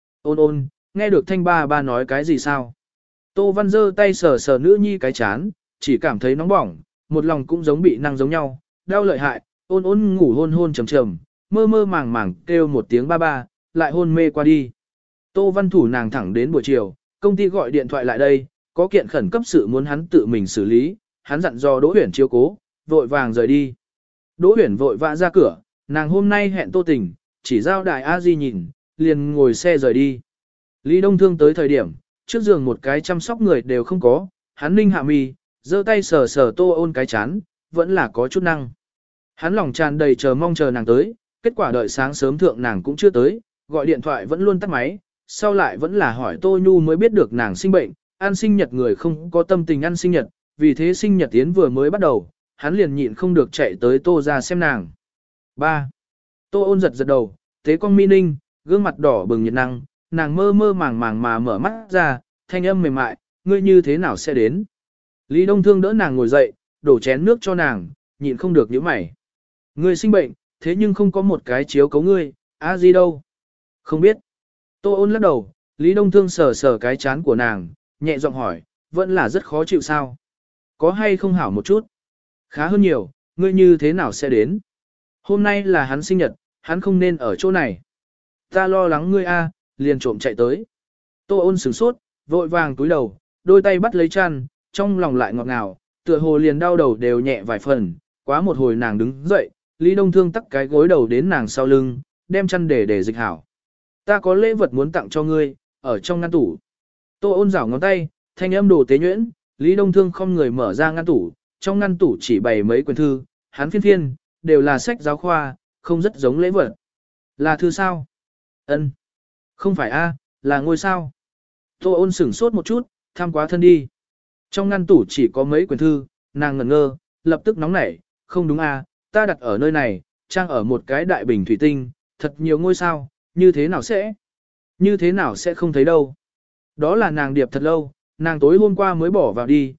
Ôn, nghe được Thanh ba nói cái gì sao? Tô Văn giơ tay sờ nữ nhi cái chán, chỉ cảm thấy nóng bỏng, một lòng cũng giống bị năng giống nhau, đau lợi hại, Ôn ngủ hôn trầm, mơ màng kêu một tiếng ba, lại hôn mê qua đi. Tô Văn thủ nàng thẳng đến buổi chiều, công ty gọi điện thoại lại đây, có kiện khẩn cấp sự muốn hắn tự mình xử lý, hắn dặn dò Đỗ Huyển chiếu cố, vội vàng rời đi. Đỗ Huyển vội vã ra cửa, nàng hôm nay hẹn Tô Tình, chỉ giao đại A Di nhìn, liền ngồi xe rời đi. Lý Đông Thương tới thời điểm, trước giường một cái chăm sóc người đều không có, hắn ninh hạ mi, giơ tay sờ Tô Ôn cái chán, vẫn là có chút năng. Hắn lòng tràn đầy chờ mong chờ nàng tới, kết quả đợi sáng sớm thượng nàng cũng chưa tới, gọi điện thoại vẫn luôn tắt máy, sau lại vẫn là hỏi Tô Nhu mới biết được nàng sinh bệnh, ăn sinh nhật người không có tâm tình ăn sinh nhật, vì thế sinh nhật tiến vừa mới bắt đầu, hắn liền nhịn không được chạy tới Tô ra xem nàng. 3. Tô Ôn giật đầu, tế con mi ninh, gương mặt đỏ bừng nhiệt năng, nàng mơ màng mà mở mắt ra, thanh âm mềm mại, ngươi như thế nào sẽ đến? Lý Đông Thương đỡ nàng ngồi dậy, đổ chén nước cho nàng, nhịn không được nhíu mày. Ngươi sinh bệnh, thế nhưng không có một cái chiếu cấu ngươi, a gì đâu. Không biết. Tô Ôn lắc đầu, Lý Đông Thương sờ sờ cái chán của nàng, nhẹ giọng hỏi, vẫn là rất khó chịu sao? Có hay không hảo một chút? Khá hơn nhiều, ngươi như thế nào sẽ đến? Hôm nay là hắn sinh nhật, hắn không nên ở chỗ này. Ta lo lắng ngươi a, liền trộm chạy tới. Tô Ôn sửng sốt, vội vàng túi đầu, đôi tay bắt lấy chăn, trong lòng lại ngọt ngào, tựa hồ liền đau đầu đều nhẹ vài phần. Quá một hồi nàng đứng dậy, Lý Đông Thương tắc cái gối đầu đến nàng sau lưng, đem chăn để dịch hảo. Ta có lễ vật muốn tặng cho ngươi, ở trong ngăn tủ. Tô Ôn rảo ngón tay, thanh âm đồ tế nhuyễn, Lý Đông Thương không người mở ra ngăn tủ, trong ngăn tủ chỉ bày mấy quyển thư, hắn phiên phiên, đều là sách giáo khoa, không rất giống lễ vật. Là thư sao? Ân, không phải a, là ngôi sao. Tô Ôn sửng sốt một chút, tham quá thân đi. Trong ngăn tủ chỉ có mấy quyển thư, nàng ngẩn ngơ, lập tức nóng nảy, không đúng a, ta đặt ở nơi này, trang ở một cái đại bình thủy tinh, thật nhiều ngôi sao, như thế nào sẽ không thấy đâu. Đó là nàng điệp thật lâu, nàng tối hôm qua mới bỏ vào đi,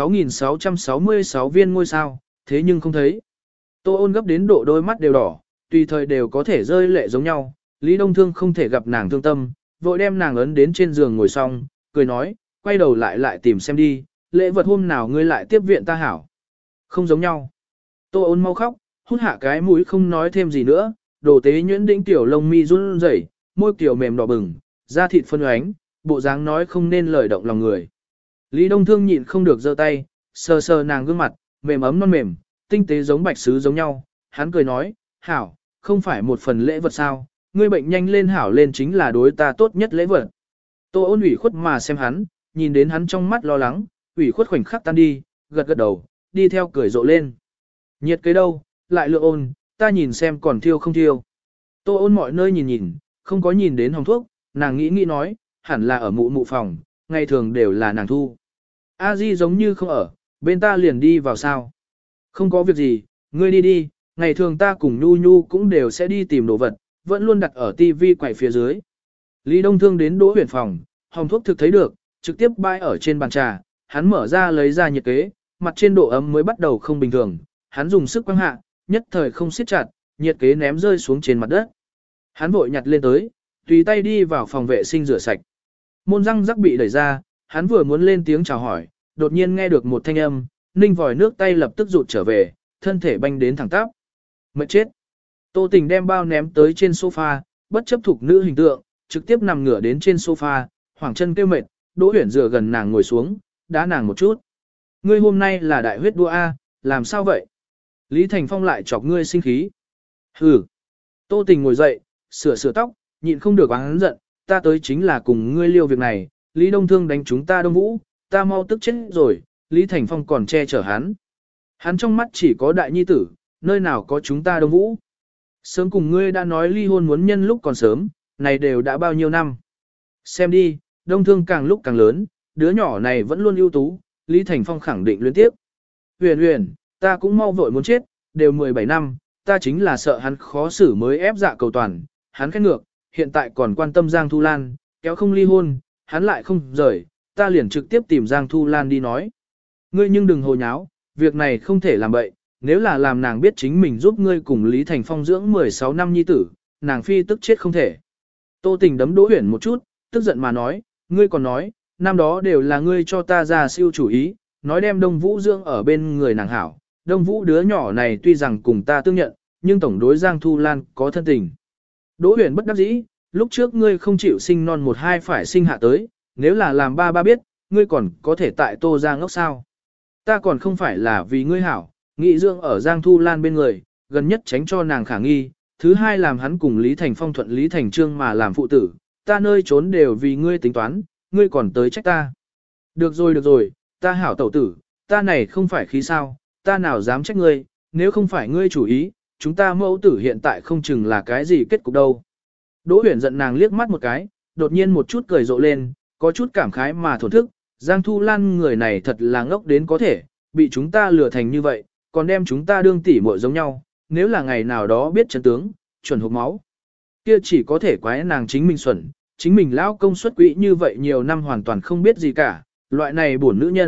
6.666 viên ngôi sao, thế nhưng không thấy. Tô Ôn gấp đến độ đôi mắt đều đỏ, tùy thời đều có thể rơi lệ giống nhau, Lý Đông Thương không thể gặp nàng thương tâm, vội đem nàng ấn đến trên giường ngồi xong, cười nói, quay đầu lại tìm xem đi, lễ vật hôm nào ngươi lại tiếp viện ta hảo. Không giống nhau. Tô Ôn mau khóc, hút hạ cái mũi không nói thêm gì nữa, đồ tế nhuyễn đĩnh tiểu lông mi run rẩy, môi kiểu mềm đỏ bừng, da thịt phân oánh, bộ dáng nói không nên lời động lòng người. Lý Đông Thương nhịn không được giơ tay, sờ sờ nàng gương mặt, mềm ấm non mềm, tinh tế giống bạch sứ giống nhau, hắn cười nói, hảo, không phải một phần lễ vật sao, ngươi bệnh nhanh lên hảo lên chính là đối ta tốt nhất lễ vật. Tô Ôn ủy khuất mà xem hắn, nhìn đến hắn trong mắt lo lắng, ủy khuất khoảnh khắc tan đi, gật gật đầu, đi theo cười rộ lên. Nhiệt cái đâu, lại lượng ôn, ta nhìn xem còn thiêu không thiêu. Tô Ôn mọi nơi nhìn nhìn, không có nhìn đến hồng thuốc, nàng nghĩ nói, hẳn là ở mụ phòng, ngày thường đều là nàng thu. A Di giống như không ở, bên ta liền đi vào sao. Không có việc gì, ngươi đi đi, ngày thường ta cùng Nhu Nhu cũng đều sẽ đi tìm đồ vật, vẫn luôn đặt ở tivi quậy phía dưới. Lý Đông Thương đến Đỗ Huyền phòng, hồng thuốc thực thấy được, trực tiếp bãi ở trên bàn trà, hắn mở ra lấy ra nhiệt kế, mặt trên độ ấm mới bắt đầu không bình thường, hắn dùng sức quăng hạ, nhất thời không siết chặt, nhiệt kế ném rơi xuống trên mặt đất. Hắn vội nhặt lên tới, tùy tay đi vào phòng vệ sinh rửa sạch. Môn răng rắc bị đẩy ra, hắn vừa muốn lên tiếng chào hỏi, đột nhiên nghe được một thanh âm, ninh vòi nước tay lập tức rụt trở về, thân thể banh đến thẳng tắp. Mệt chết. Tô Tình đem bao ném tới trên sofa, bất chấp thuộc nữ hình tượng, trực tiếp nằm ngửa đến trên sofa, hoảng chân kêu mệt, Đỗ Uyển dựa gần nàng ngồi xuống, đá nàng một chút. Ngươi hôm nay là đại huyết đua A, làm sao vậy? Lý Thành Phong lại chọc ngươi sinh khí. Hừ. Tô Tình ngồi dậy, sửa tóc, nhịn không được oán giận, ta tới chính là cùng ngươi liêu việc này, Lý Đông Thương đánh chúng ta Đông Vũ, ta mau tức chết rồi, Lý Thành Phong còn che chở hắn. Hắn trong mắt chỉ có đại nhi tử, nơi nào có chúng ta Đông Vũ. Sớm cùng ngươi đã nói ly hôn muốn nhân lúc còn sớm, này đều đã bao nhiêu năm. Xem đi, Đông Thương càng lúc càng lớn, đứa nhỏ này vẫn luôn ưu tú, Lý Thành Phong khẳng định liên tiếp. Huyền Huyền, ta cũng mau vội muốn chết, đều 17 năm, ta chính là sợ hắn khó xử mới ép dạ cầu toàn, hắn khét ngược, hiện tại còn quan tâm Giang Thu Lan, kéo không ly hôn, hắn lại không rời, ta liền trực tiếp tìm Giang Thu Lan đi nói. Ngươi nhưng đừng hồ nháo, việc này không thể làm bậy, nếu là làm nàng biết chính mình giúp ngươi cùng Lý Thành Phong dưỡng 16 năm nhi tử, nàng phi tức chết không thể. Tô Tình đấm Đỗ Uyển một chút, tức giận mà nói, ngươi còn nói, năm đó đều là ngươi cho ta ra siêu chủ ý, nói đem Đông Vũ dưỡng ở bên người nàng hảo. Đông Vũ đứa nhỏ này tuy rằng cùng ta tương nhận, nhưng tổng đối Giang Thu Lan có thân tình. Đỗ Uyển bất đắc dĩ, lúc trước ngươi không chịu sinh non một hai phải sinh hạ tới, nếu là làm ba biết, ngươi còn có thể tại Tô ra ngốc sao. Ta còn không phải là vì ngươi hảo, nghị dưỡng ở Giang Thu Lan bên người, gần nhất tránh cho nàng khả nghi, thứ hai làm hắn cùng Lý Thành Phong thuận Lý Thành Trương mà làm phụ tử, ta nơi trốn đều vì ngươi tính toán, ngươi còn tới trách ta. Được rồi, ta hảo tẩu tử, ta này không phải khí sao, ta nào dám trách ngươi, nếu không phải ngươi chủ ý, chúng ta mẫu tử hiện tại không chừng là cái gì kết cục đâu. Đỗ Uyển giận nàng liếc mắt một cái, đột nhiên một chút cười rộ lên, có chút cảm khái mà thổn thức, Giang Thu Lan người này thật là ngốc đến có thể, bị chúng ta lừa thành như vậy, còn đem chúng ta đương tỉ muội giống nhau, nếu là ngày nào đó biết chân tướng, chuẩn hộp máu. Kia chỉ có thể quái nàng chính mình xuẩn, chính mình lão công suất quỹ như vậy nhiều năm hoàn toàn không biết gì cả, loại này buồn nữ nhân,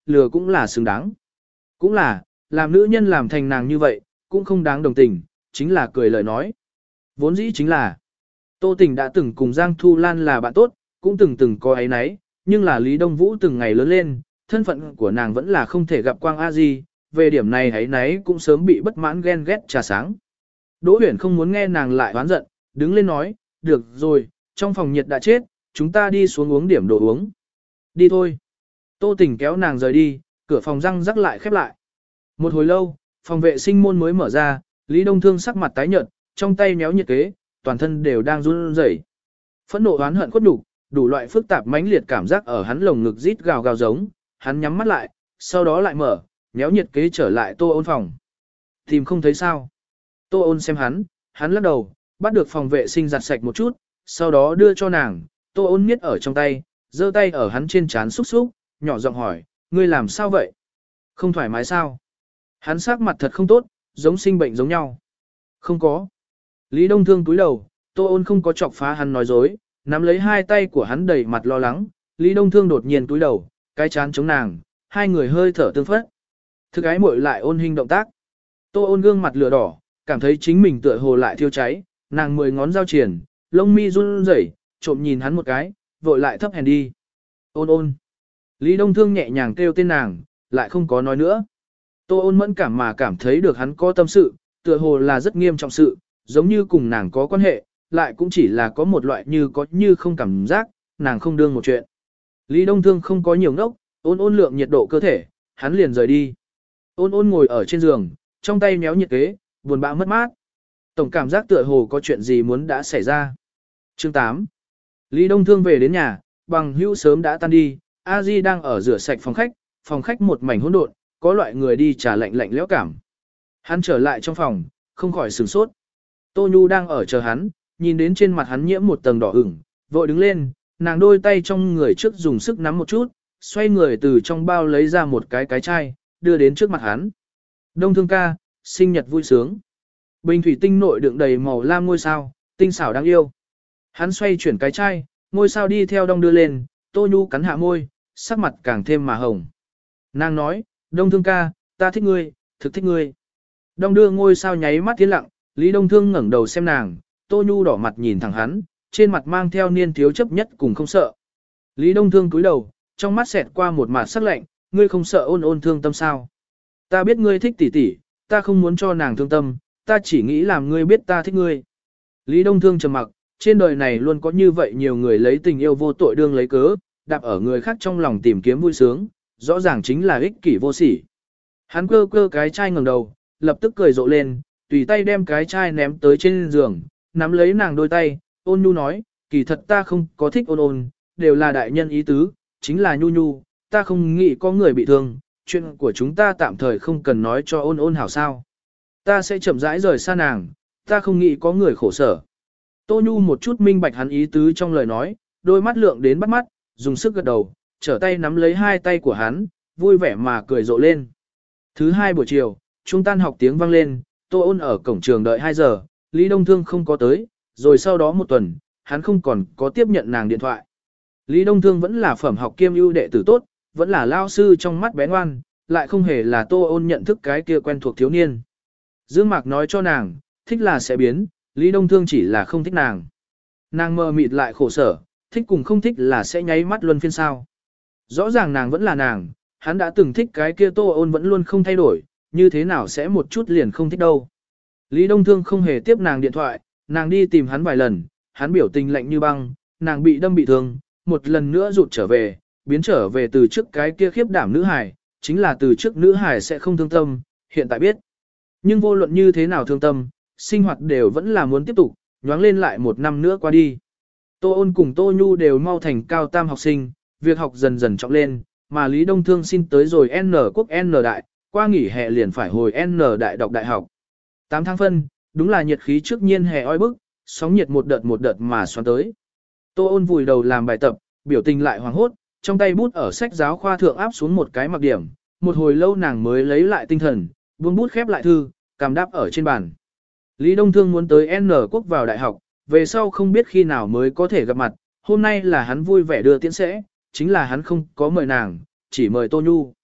lừa cũng là xứng đáng. Cũng là, làm nữ nhân làm thành nàng như vậy, cũng không đáng đồng tình, chính là cười lời nói. Vốn dĩ chính là, Tô Tình đã từng cùng Giang Thu Lan là bạn tốt, cũng từng có ấy nấy, nhưng là Lý Đông Vũ từng ngày lớn lên, thân phận của nàng vẫn là không thể gặp Quang A Di, về điểm này ấy nấy cũng sớm bị bất mãn ghen ghét trà sáng. Đỗ Huyền không muốn nghe nàng lại oán giận, đứng lên nói, được rồi, trong phòng nhiệt đã chết, chúng ta đi xuống uống điểm đồ uống. Đi thôi. Tô Tình kéo nàng rời đi, cửa phòng răng rắc lại khép lại. Một hồi lâu, phòng vệ sinh môn mới mở ra, Lý Đông Thương sắc mặt tái nhợt, trong tay méo nhiệt kế, toàn thân đều đang run rẩy. Phẫn nộ oán hận khuất nhục, đủ loại phức tạp mãnh liệt cảm giác ở hắn lồng ngực rít gào gào giống, hắn nhắm mắt lại, sau đó lại mở, méo nhiệt kế trở lại Tô Ôn phòng. Tìm không thấy sao? Tô Ôn xem hắn lắc đầu, bắt được phòng vệ sinh giặt sạch một chút, sau đó đưa cho nàng, Tô Ôn miết ở trong tay, giơ tay ở hắn trên trán xúc xúc, nhỏ giọng hỏi, ngươi làm sao vậy? Không thoải mái sao? Hắn sắc mặt thật không tốt, giống sinh bệnh giống nhau. Không có. Lý Đông Thương túi đầu, Tô Ôn không có chọc phá hắn nói dối, nắm lấy hai tay của hắn đầy mặt lo lắng, Lý Đông Thương đột nhiên túi đầu, cái chán chống nàng, hai người hơi thở tương phất. Thực ái muội lại ôn hình động tác. Tô Ôn gương mặt lửa đỏ, cảm thấy chính mình tựa hồ lại thiêu cháy, nàng 10 ngón giao triển, lông mi run rẩy, trộm nhìn hắn một cái, vội lại thấp hèn đi. Ôn ôn. Lý Đông Thương nhẹ nhàng kêu tên nàng, lại không có nói nữa. Tô Ôn mẫn cảm mà cảm thấy được hắn có tâm sự, tựa hồ là rất nghiêm trọng sự, giống như cùng nàng có quan hệ, lại cũng chỉ là có một loại như có như không cảm giác, nàng không đương một chuyện. Lý Đông Thương không có nhiều ngốc, ôn ôn lượng nhiệt độ cơ thể, hắn liền rời đi. Ôn ôn ngồi ở trên giường, trong tay méo nhiệt kế, buồn bã mất mát. Tổng cảm giác tựa hồ có chuyện gì muốn đã xảy ra. Chương 8. Lý Đông Thương về đến nhà, bằng hữu sớm đã tan đi, A Di đang ở rửa sạch phòng khách một mảnh hỗn độn, có loại người đi trà lạnh lạnh lẽo cảm. Hắn trở lại trong phòng, không khỏi sửng sốt. Tô Nhu đang ở chờ hắn, nhìn đến trên mặt hắn nhiễm một tầng đỏ ửng, vội đứng lên, nàng đôi tay trong người trước dùng sức nắm một chút, xoay người từ trong bao lấy ra một cái chai, đưa đến trước mặt hắn. Đông Thương ca, sinh nhật vui sướng. Bình thủy tinh nội đựng đầy màu lam ngôi sao, tinh xảo đáng yêu. Hắn xoay chuyển cái chai, ngôi sao đi theo đong đưa lên, Tô Nhu cắn hạ môi, sắc mặt càng thêm mà hồng. Nàng nói, Đông Thương ca, ta thích ngươi, thực thích ngươi. Đong đưa ngôi sao nháy mắt tiến lặng, Lý Đông Thương ngẩng đầu xem nàng, Tô Nhu đỏ mặt nhìn thẳng hắn, trên mặt mang theo niên thiếu chấp nhất cùng không sợ. Lý Đông Thương cúi đầu, trong mắt xẹt qua một mặt sắc lạnh, ngươi không sợ ôn ôn thương tâm sao? Ta biết ngươi thích tỷ tỷ, ta không muốn cho nàng thương tâm, ta chỉ nghĩ làm ngươi biết ta thích ngươi. Lý Đông Thương trầm mặc, trên đời này luôn có như vậy nhiều người lấy tình yêu vô tội đương lấy cớ, đạp ở người khác trong lòng tìm kiếm vui sướng, rõ ràng chính là ích kỷ vô sỉ. Hắn cơ cơ cái chai ngẩng đầu, lập tức cười rộ lên, tùy tay đem cái chai ném tới trên giường, nắm lấy nàng đôi tay, ôn nhu nói, kỳ thật ta không có thích ôn ôn, đều là đại nhân ý tứ, chính là nhu nhu, ta không nghĩ có người bị thương, chuyện của chúng ta tạm thời không cần nói cho ôn ôn hảo sao. Ta sẽ chậm rãi rời xa nàng, ta không nghĩ có người khổ sở. Tô Nhu một chút minh bạch hắn ý tứ trong lời nói, đôi mắt lượng đến bắt mắt, dùng sức gật đầu, trở tay nắm lấy hai tay của hắn, vui vẻ mà cười rộ lên. Thứ hai buổi chiều, trung tan học tiếng vang lên, Tô Ôn ở cổng trường đợi 2 giờ, Lý Đông Thương không có tới, rồi sau đó một tuần, hắn không còn có tiếp nhận nàng điện thoại. Lý Đông Thương vẫn là phẩm học kiêm ưu đệ tử tốt, vẫn là lao sư trong mắt bé ngoan, lại không hề là Tô Ôn nhận thức cái kia quen thuộc thiếu niên. Dương Mạc nói cho nàng, thích là sẽ biến, Lý Đông Thương chỉ là không thích nàng. Nàng mơ mịt lại khổ sở, thích cùng không thích là sẽ nháy mắt luân phiên sao. Rõ ràng nàng vẫn là nàng, hắn đã từng thích cái kia Tô Ôn vẫn luôn không thay đổi, như thế nào sẽ một chút liền không thích đâu. Lý Đông Thương không hề tiếp nàng điện thoại, nàng đi tìm hắn vài lần, hắn biểu tình lạnh như băng, nàng bị đâm bị thương, một lần nữa rụt trở về, biến trở về từ trước cái kia khiếp đảm nữ hài, chính là từ trước nữ hài sẽ không thương tâm, hiện tại biết. Nhưng vô luận như thế nào thương tâm, sinh hoạt đều vẫn là muốn tiếp tục, nhoáng lên lại một năm nữa qua đi. Tô Ôn cùng Tô Nhu đều mau thành cao tam học sinh, việc học dần dần trọng lên, mà Lý Đông Thương xin tới rồi N quốc N đại, qua nghỉ hè liền phải hồi N đại đọc đại học. 8 tháng phân, đúng là nhiệt khí trước nhiên hè oi bức, sóng nhiệt một đợt mà xoắn tới. Tô Ôn vùi đầu làm bài tập, biểu tình lại hoảng hốt, trong tay bút ở sách giáo khoa thượng áp xuống một cái mặc điểm, một hồi lâu nàng mới lấy lại tinh thần, buông bút khép lại thư, cầm đáp ở trên bàn. Lý Đông Thương muốn tới N quốc vào đại học, về sau không biết khi nào mới có thể gặp mặt, hôm nay là hắn vui vẻ đưa tiễn sẽ, chính là hắn không có mời nàng, chỉ mời Tô Nhu.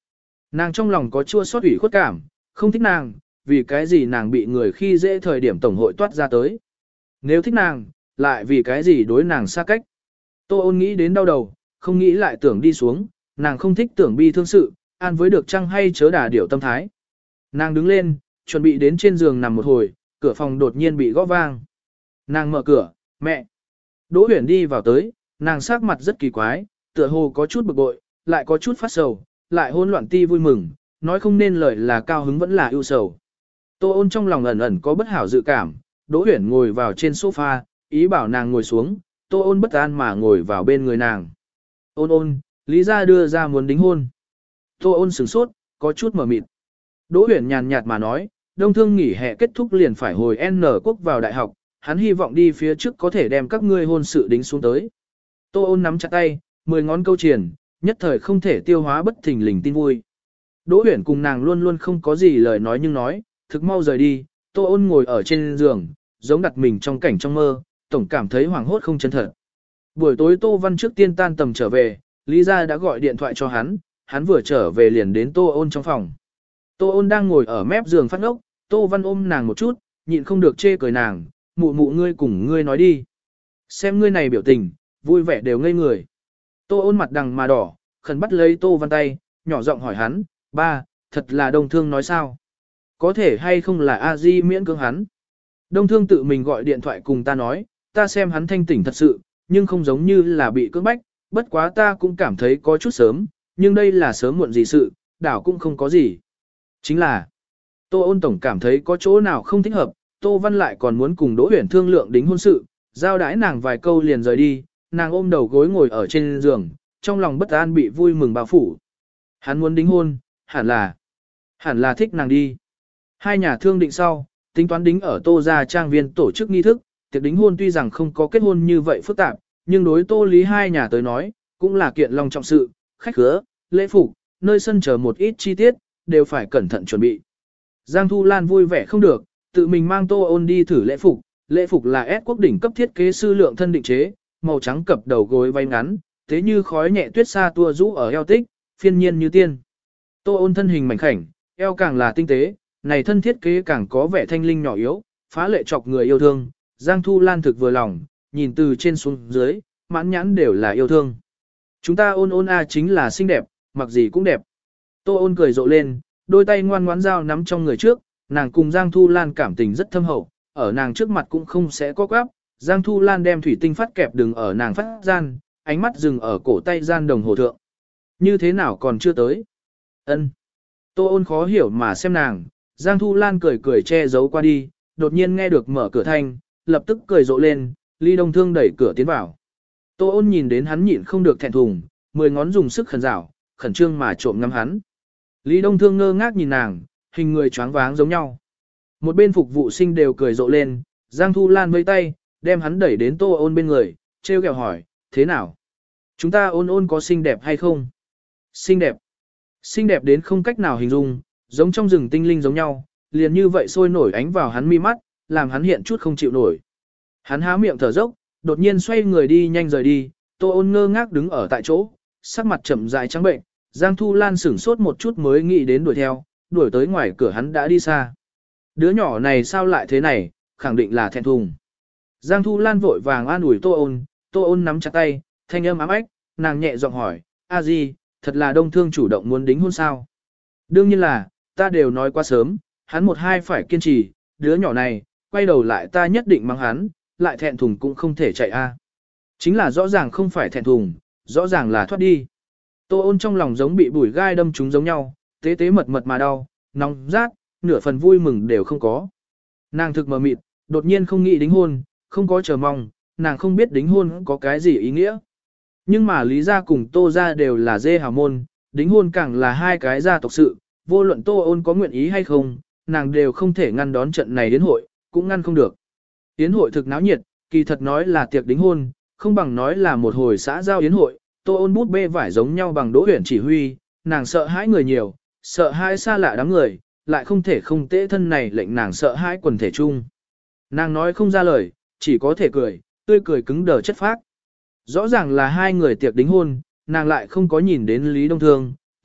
Nàng trong lòng có chua xót ủy khuất cảm, không thích nàng, vì cái gì nàng bị người khi dễ thời điểm tổng hội toát ra tới. Nếu thích nàng, lại vì cái gì đối nàng xa cách. Tô ôn nghĩ đến đau đầu, không nghĩ lại tưởng đi xuống, nàng không thích tưởng bi thương sự, an với được chăng hay chớ đà điểu tâm thái. Nàng đứng lên, chuẩn bị đến trên giường nằm một hồi, cửa phòng đột nhiên bị gõ vang. Nàng mở cửa, mẹ. Đỗ Huyền đi vào tới, nàng sắc mặt rất kỳ quái, tựa hồ có chút bực bội, lại có chút phát sầu, lại hỗn loạn ti vui mừng, nói không nên lời là cao hứng vẫn là ưu sầu. Tô ôn trong lòng ẩn ẩn có bất hảo dự cảm, Đỗ Huyền ngồi vào trên sofa, ý bảo nàng ngồi xuống, Tô ôn bất an mà ngồi vào bên người nàng. Ôn ôn, Lý gia đưa ra muốn đính hôn. Tô ôn sửng sốt, có chút mờ mịt. Đỗ Huyền nhàn nhạt mà nói, đông thương nghỉ hè kết thúc liền phải hồi N quốc vào đại học, hắn hy vọng đi phía trước có thể đem các ngươi hôn sự đính xuống tới. Tô ôn nắm chặt tay, 10 ngón câu triển, nhất thời không thể tiêu hóa bất thình lình tin vui. Đỗ Huyền cùng nàng luôn luôn không có gì lời nói nhưng nói, thực mau rời đi, Tô ôn ngồi ở trên giường, giống đặt mình trong cảnh trong mơ, tổng cảm thấy hoảng hốt không chân thật. Buổi tối Tô Văn trước tiên tan tầm trở về, Lý gia đã gọi điện thoại cho hắn vừa trở về liền đến Tô ôn trong phòng. Tô ôn đang ngồi ở mép giường phát ngốc, Tô Văn ôm nàng một chút, nhịn không được chê cười nàng, mụ mụ ngươi cùng ngươi nói đi. Xem ngươi này biểu tình, vui vẻ đều ngây người. Tô ôn mặt đằng mà đỏ, khẩn bắt lấy Tô Văn tay, nhỏ giọng hỏi hắn, ba, thật là Đông Thương nói sao? Có thể hay không là A Di miễn cưỡng hắn? Đông Thương tự mình gọi điện thoại cùng ta nói, ta xem hắn thanh tỉnh thật sự, nhưng không giống như là bị cưỡng bách, bất quá ta cũng cảm thấy có chút sớm, nhưng đây là sớm muộn gì sự, đảo cũng không có gì. Chính là, Tô ôn tổng cảm thấy có chỗ nào không thích hợp, Tô Văn lại còn muốn cùng Đỗ Huyền thương lượng đính hôn sự, giao đãi nàng vài câu liền rời đi, nàng ôm đầu gối ngồi ở trên giường, trong lòng bất an bị vui mừng bao phủ. Hắn muốn đính hôn, hẳn là thích nàng đi. Hai nhà thương định sau, tính toán đính ở Tô gia trang viên tổ chức nghi thức, tiệc đính hôn tuy rằng không có kết hôn như vậy phức tạp, nhưng đối Tô Lý hai nhà tới nói, cũng là kiện long trọng sự, khách khứa, lễ phục, nơi sân chờ một ít chi tiết, đều phải cẩn thận chuẩn bị. Giang Thu Lan vui vẻ không được, tự mình mang Tô ôn đi thử lễ phục là S quốc đỉnh cấp thiết kế sư lượng thân định chế, màu trắng cập đầu gối váy ngắn, thế như khói nhẹ tuyết sa tua rũ ở eo tích, phiên nhiên như tiên. Tô ôn thân hình mảnh khảnh, eo càng là tinh tế, này thân thiết kế càng có vẻ thanh linh nhỏ yếu, phá lệ chọc người yêu thương. Giang Thu Lan thực vừa lòng, nhìn từ trên xuống dưới, mãn nhãn đều là yêu thương. Chúng ta ôn ôn a chính là xinh đẹp, mặc gì cũng đẹp. Tô ôn cười rộ lên, đôi tay ngoan ngoãn dao nắm trong người trước, nàng cùng Giang Thu Lan cảm tình rất thâm hậu, ở nàng trước mặt cũng không sẽ có quáp. Giang Thu Lan đem thủy tinh phát kẹp đừng ở nàng phát gian, ánh mắt dừng ở cổ tay gian đồng hồ thượng. Như thế nào còn chưa tới? Ân. Tô ôn khó hiểu mà xem nàng, Giang Thu Lan cười cười che giấu qua đi, đột nhiên nghe được mở cửa thanh, lập tức cười rộ lên, Lý Đông Thương đẩy cửa tiến vào. Tô ôn nhìn đến hắn nhịn không được thẹn thùng, 10 ngón dùng sức khẩn rảo, khẩn trương mà trộm ngắm hắn. Lý Đông Thương ngơ ngác nhìn nàng, hình người choáng váng giống nhau. Một bên phục vụ sinh đều cười rộ lên, Giang Thu Lan vẫy tay, đem hắn đẩy đến Tô ôn bên người, trêu ghẹo hỏi, thế nào? Chúng ta ôn ôn có xinh đẹp hay không? Xinh đẹp. Xinh đẹp đến không cách nào hình dung, giống trong rừng tinh linh giống nhau, liền như vậy sôi nổi ánh vào hắn mi mắt, làm hắn hiện chút không chịu nổi. Hắn há miệng thở dốc, đột nhiên xoay người đi nhanh rời đi, Tô ôn ngơ ngác đứng ở tại chỗ, sắc mặt chậm rãi trắng bệnh, Giang Thu Lan sửng sốt một chút mới nghĩ đến đuổi theo, đuổi tới ngoài cửa hắn đã đi xa. Đứa nhỏ này sao lại thế này, khẳng định là thẹn thùng. Giang Thu Lan vội vàng an ủi Tô ôn nắm chặt tay, thanh âm ám ách, nàng nhẹ giọng hỏi, a di, thật là Đông Thương chủ động muốn đính hôn sao? Đương nhiên là, ta đều nói quá sớm, hắn một hai phải kiên trì, đứa nhỏ này, quay đầu lại ta nhất định mắng hắn, lại thẹn thùng cũng không thể chạy a. Chính là rõ ràng không phải thẹn thùng, rõ ràng là thoát đi. Tô ôn trong lòng giống bị bùi gai đâm trúng giống nhau, tế tế mật mật mà đau, nóng rát, nửa phần vui mừng đều không có. Nàng thực mờ mịt, đột nhiên không nghĩ đính hôn, không có chờ mong, nàng không biết đính hôn có cái gì ý nghĩa. Nhưng mà Lý gia cùng Tô gia đều là dê hào môn, đính hôn càng là hai cái gia tộc sự, vô luận Tô ôn có nguyện ý hay không, nàng đều không thể ngăn đón trận này đến hội, cũng ngăn không được. Yến hội thực náo nhiệt, kỳ thật nói là tiệc đính hôn, không bằng nói là một hồi xã giao yến hội, Tô ôn bút bê vải giống nhau bằng Đỗ Huyền chỉ huy, nàng sợ hãi người nhiều, sợ hãi xa lạ đám người, lại không thể không tễ thân này lệnh nàng sợ hãi quần thể chung. Nàng nói không ra lời, chỉ có thể cười, tươi cười cứng đờ chất phác. Rõ ràng là hai người tiệc đính hôn, nàng lại không có nhìn đến Lý Đông Thương,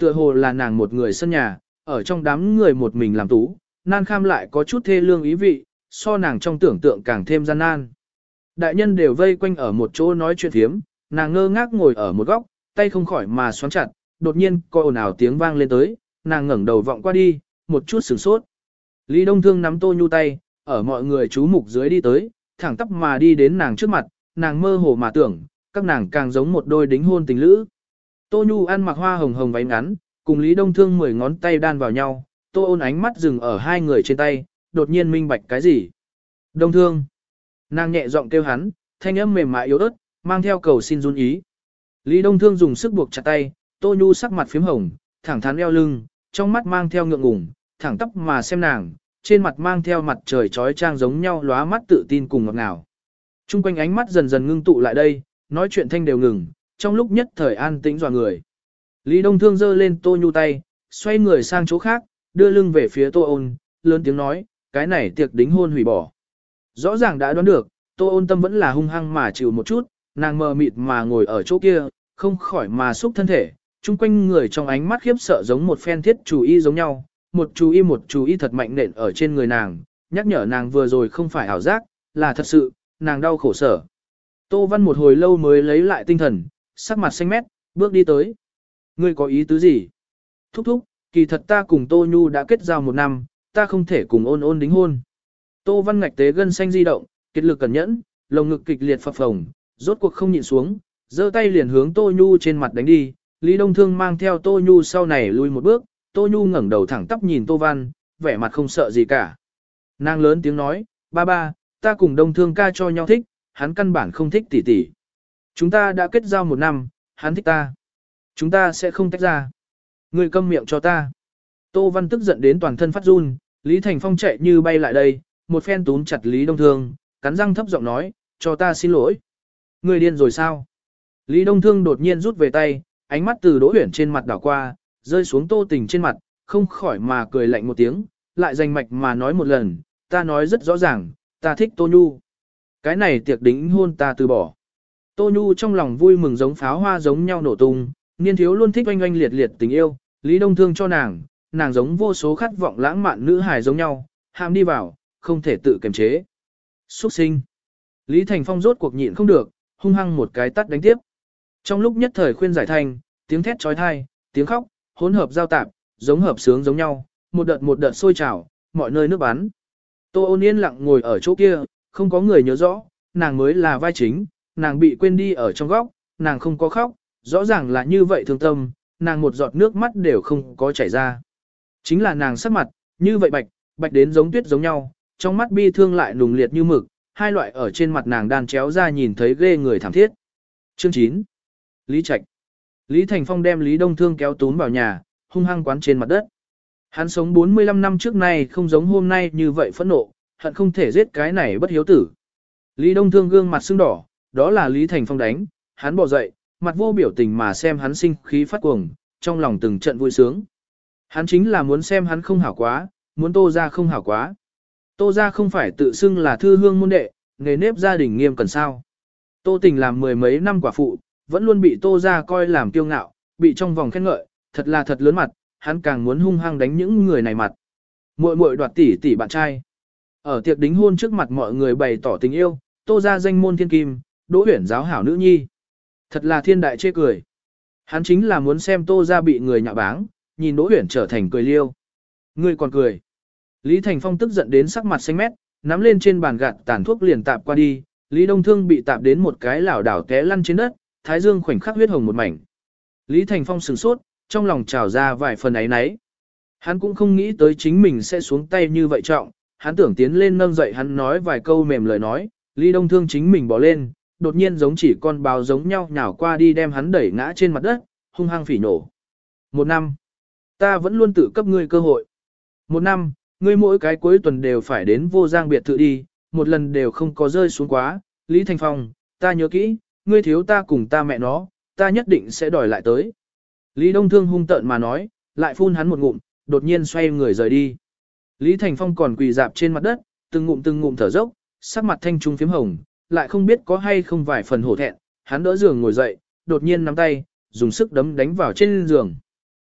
tựa hồ là nàng một người sân nhà, ở trong đám người một mình làm tú, nan kham lại có chút thê lương ý vị, so nàng trong tưởng tượng càng thêm gian nan. Đại nhân đều vây quanh ở một chỗ nói chuyện thiếm, nàng ngơ ngác ngồi ở một góc, tay không khỏi mà xoắn chặt, đột nhiên có ồn ào tiếng vang lên tới, nàng ngẩng đầu vọng qua đi, một chút sửng sốt. Lý Đông Thương nắm Tô Nhu tay, ở mọi người chú mục dưới đi tới, thẳng tắp mà đi đến nàng trước mặt, nàng mơ hồ mà tưởng, các nàng càng giống một đôi đính hôn tình lữ. Tô Nhu ăn mặc hoa hồng hồng váy ngắn, cùng Lý Đông Thương 10 ngón tay đan vào nhau, Tô Ôn ánh mắt dừng ở hai người trên tay, đột nhiên minh bạch cái gì. Đông Thương. Nàng nhẹ giọng kêu hắn, thanh âm mềm mại yếu ớt, mang theo cầu xin run ý. Lý Đông Thương dùng sức buộc chặt tay, Tô Nhu sắc mặt phím hồng, thẳng thắn eo lưng, trong mắt mang theo ngượng ngùng, thẳng tắp mà xem nàng, trên mặt mang theo mặt trời trói trang giống nhau lóa mắt tự tin cùng ngọt ngào. Trung quanh ánh mắt dần dần ngưng tụ lại đây, nói chuyện thanh đều ngừng, trong lúc nhất thời an tĩnh dọa người. Lý Đông Thương giơ lên Tô Nhu tay, xoay người sang chỗ khác, đưa lưng về phía Tô Ôn, lớn tiếng nói, cái này tiệc đính hôn hủy bỏ. Rõ ràng đã đoán được, Tô Ôn tâm vẫn là hung hăng mà chịu một chút, nàng mờ mịt mà ngồi ở chỗ kia, không khỏi mà xúc thân thể, chung quanh người trong ánh mắt khiếp sợ giống một phen thiết chủ y giống nhau, một chú y thật mạnh nện ở trên người nàng, nhắc nhở nàng vừa rồi không phải ảo giác, là thật sự, nàng đau khổ sở. Tô Văn một hồi lâu mới lấy lại tinh thần, sắc mặt xanh mét, bước đi tới. Ngươi có ý tứ gì? Thúc thúc, kỳ thật ta cùng Tô Nhu đã kết giao 1 năm, ta không thể cùng Ôn Ôn đính hôn. Tô Văn ngạch tế gân xanh di động, kiệt lực cẩn nhẫn, lồng ngực kịch liệt phập phồng, rốt cuộc không nhịn xuống, giơ tay liền hướng Tô Nhu trên mặt đánh đi. Lý Đông Thương mang theo Tô Nhu sau này lui một bước, Tô Nhu ngẩng đầu thẳng tắp nhìn Tô Văn, vẻ mặt không sợ gì cả. Nàng lớn tiếng nói, ba ba, ta cùng Đông Thương ca cho nhau thích, hắn căn bản không thích tỷ tỷ. Chúng ta đã kết giao 1 năm, hắn thích ta. Chúng ta sẽ không tách ra. Ngươi câm miệng cho ta. Tô Văn tức giận đến toàn thân phát run, Lý Thành Phong chạy như bay lại đây, một phen túm chặt Lý Đông Thương, cắn răng thấp giọng nói, cho ta xin lỗi. Ngươi điên rồi sao? Lý Đông Thương đột nhiên rút về tay, ánh mắt từ Đỗ Uyển trên mặt đảo qua, rơi xuống Tô Tình trên mặt, không khỏi mà cười lạnh một tiếng, lại danh mạch mà nói một lần, ta nói rất rõ ràng, ta thích Tô Nhu. Cái này tiệc đính hôn ta từ bỏ. Tô Nhu trong lòng vui mừng giống pháo hoa giống nhau nổ tung, niên thiếu luôn thích oanh oanh liệt liệt tình yêu, Lý Đông Thương cho nàng, nàng giống vô số khát vọng lãng mạn nữ hài giống nhau, ham đi vào, không thể tự kiềm chế. Xuất sinh. Lý Thành Phong rốt cuộc nhịn không được, hung hăng một cái tắt đánh tiếp. Trong lúc nhất thời khuyên giải thanh, tiếng thét trói thai, tiếng khóc, hỗn hợp giao tạp, giống hợp sướng giống nhau, một đợt sôi trào, mọi nơi nước bắn. Tô Ôn yên lặng ngồi ở chỗ kia, không có người nhớ rõ, nàng mới là vai chính, nàng bị quên đi ở trong góc, nàng không có khóc, rõ ràng là như vậy thương tâm, nàng một giọt nước mắt đều không có chảy ra. Chính là nàng sắc mặt, như vậy bạch đến giống tuyết giống nhau, trong mắt bi thương lại nùng liệt như mực, hai loại ở trên mặt nàng đan chéo ra nhìn thấy ghê người thảm thiết. Chương 9. Lý Trạch. Lý Thành Phong đem Lý Đông Thương kéo túm vào nhà, hung hăng quán trên mặt đất. Hắn sống 45 năm trước nay không giống hôm nay như vậy phẫn nộ, hận không thể giết cái này bất hiếu tử. Lý Đông Thương gương mặt sưng đỏ, đó là Lý Thành Phong đánh, hắn bỏ dậy, mặt vô biểu tình mà xem hắn sinh khí phát cuồng, trong lòng từng trận vui sướng. Hắn chính là muốn xem hắn không hảo quá, muốn Tô ra không hảo quá. Tô ra không phải tự xưng là thư hương môn đệ, nghề nếp gia đình nghiêm cần sao. Tô Tình làm 10 mấy năm quả phụ, vẫn luôn bị Tô ra coi làm kiêu ngạo, bị trong vòng khen ngợi, thật là thật lớn mặt, hắn càng muốn hung hăng đánh những người này mặt. Muội muội đoạt tỷ bạn trai. Ở tiệc đính hôn trước mặt mọi người bày tỏ tình yêu, Tô ra danh môn thiên kim, Đỗ Uyển giáo hảo nữ nhi. Thật là thiên đại chê cười. Hắn chính là muốn xem Tô ra bị người nhạ báng, nhìn Đỗ Uyển trở thành cười liêu. Ngươi còn cười. Lý Thành Phong tức giận đến sắc mặt xanh mét, nắm lên trên bàn gạt tàn thuốc liền tạp qua đi, Lý Đông Thương bị tạp đến một cái lảo đảo té lăn trên đất, thái dương khoảnh khắc huyết hồng một mảnh. Lý Thành Phong sửng sốt, trong lòng trào ra vài phần ấy nấy. Hắn cũng không nghĩ tới chính mình sẽ xuống tay như vậy trọng, hắn tưởng tiến lên nâng dậy hắn nói vài câu mềm lời nói, Lý Đông Thương chính mình bỏ lên, đột nhiên giống chỉ con báo giống nhau nhào qua đi đem hắn đẩy ngã trên mặt đất, hung hăng phỉ nổ. 1 năm, ta vẫn luôn tự cấp ngươi cơ hội. 1 năm, ngươi mỗi cái cuối tuần đều phải đến Vô Giang biệt thự đi, một lần đều không có rơi xuống quá. Lý Thành Phong, ta nhớ kỹ, ngươi thiếu ta cùng ta mẹ nó, ta nhất định sẽ đòi lại tới. Lý Đông Thương hung tợn mà nói, lại phun hắn một ngụm, đột nhiên xoay người rời đi. Lý Thành Phong còn quỳ dạp trên mặt đất, từng ngụm thở dốc, sắc mặt thanh trung phím hồng, lại không biết có hay không vài phần hổ thẹn, hắn đỡ giường ngồi dậy, đột nhiên nắm tay, dùng sức đấm đánh vào trên giường.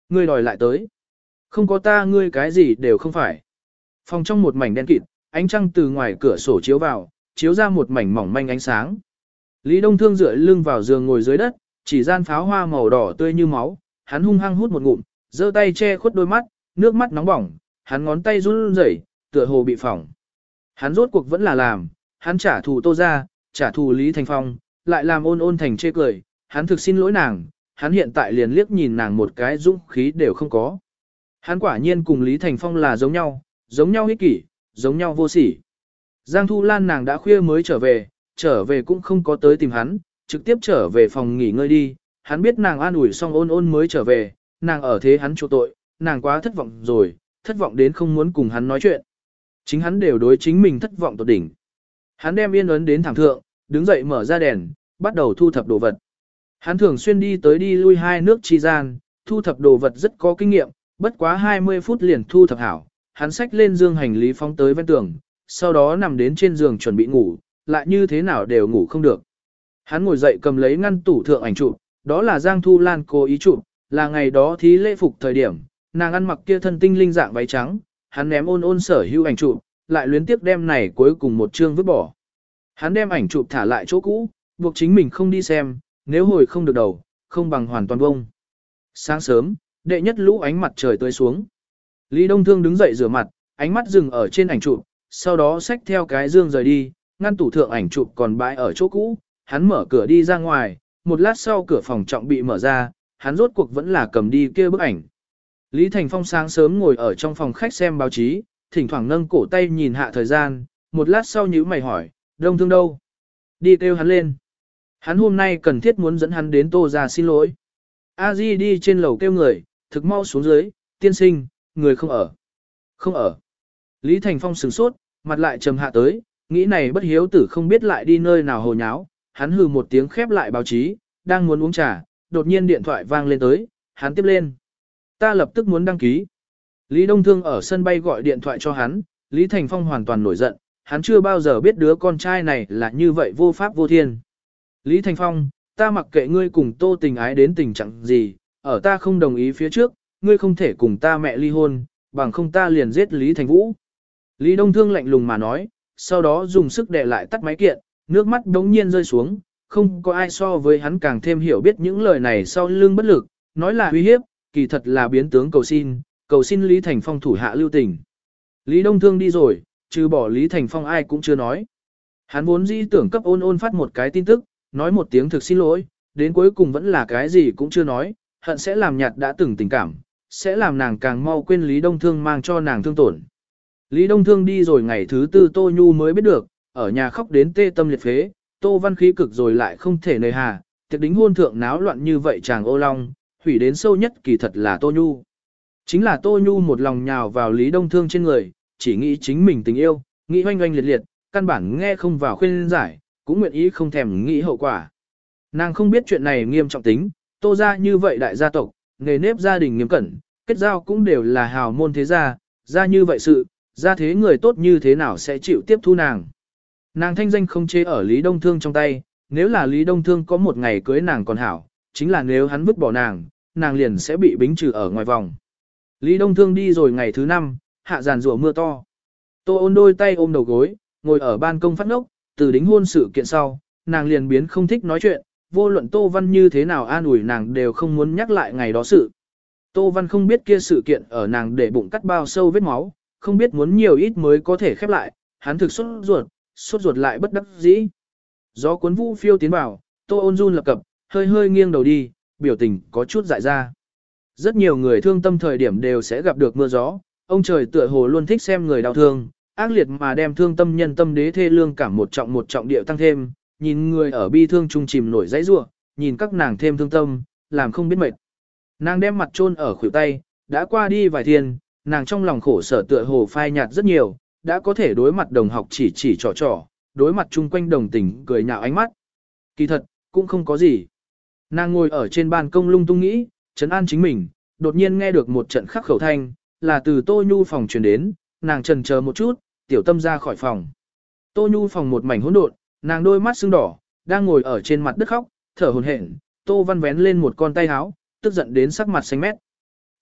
Ngươi đòi lại tới. Không có ta ngươi cái gì đều không phải. Phòng trong một mảnh đen kịt, ánh trăng từ ngoài cửa sổ chiếu vào, chiếu ra một mảnh mỏng manh ánh sáng. Lý Đông Thương dựa lưng vào giường ngồi dưới đất, chỉ gian pháo hoa màu đỏ tươi như máu, hắn hung hăng hút một ngụm, giơ tay che khuất đôi mắt, nước mắt nóng bỏng, hắn ngón tay run rẩy, tựa hồ bị phỏng. Hắn rốt cuộc vẫn là làm, hắn trả thù Tô gia, trả thù Lý Thành Phong, lại làm Ôn Ôn thành chê cười, hắn thực xin lỗi nàng, hắn hiện tại liền liếc nhìn nàng một cái dũng khí đều không có. Hắn quả nhiên cùng Lý Thành Phong là giống nhau ích kỷ, giống nhau vô sỉ. Giang Thu Lan nàng đã khuya mới trở về cũng không có tới tìm hắn, trực tiếp trở về phòng nghỉ ngơi đi, hắn biết nàng an ủi xong Ôn Ôn mới trở về, nàng ở thế hắn chỗ tội, nàng quá thất vọng rồi, thất vọng đến không muốn cùng hắn nói chuyện. Chính hắn đều đối chính mình thất vọng tột đỉnh. Hắn đem yên ấn đến thảm thượng, đứng dậy mở ra đèn, bắt đầu thu thập đồ vật. Hắn thường xuyên đi tới đi lui hai nước chi gian, thu thập đồ vật rất có kinh nghiệm, bất quá 20 phút liền thu thập hảo. Hắn xách lên dương hành lý phóng tới ven tường, sau đó nằm đến trên giường chuẩn bị ngủ, lại như thế nào đều ngủ không được. Hắn ngồi dậy cầm lấy ngăn tủ thượng ảnh chụp, đó là Giang Thu Lan cố ý chụp, là ngày đó thí lễ phục thời điểm, nàng ăn mặc kia thân tinh linh dạng váy trắng, hắn ném Ôn Ôn sở hữu ảnh chụp, lại luyến tiếp đem này cuối cùng một chương vứt bỏ. Hắn đem ảnh chụp thả lại chỗ cũ, buộc chính mình không đi xem, nếu hồi không được đầu, không bằng hoàn toàn bông. Sáng sớm, đệ nhất lũ ánh mặt trời tươi xuống. Lý Đông Thương đứng dậy rửa mặt, ánh mắt dừng ở trên ảnh chụp, sau đó xách theo cái dương rời đi, ngăn tủ thượng ảnh chụp còn bãi ở chỗ cũ, hắn mở cửa đi ra ngoài, một lát sau cửa phòng trọng bị mở ra, hắn rốt cuộc vẫn là cầm đi kia bức ảnh. Lý Thành Phong sáng sớm ngồi ở trong phòng khách xem báo chí, thỉnh thoảng nâng cổ tay nhìn hạ thời gian, một lát sau nhíu mày hỏi, Đông Thương đâu? Đi kêu hắn lên. Hắn hôm nay cần thiết muốn dẫn hắn đến Tô gia xin lỗi. A Di đi trên lầu kêu người, thực mau xuống dưới, tiên sinh, người không ở. Không ở. Lý Thành Phong sửng sốt, mặt lại trầm hạ tới, nghĩ này bất hiếu tử không biết lại đi nơi nào hồ nháo, hắn hừ một tiếng khép lại báo chí, đang muốn uống trà, đột nhiên điện thoại vang lên tới, hắn tiếp lên. Ta lập tức muốn đăng ký. Lý Đông Thương ở sân bay gọi điện thoại cho hắn, Lý Thành Phong hoàn toàn nổi giận, hắn chưa bao giờ biết đứa con trai này là như vậy vô pháp vô thiên. Lý Thành Phong, ta mặc kệ ngươi cùng Tô Tình ái đến tình trạng gì, ở ta không đồng ý phía trước, ngươi không thể cùng ta mẹ ly hôn, bằng không ta liền giết Lý Thành Vũ. Lý Đông Thương lạnh lùng mà nói, sau đó dùng sức đè lại tắt máy kiện, nước mắt đống nhiên rơi xuống, không có ai so với hắn càng thêm hiểu biết những lời này sau lưng bất lực, nói là uy hiếp, kỳ thật là biến tướng cầu xin Lý Thành Phong thủ hạ lưu tình. Lý Đông Thương đi rồi, trừ bỏ Lý Thành Phong ai cũng chưa nói. Hắn vốn dĩ tưởng cấp Ôn Ôn phát một cái tin tức, nói một tiếng thực xin lỗi, đến cuối cùng vẫn là cái gì cũng chưa nói, hận sẽ làm nhạt đã từng tình cảm, sẽ làm nàng càng mau quên Lý Đông Thương mang cho nàng thương tổn. Lý Đông Thương đi rồi ngày thứ tư Tô Nhu mới biết được, ở nhà khóc đến tê tâm liệt phế, Tô Văn khí cực rồi lại không thể nề hà, tiệc đính hôn thượng náo loạn như vậy chàng ô long, hủy đến sâu nhất kỳ thật là Tô Nhu. Chính là Tô Nhu một lòng nhào vào Lý Đông Thương trên người, chỉ nghĩ chính mình tình yêu, nghĩ oanh oanh liệt liệt, căn bản nghe không vào khuyên giải, cũng nguyện ý không thèm nghĩ hậu quả. Nàng không biết chuyện này nghiêm trọng tính, Tô gia như vậy đại gia tộc, nghề nếp gia đình nghiêm cẩn, kết giao cũng đều là hào môn thế gia, ra như vậy sự, ra thế người tốt như thế nào sẽ chịu tiếp thu nàng. Nàng thanh danh không chế ở Lý Đông Thương trong tay, nếu là Lý Đông Thương có một ngày cưới nàng còn hảo, chính là nếu hắn vứt bỏ nàng, nàng liền sẽ bị bính trừ ở ngoài vòng. Lý Đông Thương đi rồi ngày thứ 5, hạ giàn rủa mưa to. Tô Ôn đôi tay ôm đầu gối, ngồi ở ban công phát ngốc, từ đính hôn sự kiện sau, nàng liền biến không thích nói chuyện, vô luận Tô Văn như thế nào an ủi nàng đều không muốn nhắc lại ngày đó sự. Tô Văn không biết kia sự kiện ở nàng để bụng cắt bao sâu vết máu, không biết muốn nhiều ít mới có thể khép lại, hắn thực sốt ruột lại bất đắc dĩ. Gió cuốn vũ phiêu tiến vào, Tô Ôn run lập cập, hơi hơi nghiêng đầu đi, biểu tình có chút dại ra. Rất nhiều người thương tâm thời điểm đều sẽ gặp được mưa gió, ông trời tựa hồ luôn thích xem người đau thương, ác liệt mà đem thương tâm nhân tâm đế thê lương cảm một trọng điệu tăng thêm, nhìn người ở bi thương trung chìm nổi dãy rủa, nhìn các nàng thêm thương tâm, làm không biết mệt. Nàng đem mặt chôn ở khuỷu tay, đã qua đi vài thiên, nàng trong lòng khổ sở tựa hồ phai nhạt rất nhiều, đã có thể đối mặt đồng học chỉ trò, đối mặt chung quanh đồng tình cười nhạo ánh mắt. Kỳ thật, cũng không có gì. Nàng ngồi ở trên ban công lung tung nghĩ, trấn an chính mình, đột nhiên nghe được một trận khắc khẩu thanh, là từ Tô Nhu phòng truyền đến, nàng chần chờ một chút, tiểu tâm ra khỏi phòng. Tô Nhu phòng một mảnh hỗn độn, nàng đôi mắt sưng đỏ, đang ngồi ở trên mặt đất khóc, thở hổn hển. Tô Văn vén lên một con tay áo, tức giận đến sắc mặt xanh mét.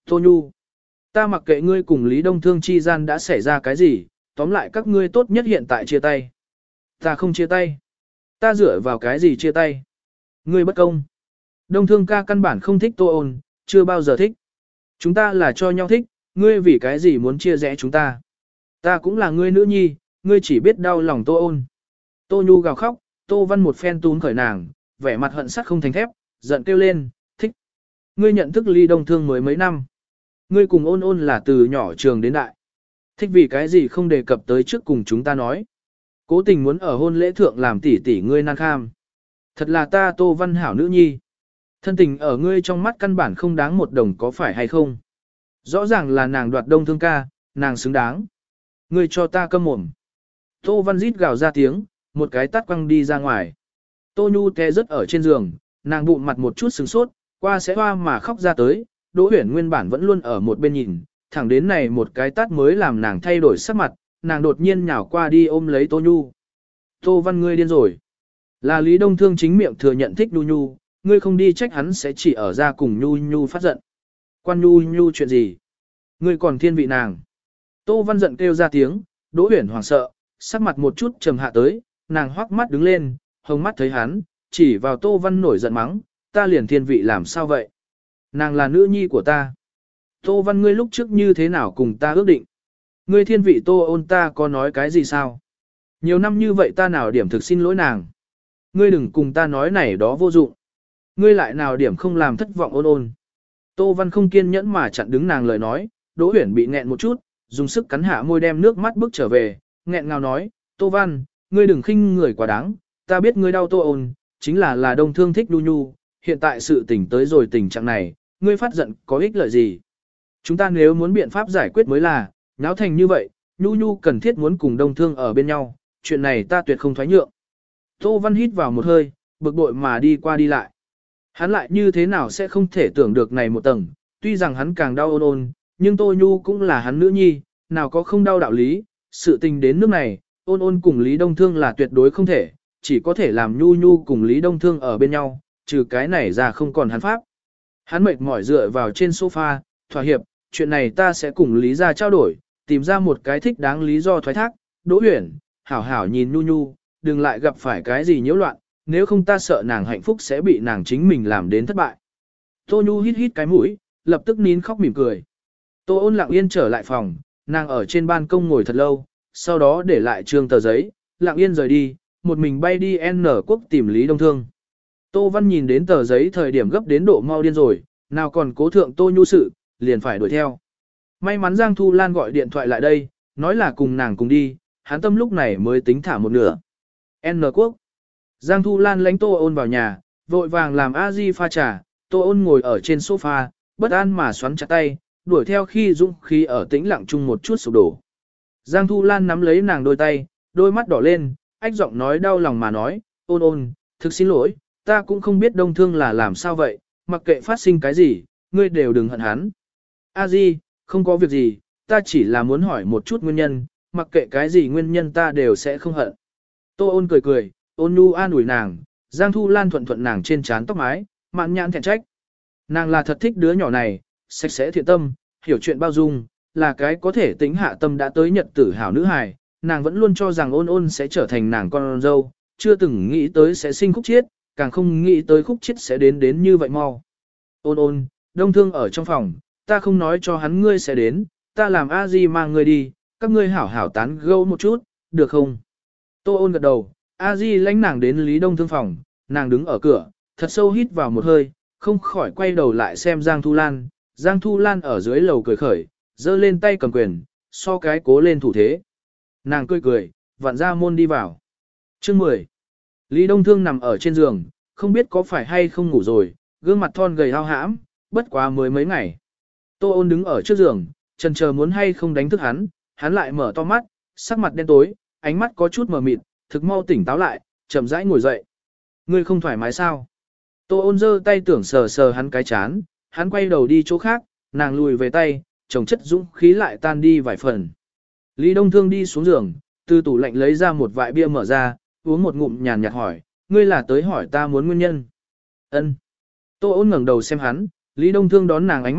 Tô Nhu, ta mặc kệ ngươi cùng Lý Đông Thương chi gian đã xảy ra cái gì, tóm lại các ngươi tốt nhất hiện tại chia tay. Ta không chia tay. Ta dựa vào cái gì chia tay? Ngươi bất công. Đông Thương ca căn bản không thích Tô Ôn, chưa bao giờ thích. Chúng ta là cho nhau thích, ngươi vì cái gì muốn chia rẽ chúng ta? Ta cũng là ngươi nữ nhi, ngươi chỉ biết đau lòng Tô Ôn. Tô Nhu gào khóc, Tô Văn một phen túm khởi nàng, vẻ mặt hận sắt không thành thép, giận kêu lên, thích. Ngươi nhận thức Lý Đông Thương mới mấy năm. Ngươi cùng Ôn Ôn là từ nhỏ trường đến đại. Thích vì cái gì không đề cập tới trước cùng chúng ta nói. Cố tình muốn ở hôn lễ thượng làm tỉ tỉ ngươi nan kham. Thật là ta Tô Văn hảo nữ nhi. Thân tình ở ngươi trong mắt căn bản không đáng một đồng có phải hay không. Rõ ràng là nàng đoạt Đông Thương ca, nàng xứng đáng. Ngươi cho ta câm mồm. Tô Văn rít gào ra tiếng, một cái tát quăng đi ra ngoài. Tô Nhu té rớt ở trên giường, nàng bụng mặt một chút sừng sốt, qua sẽ hoa mà khóc ra tới. Đỗ Huyển nguyên bản vẫn luôn ở một bên nhìn, thẳng đến này một cái tát mới làm nàng thay đổi sắc mặt, nàng đột nhiên nhào qua đi ôm lấy Tô Nhu. Tô Văn ngươi điên rồi. Là Lý Đông Thương chính miệng thừa nhận thích Nhu Nhu, ngươi không đi trách hắn sẽ chỉ ở ra cùng Nhu Nhu phát giận. Quan Nhu Nhu chuyện gì? Ngươi còn thiên vị nàng. Tô Văn giận kêu ra tiếng, Đỗ Huyển hoảng sợ, sắc mặt một chút trầm hạ tới, nàng hoắc mắt đứng lên, hồng mắt thấy hắn, chỉ vào Tô Văn nổi giận mắng, ta liền thiên vị làm sao vậy? Nàng là nữ nhi của ta. Tô Văn ngươi lúc trước như thế nào cùng ta ước định? Ngươi thiên vị Tô Ôn ta có nói cái gì sao? Nhiều năm như vậy ta nào điểm thực xin lỗi nàng. Ngươi đừng cùng ta nói này đó vô dụng. Ngươi lại nào điểm không làm thất vọng Ôn Ôn. Tô Văn không kiên nhẫn mà chặn đứng nàng lời nói, Đỗ Huyển bị nghẹn một chút, dùng sức cắn hạ môi đem nước mắt bước trở về, nghẹn ngào nói, Tô Văn, ngươi đừng khinh người quá đáng, ta biết ngươi đau Tô Ôn, chính là Đông Thương thích Nhu Nhu, hiện tại sự tình tới rồi tình trạng này, ngươi phát giận có ích lợi gì? Chúng ta nếu muốn biện pháp giải quyết mới là, náo thành như vậy, Nhu Nhu cần thiết muốn cùng Đông Thương ở bên nhau, chuyện này ta tuyệt không thoái nhượng. Tô Văn hít vào một hơi, bực bội mà đi qua đi lại. Hắn lại như thế nào sẽ không thể tưởng được này một tầng, tuy rằng hắn càng đau Ôn Ôn, nhưng Tô Nhu cũng là hắn nữ nhi, nào có không đau đạo lý, sự tình đến nước này, Ôn Ôn cùng Lý Đông Thương là tuyệt đối không thể, chỉ có thể làm Nhu Nhu cùng Lý Đông Thương ở bên nhau, trừ cái này ra không còn hắn pháp. Hắn mệt mỏi dựa vào trên sofa, thỏa hiệp, chuyện này ta sẽ cùng Lý ra trao đổi, tìm ra một cái thích đáng lý do thoái thác, Đỗ Huyển, hảo hảo nhìn Nhu Nhu, đừng lại gặp phải cái gì nhiễu loạn, nếu không ta sợ nàng hạnh phúc sẽ bị nàng chính mình làm đến thất bại. Tô Nhu hít hít cái mũi, lập tức nín khóc mỉm cười. Tô Ôn lặng yên trở lại phòng, nàng ở trên ban công ngồi thật lâu, sau đó để lại trương tờ giấy, lặng yên rời đi, một mình bay đi N quốc tìm Lý Đông Thương. Tô Văn nhìn đến tờ giấy thời điểm gấp đến độ mau điên rồi, nào còn cố thượng Tô Nhu sự, liền phải đuổi theo. May mắn Giang Thu Lan gọi điện thoại lại đây, nói là cùng nàng cùng đi, hắn tâm lúc này mới tính thả một nửa. N quốc. Giang Thu Lan lánh Tô Ôn vào nhà, vội vàng làm A-di pha trà, Tô Ôn ngồi ở trên sofa, bất an mà xoắn chặt tay, đuổi theo khi dũng khí ở tĩnh lặng chung một chút sụp đổ. Giang Thu Lan nắm lấy nàng đôi tay, đôi mắt đỏ lên, ách giọng nói đau lòng mà nói, Ôn Ôn, thực xin lỗi, ta cũng không biết Đông Thương là làm sao vậy, mặc kệ phát sinh cái gì, ngươi đều đừng hận hắn. A-di, không có việc gì, ta chỉ là muốn hỏi một chút nguyên nhân, mặc kệ cái gì nguyên nhân ta đều sẽ không hận. Tô Ôn cười cười, Ôn Nhu an ủi nàng, Giang Thu Lan thuận thuận nàng trên trán tóc mái, mạn nhãn thẹn trách. Nàng là thật thích đứa nhỏ này, sạch sẽ thiện tâm, hiểu chuyện bao dung, là cái có thể tính hạ tâm đã tới nhật tử hảo nữ hài, nàng vẫn luôn cho rằng Ôn Ôn sẽ trở thành nàng con dâu, chưa từng nghĩ tới sẽ sinh Khúc Chiết, càng không nghĩ tới Khúc Chiết sẽ đến như vậy mau. Ôn Ôn, Đông Thương ở trong phòng, ta không nói cho hắn ngươi sẽ đến, ta làm A-di mang ngươi đi, các ngươi hảo hảo tán gẫu một chút, được không? Tô Ôn gật đầu, A-di lãnh nàng đến Lý Đông Thương phòng, nàng đứng ở cửa, thật sâu hít vào một hơi, không khỏi quay đầu lại xem Giang Thu Lan. Giang Thu Lan ở dưới lầu cười khởi, giơ lên tay cầm quyền, so cái cố lên thủ thế. Nàng cười, vặn ra môn đi vào. Chương 10. Lý Đông Thương nằm ở trên giường, không biết có phải hay không ngủ rồi, gương mặt thon gầy hao hãm, bất quá mới mấy ngày. Tô Ôn đứng ở trước giường, chần chờ muốn hay không đánh thức hắn lại mở to mắt, sắc mặt đen tối, ánh mắt có chút mờ mịt, thực mau tỉnh táo lại, chậm rãi ngồi dậy. Ngươi không thoải mái sao? Tô Ôn giơ tay tưởng sờ sờ hắn cái chán, hắn quay đầu đi chỗ khác, nàng lùi về tay, chồng chất dũng khí lại tan đi vài phần. Lý Đông Thương đi xuống giường, từ tủ lạnh lấy ra một vại bia mở ra, uống một ngụm nhàn nhạt hỏi, ngươi là tới hỏi ta muốn nguyên nhân. Ân. Tô Ôn ngẩng đầu xem hắn, Lý Đông Thương đón nàng ánh mắt,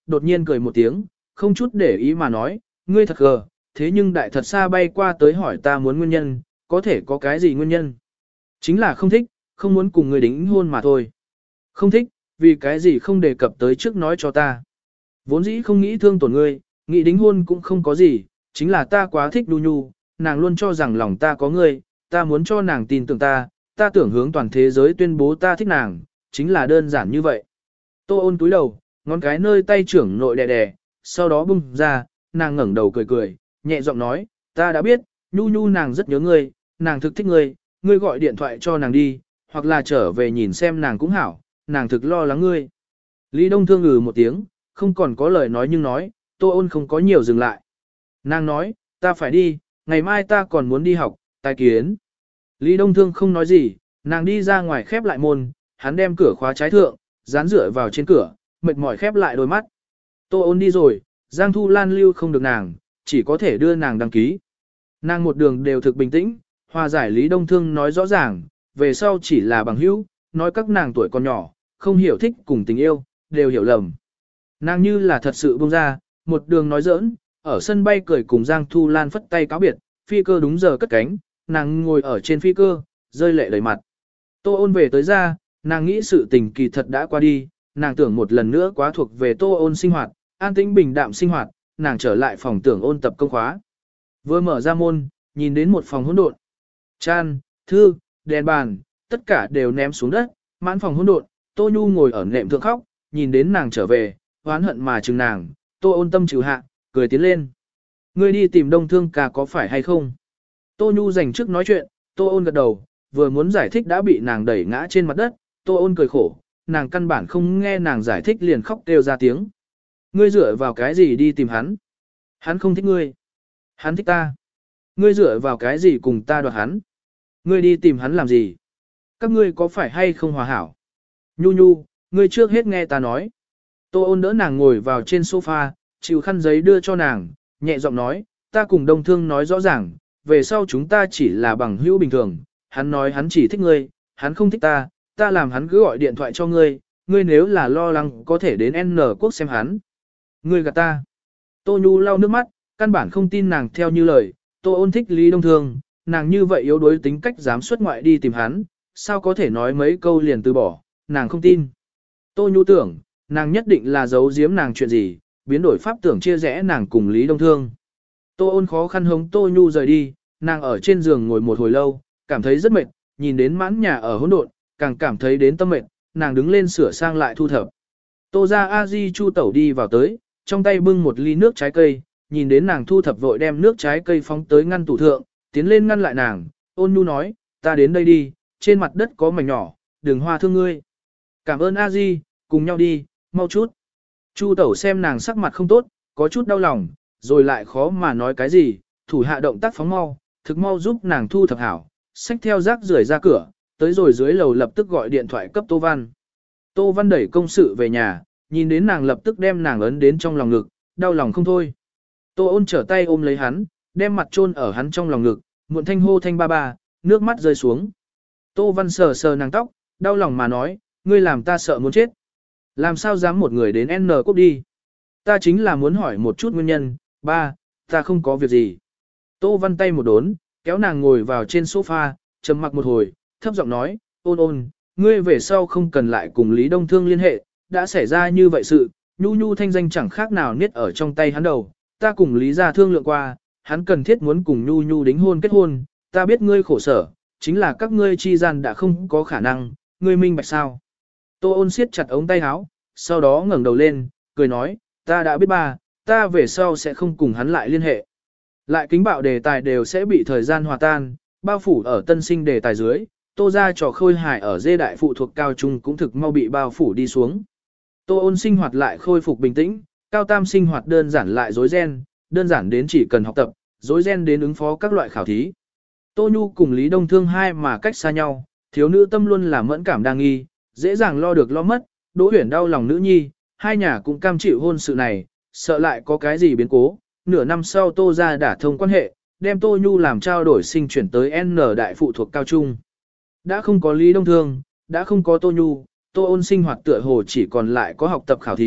đột nhiên cười một tiếng, không chút để ý mà nói, ngươi thật gờ, thế nhưng đại thật xa bay qua tới hỏi ta muốn nguyên nhân, có thể có cái gì nguyên nhân? Chính là không thích, không muốn cùng ngươi đính hôn mà thôi. Không thích, vì cái gì không đề cập tới trước nói cho ta. Vốn dĩ không nghĩ thương tổn ngươi, nghĩ đính hôn cũng không có gì, chính là ta quá thích Nhu Nhu, nàng luôn cho rằng lòng ta có ngươi, ta muốn cho nàng tin tưởng ta tưởng hướng toàn thế giới tuyên bố ta thích nàng, chính là đơn giản như vậy. Tô Ôn túi đầu, ngón cái nơi tay trưởng nội đè đè, sau đó bung ra, nàng ngẩng đầu cười cười, nhẹ giọng nói, ta đã biết, Nhu Nhu nàng rất nhớ ngươi, nàng thực thích ngươi, ngươi gọi điện thoại cho nàng đi, hoặc là trở về nhìn xem nàng cũng hảo, nàng thực lo lắng ngươi. Lý Đông Thương ngừ một tiếng, không còn có lời nói nhưng nói, Tô Ôn không có nhiều dừng lại. Nàng nói, ta phải đi, ngày mai ta còn muốn đi học, tài kiến. Lý Đông Thương không nói gì, nàng đi ra ngoài khép lại môn, hắn đem cửa khóa trái thượng, dán rửa vào trên cửa, mệt mỏi khép lại đôi mắt. Tô Ôn đi rồi, Giang Thu Lan lưu không được nàng, chỉ có thể đưa nàng đăng ký. Nàng một đường đều thực bình tĩnh, hòa giải Lý Đông Thương nói rõ ràng, về sau chỉ là bằng hữu, nói các nàng tuổi còn nhỏ, không hiểu thích cùng tình yêu, đều hiểu lầm. Nàng như là thật sự buông ra, một đường nói giỡn, ở sân bay cười cùng Giang Thu Lan phất tay cáo biệt, phi cơ đúng giờ cất cánh, nàng ngồi ở trên phi cơ, rơi lệ đầy mặt. Tô Ôn về tới ra, nàng nghĩ sự tình kỳ thật đã qua đi, nàng tưởng một lần nữa quá thuộc về Tô Ôn sinh hoạt, an tĩnh bình đạm sinh hoạt, nàng trở lại phòng tưởng ôn tập công khóa. Vừa mở ra môn, nhìn đến một phòng hỗn độn. Chan, thư, đèn bàn, tất cả đều ném xuống đất, mãn phòng hỗn độn. Tô Nhu ngồi ở nệm thượng khóc, nhìn đến nàng trở về, oán hận mà chừng nàng, Tô Ôn tâm trừ hạ, cười tiến lên. Ngươi đi tìm Đông Thương ca có phải hay không? Tô Nhu dành trước nói chuyện, Tô Ôn gật đầu, vừa muốn giải thích đã bị nàng đẩy ngã trên mặt đất, Tô Ôn cười khổ, nàng căn bản không nghe nàng giải thích liền khóc kêu ra tiếng. Ngươi dựa vào cái gì đi tìm hắn? Hắn không thích ngươi. Hắn thích ta. Ngươi dựa vào cái gì cùng ta đoạt hắn? Ngươi đi tìm hắn làm gì? Các ngươi có phải hay không hòa hảo? Nhu Nhu, ngươi trước hết nghe ta nói. Tô Ôn đỡ nàng ngồi vào trên sofa, chịu khăn giấy đưa cho nàng, nhẹ giọng nói, ta cùng Đông Thương nói rõ ràng, về sau chúng ta chỉ là bằng hữu bình thường, hắn nói hắn chỉ thích ngươi, hắn không thích ta, ta làm hắn cứ gọi điện thoại cho ngươi, ngươi nếu là lo lắng có thể đến N quốc xem hắn. Ngươi gạt ta. Tô Nhu lau nước mắt, căn bản không tin nàng theo như lời, Tô Ôn thích Lý Đông Thương, nàng như vậy yếu đuối tính cách dám xuất ngoại đi tìm hắn, sao có thể nói mấy câu liền từ bỏ, nàng không tin. Tô Nhu tưởng, nàng nhất định là giấu giếm nàng chuyện gì, biến đổi pháp tưởng chia rẽ nàng cùng Lý Đông Thương. Tô Ôn khó khăn hống Tô Nhu rời đi, nàng ở trên giường ngồi một hồi lâu, cảm thấy rất mệt, nhìn đến mãn nhà ở hỗn độn, càng cảm thấy đến tâm mệt, nàng đứng lên sửa sang lại thu thập. Tô ra A-di Chu Tẩu đi vào tới, trong tay bưng một ly nước trái cây, nhìn đến nàng thu thập vội đem nước trái cây phóng tới ngăn tủ thượng, tiến lên ngăn lại nàng, Ôn Nhu nói, ta đến đây đi, trên mặt đất có mảnh nhỏ, đừng hoa thương ngươi. Cảm ơn A-di, cùng nhau đi, mau chút. Chu Tẩu xem nàng sắc mặt không tốt, có chút đau lòng, rồi lại khó mà nói cái gì, thủ hạ động tác phóng mau, thực mau giúp nàng thu thập hảo, xách theo rác rưởi ra cửa, tới rồi dưới lầu lập tức gọi điện thoại cấp Tô Văn. Tô Văn đẩy công sự về nhà, nhìn đến nàng lập tức đem nàng ấn đến trong lòng ngực, đau lòng không thôi. Tô Ôn trở tay ôm lấy hắn, đem mặt chôn ở hắn trong lòng ngực, muộn thanh hô thanh ba ba, nước mắt rơi xuống. Tô Văn sờ sờ nàng tóc, đau lòng mà nói, ngươi làm ta sợ muốn chết. Làm sao dám một người đến N quốc đi? Ta chính là muốn hỏi một chút nguyên nhân, ba, ta không có việc gì. Tô Văn tay một đốn, kéo nàng ngồi vào trên sofa, trầm mặc một hồi, thấp giọng nói, Ôn Ôn, ngươi về sau không cần lại cùng Lý Đông Thương liên hệ, đã xảy ra như vậy sự, Nhu Nhu thanh danh chẳng khác nào niết ở trong tay hắn đầu, ta cùng Lý gia thương lượng qua, hắn cần thiết muốn cùng Nhu Nhu đính hôn kết hôn, ta biết ngươi khổ sở, chính là các ngươi chi gian đã không có khả năng, ngươi minh bạch sao. Tô Ôn siết chặt ống tay áo, sau đó ngẩng đầu lên, cười nói, ta đã biết ba, ta về sau sẽ không cùng hắn lại liên hệ. Lại kính bạo đề tài đều sẽ bị thời gian hòa tan, bao phủ ở tân sinh đề tài dưới, Tô ra trò khôi hài ở dê đại phụ thuộc cao trung cũng thực mau bị bao phủ đi xuống. Tô Ôn sinh hoạt lại khôi phục bình tĩnh, Cao Tam sinh hoạt đơn giản lại rối ren, đơn giản đến chỉ cần học tập, rối ren đến ứng phó các loại khảo thí. Tô Nhu cùng Lý Đông Thương hai mà cách xa nhau, thiếu nữ tâm luôn là mẫn cảm đa nghi, dễ dàng lo được lo mất, Đỗ Huyền đau lòng nữ nhi, hai nhà cũng cam chịu hôn sự này, sợ lại có cái gì biến cố. Nửa năm sau Tô ra đã thông quan hệ, đem Tô Nhu làm trao đổi sinh chuyển tới N đại phụ thuộc cao trung. Đã không có Lý Đông Thương, đã không có Tô Nhu, Tô Ôn sinh hoạt tựa hồ chỉ còn lại có học tập khảo thí,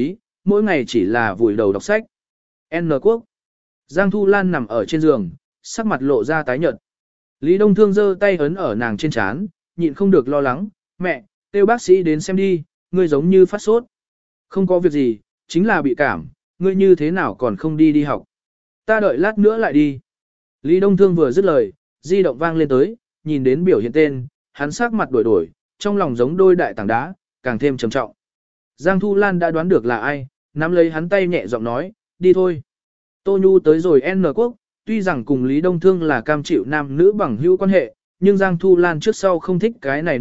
mỗi ngày chỉ là vùi đầu đọc sách. N quốc. Giang Thu Lan nằm ở trên giường, sắc mặt lộ ra tái nhợt. Lý Đông Thương giơ tay ấn ở nàng trên trán, nhịn không được lo lắng, mẹ, kêu bác sĩ đến xem đi, ngươi giống như phát sốt. Không có việc gì, chính là bị cảm, ngươi như thế nào còn không đi đi học. Ta đợi lát nữa lại đi. Lý Đông Thương vừa dứt lời, di động vang lên tới, nhìn đến biểu hiện tên, hắn sắc mặt đổi đổi, trong lòng giống đôi đại tảng đá, càng thêm trầm trọng. Giang Thu Lan đã đoán được là ai, nắm lấy hắn tay nhẹ giọng nói, đi thôi. Tô Nhu tới rồi N quốc, tuy rằng cùng Lý Đông Thương là cam chịu nam nữ bằng hữu quan hệ, nhưng Giang Thu Lan trước sau không thích cái này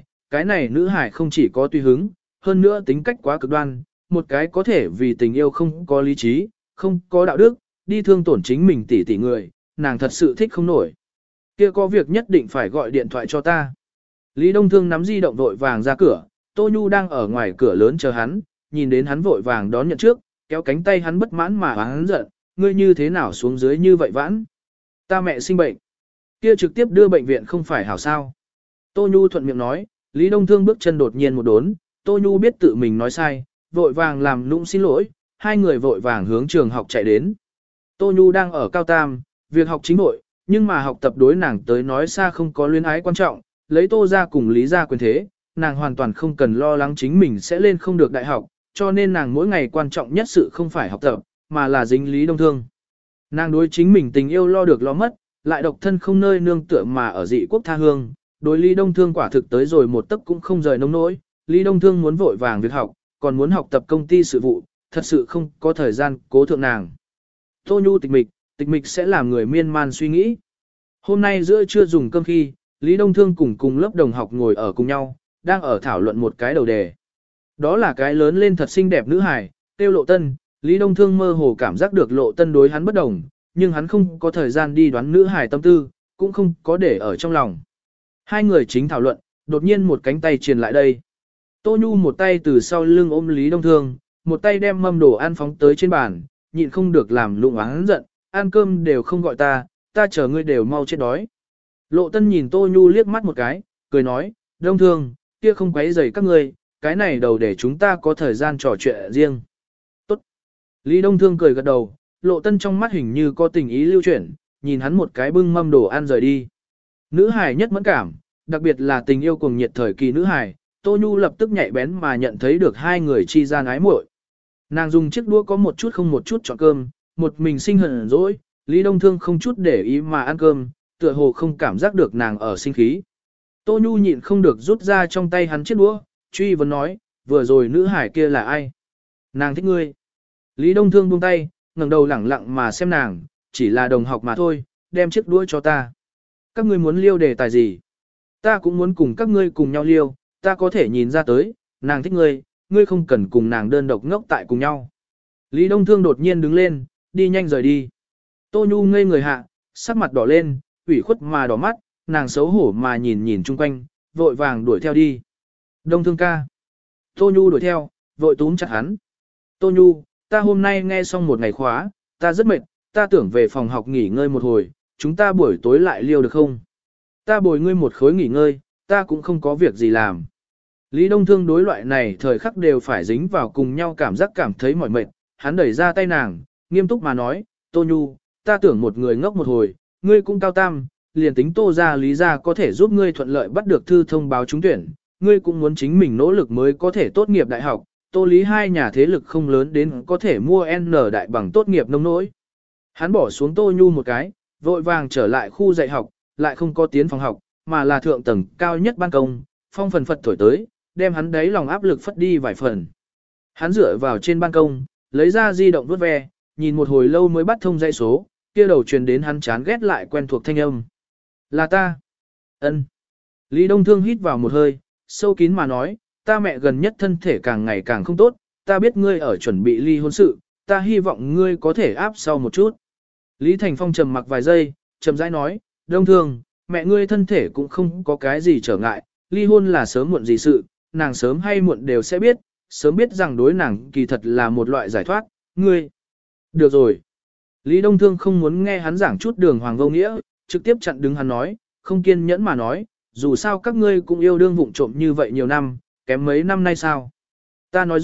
nữ hải không chỉ có tùy hứng, hơn nữa tính cách quá cực đoan, một cái có thể vì tình yêu không có lý trí, không có đạo đức, đi thương tổn chính mình tỷ người, nàng thật sự thích không nổi. Kia có việc nhất định phải gọi điện thoại cho ta. Lý Đông Thương nắm di động vội vàng ra cửa, Tô Nhu đang ở ngoài cửa lớn chờ hắn, nhìn đến hắn vội vàng đón nhận trước, kéo cánh tay hắn bất mãn mà hắn giận, ngươi như thế nào xuống dưới như vậy vãn? Ta mẹ sinh bệnh. Kia trực tiếp đưa bệnh viện không phải hảo sao? Tô Nhu thuận miệng nói, Lý Đông Thương bước chân đột nhiên một đốn, Tô Nhu biết tự mình nói sai, vội vàng làm nũng xin lỗi, hai người vội vàng hướng trường học chạy đến. Tô Nhu đang ở cao tam, việc học chính nội, nhưng mà học tập đối nàng tới nói xa không có luyến ái quan trọng, lấy Tô ra cùng Lý ra quyền thế, nàng hoàn toàn không cần lo lắng chính mình sẽ lên không được đại học, cho nên nàng mỗi ngày quan trọng nhất sự không phải học tập, mà là dính Lý Đông Thương. Nàng đối chính mình tình yêu lo được lo mất, lại độc thân không nơi nương tựa mà ở dị quốc tha hương, đối Lý Đông Thương quả thực tới rồi một tấc cũng không rời nông nỗi, Lý Đông Thương muốn vội vàng việc học, còn muốn học tập công ty sự vụ, thật sự không có thời gian cố thượng nàng. Tô Nhu tịch mịch sẽ làm người miên man suy nghĩ. Hôm nay giữa trưa dùng cơm khi, Lý Đông Thương cùng lớp đồng học ngồi ở cùng nhau, đang ở thảo luận một cái đầu đề. Đó là cái lớn lên thật xinh đẹp nữ hài, tiêu Lộ Tân, Lý Đông Thương mơ hồ cảm giác được Lộ Tân đối hắn bất đồng, nhưng hắn không có thời gian đi đoán nữ hài tâm tư, cũng không có để ở trong lòng. Hai người chính thảo luận, đột nhiên một cánh tay truyền lại đây. Tô Nhu một tay từ sau lưng ôm Lý Đông Thương, một tay đem mâm đồ ăn phóng tới trên bàn, nhịn không được làm lụng oán giận, ăn cơm đều không gọi ta chờ ngươi đều mau chết đói. Lộ Tân nhìn Tô Nhu liếc mắt một cái, cười nói, Đông Thương, kia không quấy rầy các ngươi, cái này đầu để chúng ta có thời gian trò chuyện riêng. Tốt. Lý Đông Thương cười gật đầu, Lộ Tân trong mắt hình như có tình ý lưu chuyển, nhìn hắn một cái bưng mâm đồ ăn rời đi. Nữ hài nhất mẫn cảm, đặc biệt là tình yêu cuồng nhiệt thời kỳ nữ hài, Tô Nhu lập tức nhạy bén mà nhận thấy được hai người chi gian ái muội. Nàng dùng chiếc đũa có một chút không một chút chọn cơm, một mình sinh hờn dỗi, Lý Đông Thương không chút để ý mà ăn cơm, tựa hồ không cảm giác được nàng ở sinh khí. Tô Nhu nhịn không được rút ra trong tay hắn chiếc đũa, truy vấn nói, vừa rồi nữ hải kia là ai? Nàng thích ngươi. Lý Đông Thương buông tay, ngẩng đầu lẳng lặng mà xem nàng, chỉ là đồng học mà thôi, đem chiếc đũa cho ta. Các ngươi muốn liêu đề tài gì? Ta cũng muốn cùng các ngươi cùng nhau liêu, ta có thể nhìn ra tới, nàng thích ngươi, ngươi không cần cùng nàng đơn độc ngốc tại cùng nhau. Lý Đông Thương đột nhiên đứng lên, đi nhanh rời đi. Tô Nhu ngây người hạ, sắc mặt đỏ lên, ủy khuất mà đỏ mắt, nàng xấu hổ mà nhìn chung quanh, vội vàng đuổi theo đi. Đông Thương ca. Tô Nhu đuổi theo, vội túm chặt hắn. Tô Nhu, ta hôm nay nghe xong một ngày khóa, ta rất mệt, ta tưởng về phòng học nghỉ ngơi một hồi, chúng ta buổi tối lại liêu được không? Ta bồi ngươi một khối nghỉ ngơi, ta cũng không có việc gì làm. Lý Đông Thương đối loại này thời khắc đều phải dính vào cùng nhau cảm giác cảm thấy mỏi mệt, hắn đẩy ra tay nàng, nghiêm túc mà nói, Tô Nhu, ta tưởng một người ngốc một hồi, ngươi cũng cao tam, liền tính Tô ra Lý ra có thể giúp ngươi thuận lợi bắt được thư thông báo trúng tuyển, ngươi cũng muốn chính mình nỗ lực mới có thể tốt nghiệp đại học, Tô Lý hai nhà thế lực không lớn đến có thể mua N đại bằng tốt nghiệp nông nỗi. Hắn bỏ xuống Tô Nhu một cái, vội vàng trở lại khu dạy học, lại không có tiến phòng học, mà là thượng tầng cao nhất ban công, phong phần phật thổi tới, đem hắn đáy lòng áp lực phất đi vài phần. Hắn dựa vào trên ban công, lấy ra di động vuốt ve, nhìn một hồi lâu mới bắt thông dãy số, kia đầu truyền đến hắn chán ghét lại quen thuộc thanh âm. Là ta. Ân. Lý Đông Thương hít vào một hơi, sâu kín mà nói, ta mẹ gần nhất thân thể càng ngày càng không tốt, ta biết ngươi ở chuẩn bị ly hôn sự, ta hy vọng ngươi có thể áp sau một chút. Lý Thành Phong trầm mặc vài giây, trầm rãi nói, Đông Thương, mẹ ngươi thân thể cũng không có cái gì trở ngại, ly hôn là sớm muộn gì sự, nàng sớm hay muộn đều sẽ biết, sớm biết rằng đối nàng kỳ thật là một loại giải thoát, ngươi. Được rồi. Lý Đông Thương không muốn nghe hắn giảng chút đường hoàng vô nghĩa, trực tiếp chặn đứng hắn nói, không kiên nhẫn mà nói, dù sao các ngươi cũng yêu đương vụng trộm như vậy nhiều năm, kém mấy năm nay sao. Ta nói rồi,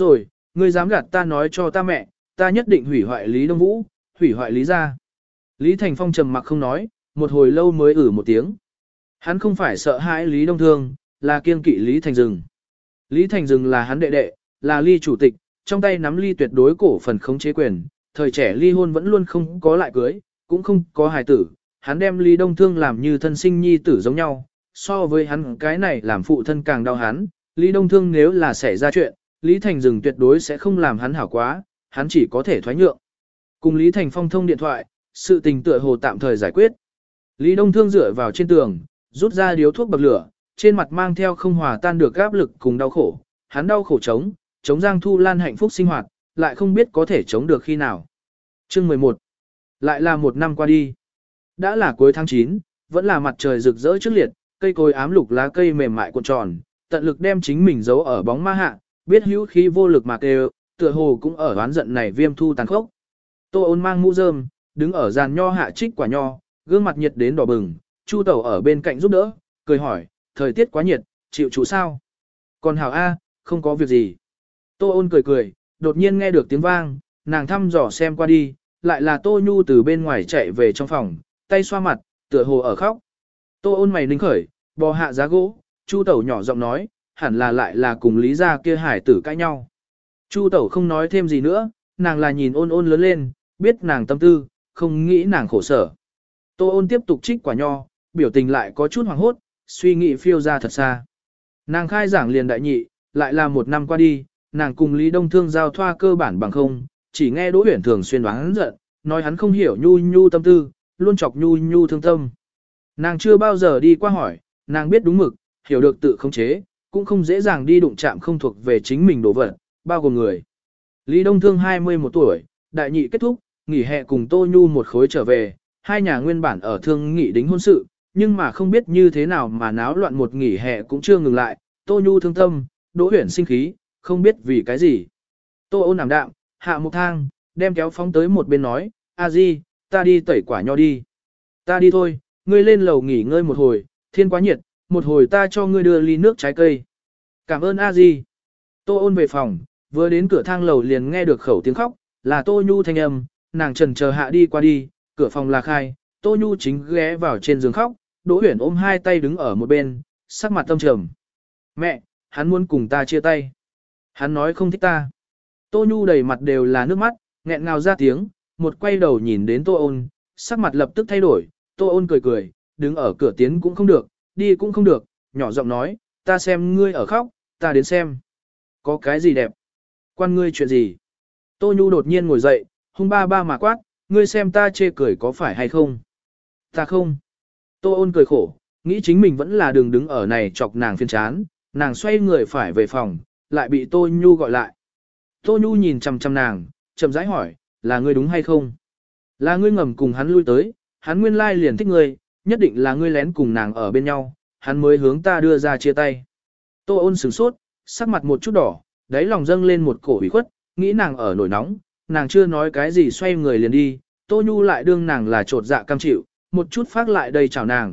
ngươi dám gạt ta nói cho ta mẹ, ta nhất định hủy hoại Lý Đông Vũ, hủy hoại Lý gia. Lý Thành Phong trầm mặc không nói, một hồi lâu mới một tiếng. Hắn không phải sợ hãi Lý Đông Thương, là kiêng kỵ Lý Thành Dừng. Lý Thành Dừng là hắn đệ đệ, là Lý chủ tịch, trong tay nắm Lý tuyệt đối cổ phần khống chế quyền, thời trẻ ly hôn vẫn luôn không có lại cưới, cũng không có hài tử, hắn đem Lý Đông Thương làm như thân sinh nhi tử giống nhau, so với hắn cái này làm phụ thân càng đau hắn, Lý Đông Thương nếu là xảy ra chuyện, Lý Thành Dừng tuyệt đối sẽ không làm hắn hảo quá, hắn chỉ có thể thoái nhượng. Cùng Lý Thành Phong thông điện thoại, sự tình tựa hồ tạm thời giải quyết. Lý Đông Thương dựa vào trên tường, rút ra điếu thuốc bậc lửa, trên mặt mang theo không hòa tan được áp lực cùng đau khổ, hắn đau khổ chống Giang Thu Lan hạnh phúc sinh hoạt, lại không biết có thể chống được khi nào. Chương 11. Lại là một năm qua đi. Đã là cuối tháng 9, vẫn là mặt trời rực rỡ trước liệt, cây cối ám lục lá cây mềm mại cuộn tròn, tận lực đem chính mình giấu ở bóng ma hạ, biết hữu khí vô lực mà kêu, tựa hồ cũng ở oán giận này viêm thu tàn khốc. Tô Ôn mang mũ rơm, đứng ở giàn nho hạ trích quả nho, gương mặt nhiệt đến đỏ bừng, Chu Tẩu ở bên cạnh giúp đỡ, cười hỏi, thời tiết quá nhiệt, chịu chủ sao? Còn Hảo A, không có việc gì. Tô Ôn cười, đột nhiên nghe được tiếng vang, nàng thăm dò xem qua đi, lại là Tô Nhu từ bên ngoài chạy về trong phòng, tay xoa mặt, tựa hồ ở khóc. Tô Ôn mày ninh khởi, bò hạ giá gỗ, Chu Tẩu nhỏ giọng nói, hẳn là lại là cùng Lý gia kia hải tử cãi nhau. Chu Tẩu không nói thêm gì nữa, nàng là nhìn Ôn lớn lên, biết nàng tâm tư, không nghĩ nàng khổ sở. Tô Ôn tiếp tục trích quả nho, biểu tình lại có chút hoảng hốt, suy nghĩ phiêu ra thật xa. Nàng khai giảng liền đại nhị, lại là một năm qua đi, nàng cùng Lý Đông Thương giao thoa cơ bản bằng không, chỉ nghe Đỗ Uyển thường xuyên đoán giận, nói hắn không hiểu Nhu tâm tư, luôn chọc Nhu thương tâm. Nàng chưa bao giờ đi qua hỏi, nàng biết đúng mực, hiểu được tự khống chế, cũng không dễ dàng đi đụng chạm không thuộc về chính mình đồ vật, bao gồm người. Lý Đông Thương 21 tuổi, đại nhị kết thúc, nghỉ hè cùng Tô Nhu một khối trở về, hai nhà nguyên bản ở thương nghị đính hôn sự, nhưng mà không biết như thế nào mà náo loạn một nghỉ hè cũng chưa ngừng lại, Tô Nhu thương tâm, Đỗ Uyển sinh khí, không biết vì cái gì. Tô Ôn ảm đạm, hạ một thang, đem kéo phóng tới một bên nói, a di, ta đi tẩy quả nho đi. Ta đi thôi, ngươi lên lầu nghỉ ngơi một hồi, thiên quá nhiệt, một hồi ta cho ngươi đưa ly nước trái cây. Cảm ơn a di. Tô Ôn về phòng, vừa đến cửa thang lầu liền nghe được khẩu tiếng khóc, là Tô Nhu thanh âm, nàng trần chờ hạ đi qua đi, cửa phòng là khai, Tô Nhu chính ghé vào trên giường khóc, Đỗ Uyển ôm hai tay đứng ở một bên, sắc mặt tâm trầm. Mẹ, hắn muốn cùng ta chia tay. Hắn nói không thích ta. Tô Nhu đầy mặt đều là nước mắt, nghẹn ngào ra tiếng, một quay đầu nhìn đến Tô Ôn, sắc mặt lập tức thay đổi, Tô Ôn cười, đứng ở cửa tiến cũng không được, đi cũng không được, nhỏ giọng nói, ta xem ngươi ở khóc, ta đến xem. Có cái gì đẹp? Quan ngươi chuyện gì? Tô Nhu đột nhiên ngồi dậy, hung ba mà quát, ngươi xem ta chê cười có phải hay không? Ta không. Tô Ôn cười khổ, nghĩ chính mình vẫn là đường đứng ở này chọc nàng phiền chán, nàng xoay người phải về phòng, lại bị Tô Nhu gọi lại. Tô Nhu nhìn chằm chằm nàng, chậm rãi hỏi, là ngươi đúng hay không? Là ngươi ngầm cùng hắn lui tới, hắn nguyên lai liền thích ngươi, nhất định là ngươi lén cùng nàng ở bên nhau, hắn mới hướng ta đưa ra chia tay. Tô Ôn sửng sốt, sắc mặt một chút đỏ, đáy lòng dâng lên một cổ ủy khuất, nghĩ nàng ở nổi nóng, nàng chưa nói cái gì xoay người liền đi, Tô Nhu lại đương nàng là trột dạ cam chịu, một chút phát lại đây chào nàng.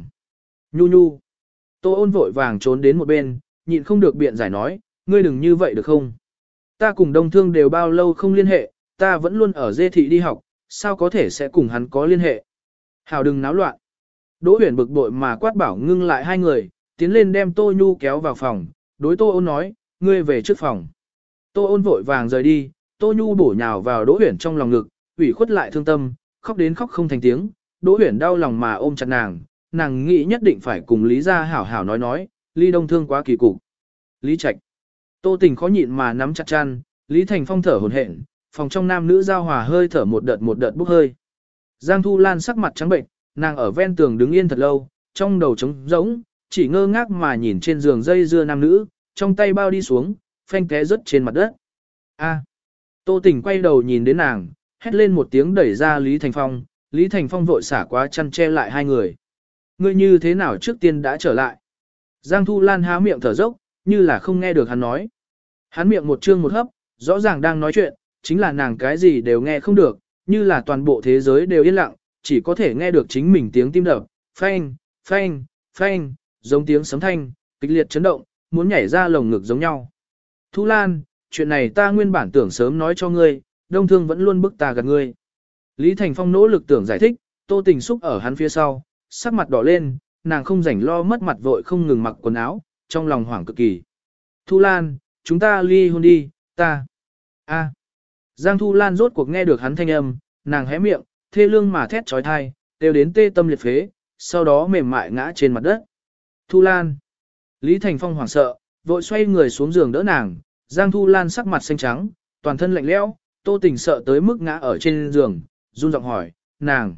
Nhu. Tô Ôn vội vàng trốn đến một bên, nhịn không được biện giải nói, ngươi đừng như vậy được không? Ta cùng Đông Thương đều bao lâu không liên hệ, ta vẫn luôn ở dê thị đi học, sao có thể sẽ cùng hắn có liên hệ? Hảo đừng náo loạn. Đỗ Uyển bực bội mà quát bảo ngưng lại hai người, tiến lên đem Tô Nhu kéo vào phòng, đối Tô Ôn nói, ngươi về trước phòng. Tô Ôn vội vàng rời đi, Tô Nhu bổ nhào vào Đỗ Uyển trong lòng ngực, ủy khuất lại thương tâm, khóc đến khóc không thành tiếng, Đỗ Uyển đau lòng mà ôm chặt nàng nghĩ nhất định phải cùng Lý gia hảo hảo nói, Lý Đông Thương quá kỳ cục. Lý Trạch. Tô Tình khó nhịn mà nắm chặt chăn, Lý Thành Phong thở hổn hển, phòng trong nam nữ giao hòa hơi thở một đợt bốc hơi. Giang Thu Lan sắc mặt trắng bệnh, nàng ở ven tường đứng yên thật lâu, trong đầu trống rỗng, chỉ ngơ ngác mà nhìn trên giường dây dưa nam nữ, trong tay bao đi xuống, phanh té rớt trên mặt đất. A. Tô Tình quay đầu nhìn đến nàng, hét lên một tiếng đẩy ra Lý Thành Phong, Lý Thành Phong vội xả quá chăn che lại hai người. Ngươi như thế nào trước tiên đã trở lại? Giang Thu Lan há miệng thở dốc, như là không nghe được hắn nói. Hắn miệng một chương một hấp, rõ ràng đang nói chuyện, chính là nàng cái gì đều nghe không được, như là toàn bộ thế giới đều yên lặng, chỉ có thể nghe được chính mình tiếng tim đập, phanh, phanh, phanh, giống tiếng sấm thanh, kịch liệt chấn động, muốn nhảy ra lồng ngực giống nhau. Thu Lan, chuyện này ta nguyên bản tưởng sớm nói cho ngươi, Đông Thương vẫn luôn bức ta gạt ngươi. Lý Thành Phong nỗ lực tưởng giải thích, Tô Tình xúc ở hắn phía sau, sắc mặt đỏ lên, nàng không rảnh lo mất mặt vội không ngừng mặc quần áo, trong lòng hoảng cực kỳ. Thu Lan, chúng ta ly hôn đi, ta. A. Giang Thu Lan rốt cuộc nghe được hắn thanh âm, nàng hé miệng, thê lương mà thét trói thai, đều đến tê tâm liệt phế, sau đó mềm mại ngã trên mặt đất. Thu Lan. Lý Thành Phong hoảng sợ, vội xoay người xuống giường đỡ nàng, Giang Thu Lan sắc mặt xanh trắng, toàn thân lạnh lẽo, Tô Tình sợ tới mức ngã ở trên giường, run giọng hỏi, nàng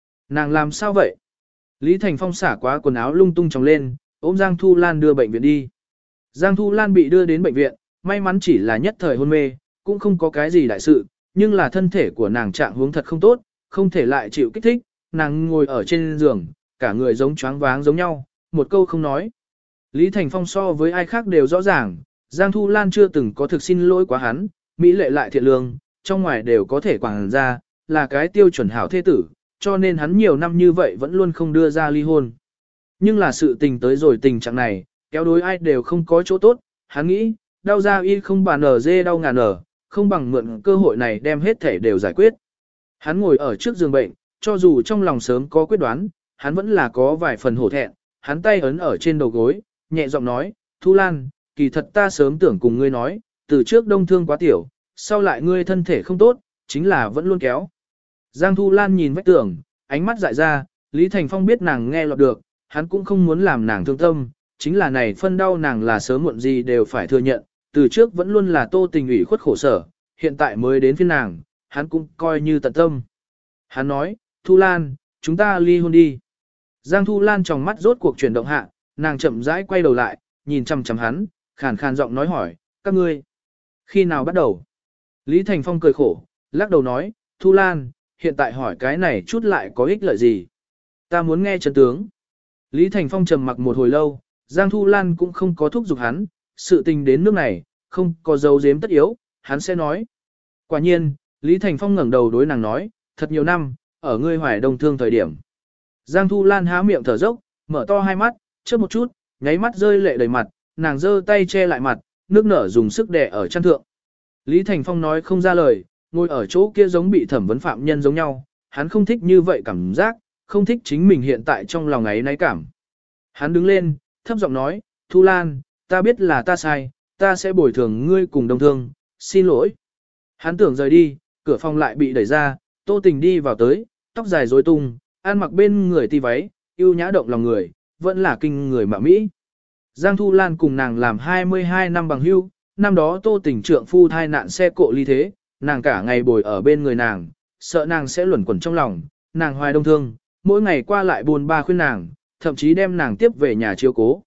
làm sao vậy? Lý Thành Phong xả quá quần áo lung tung tròng lên, ôm Giang Thu Lan đưa bệnh viện đi. Giang Thu Lan bị đưa đến bệnh viện, may mắn chỉ là nhất thời hôn mê, cũng không có cái gì đại sự, nhưng là thân thể của nàng trạng huống thật không tốt, không thể lại chịu kích thích, nàng ngồi ở trên giường, cả người giống choáng váng giống nhau, một câu không nói. Lý Thành Phong so với ai khác đều rõ ràng, Giang Thu Lan chưa từng có thực xin lỗi quá hắn, mỹ lệ lại thiện lương, trong ngoài đều có thể quảng ra, là cái tiêu chuẩn hảo thế tử, cho nên hắn nhiều năm như vậy vẫn luôn không đưa ra ly hôn. Nhưng là sự tình tới rồi tình trạng này, kéo đối ai đều không có chỗ tốt, hắn nghĩ, đau ra y không bàn ở dê đau ngàn ở, không bằng mượn cơ hội này đem hết thể đều giải quyết. Hắn ngồi ở trước giường bệnh, cho dù trong lòng sớm có quyết đoán, hắn vẫn là có vài phần hổ thẹn, hắn tay ấn ở trên đầu gối, nhẹ giọng nói, Thu Lan, kỳ thật ta sớm tưởng cùng ngươi nói, từ trước Đông Thương quá tiểu, sau lại ngươi thân thể không tốt, chính là vẫn luôn kéo. Giang Thu Lan nhìn vách tường, ánh mắt dại ra, Lý Thành Phong biết nàng nghe lọt được, hắn cũng không muốn làm nàng thương tâm, chính là này phân đau nàng là sớm muộn gì đều phải thừa nhận, từ trước vẫn luôn là Tô Tình ủy khuất khổ sở, hiện tại mới đến phiên nàng, hắn cũng coi như tận tâm. Hắn nói, Thu Lan, chúng ta ly hôn đi. Giang Thu Lan trong mắt rốt cuộc chuyển động hạ, nàng chậm rãi quay đầu lại, nhìn chằm chằm hắn, khàn khàn giọng nói hỏi, các ngươi, khi nào bắt đầu? Lý Thành Phong cười khổ, lắc đầu nói, Thu Lan, hiện tại hỏi cái này chút lại có ích lợi gì? Ta muốn nghe chân tướng. Lý Thành Phong trầm mặc một hồi lâu, Giang Thu Lan cũng không có thúc giục hắn, sự tình đến nước này, không có dấu giếm tất yếu, hắn sẽ nói. Quả nhiên, Lý Thành Phong ngẩng đầu đối nàng nói, thật nhiều năm, ở ngươi hoài Đông Thương thời điểm. Giang Thu Lan há miệng thở dốc, mở to hai mắt, chớp một chút, nháy mắt rơi lệ đầy mặt, nàng giơ tay che lại mặt, nước nở dùng sức đè ở chăn thượng. Lý Thành Phong nói không ra lời, ngồi ở chỗ kia giống bị thẩm vấn phạm nhân giống nhau, hắn không thích như vậy cảm giác, không thích chính mình hiện tại trong lòng ấy náy cảm. Hắn đứng lên, thấp giọng nói, Thu Lan, ta biết là ta sai, ta sẽ bồi thường ngươi cùng Đông Thương, xin lỗi. Hắn tưởng rời đi, cửa phòng lại bị đẩy ra, Tô Tình đi vào tới, tóc dài rối tung, ăn mặc bên người ti váy, yêu nhã động lòng người, vẫn là kinh người mạ Mỹ. Giang Thu Lan cùng nàng làm 22 năm bằng hữu, năm đó Tô Tình trượng phu thai nạn xe cộ ly thế, nàng cả ngày bồi ở bên người nàng, sợ nàng sẽ luẩn quẩn trong lòng, nàng hoài Đông Thương, mỗi ngày qua lại buồn ba khuyên nàng, thậm chí đem nàng tiếp về nhà chiếu cố.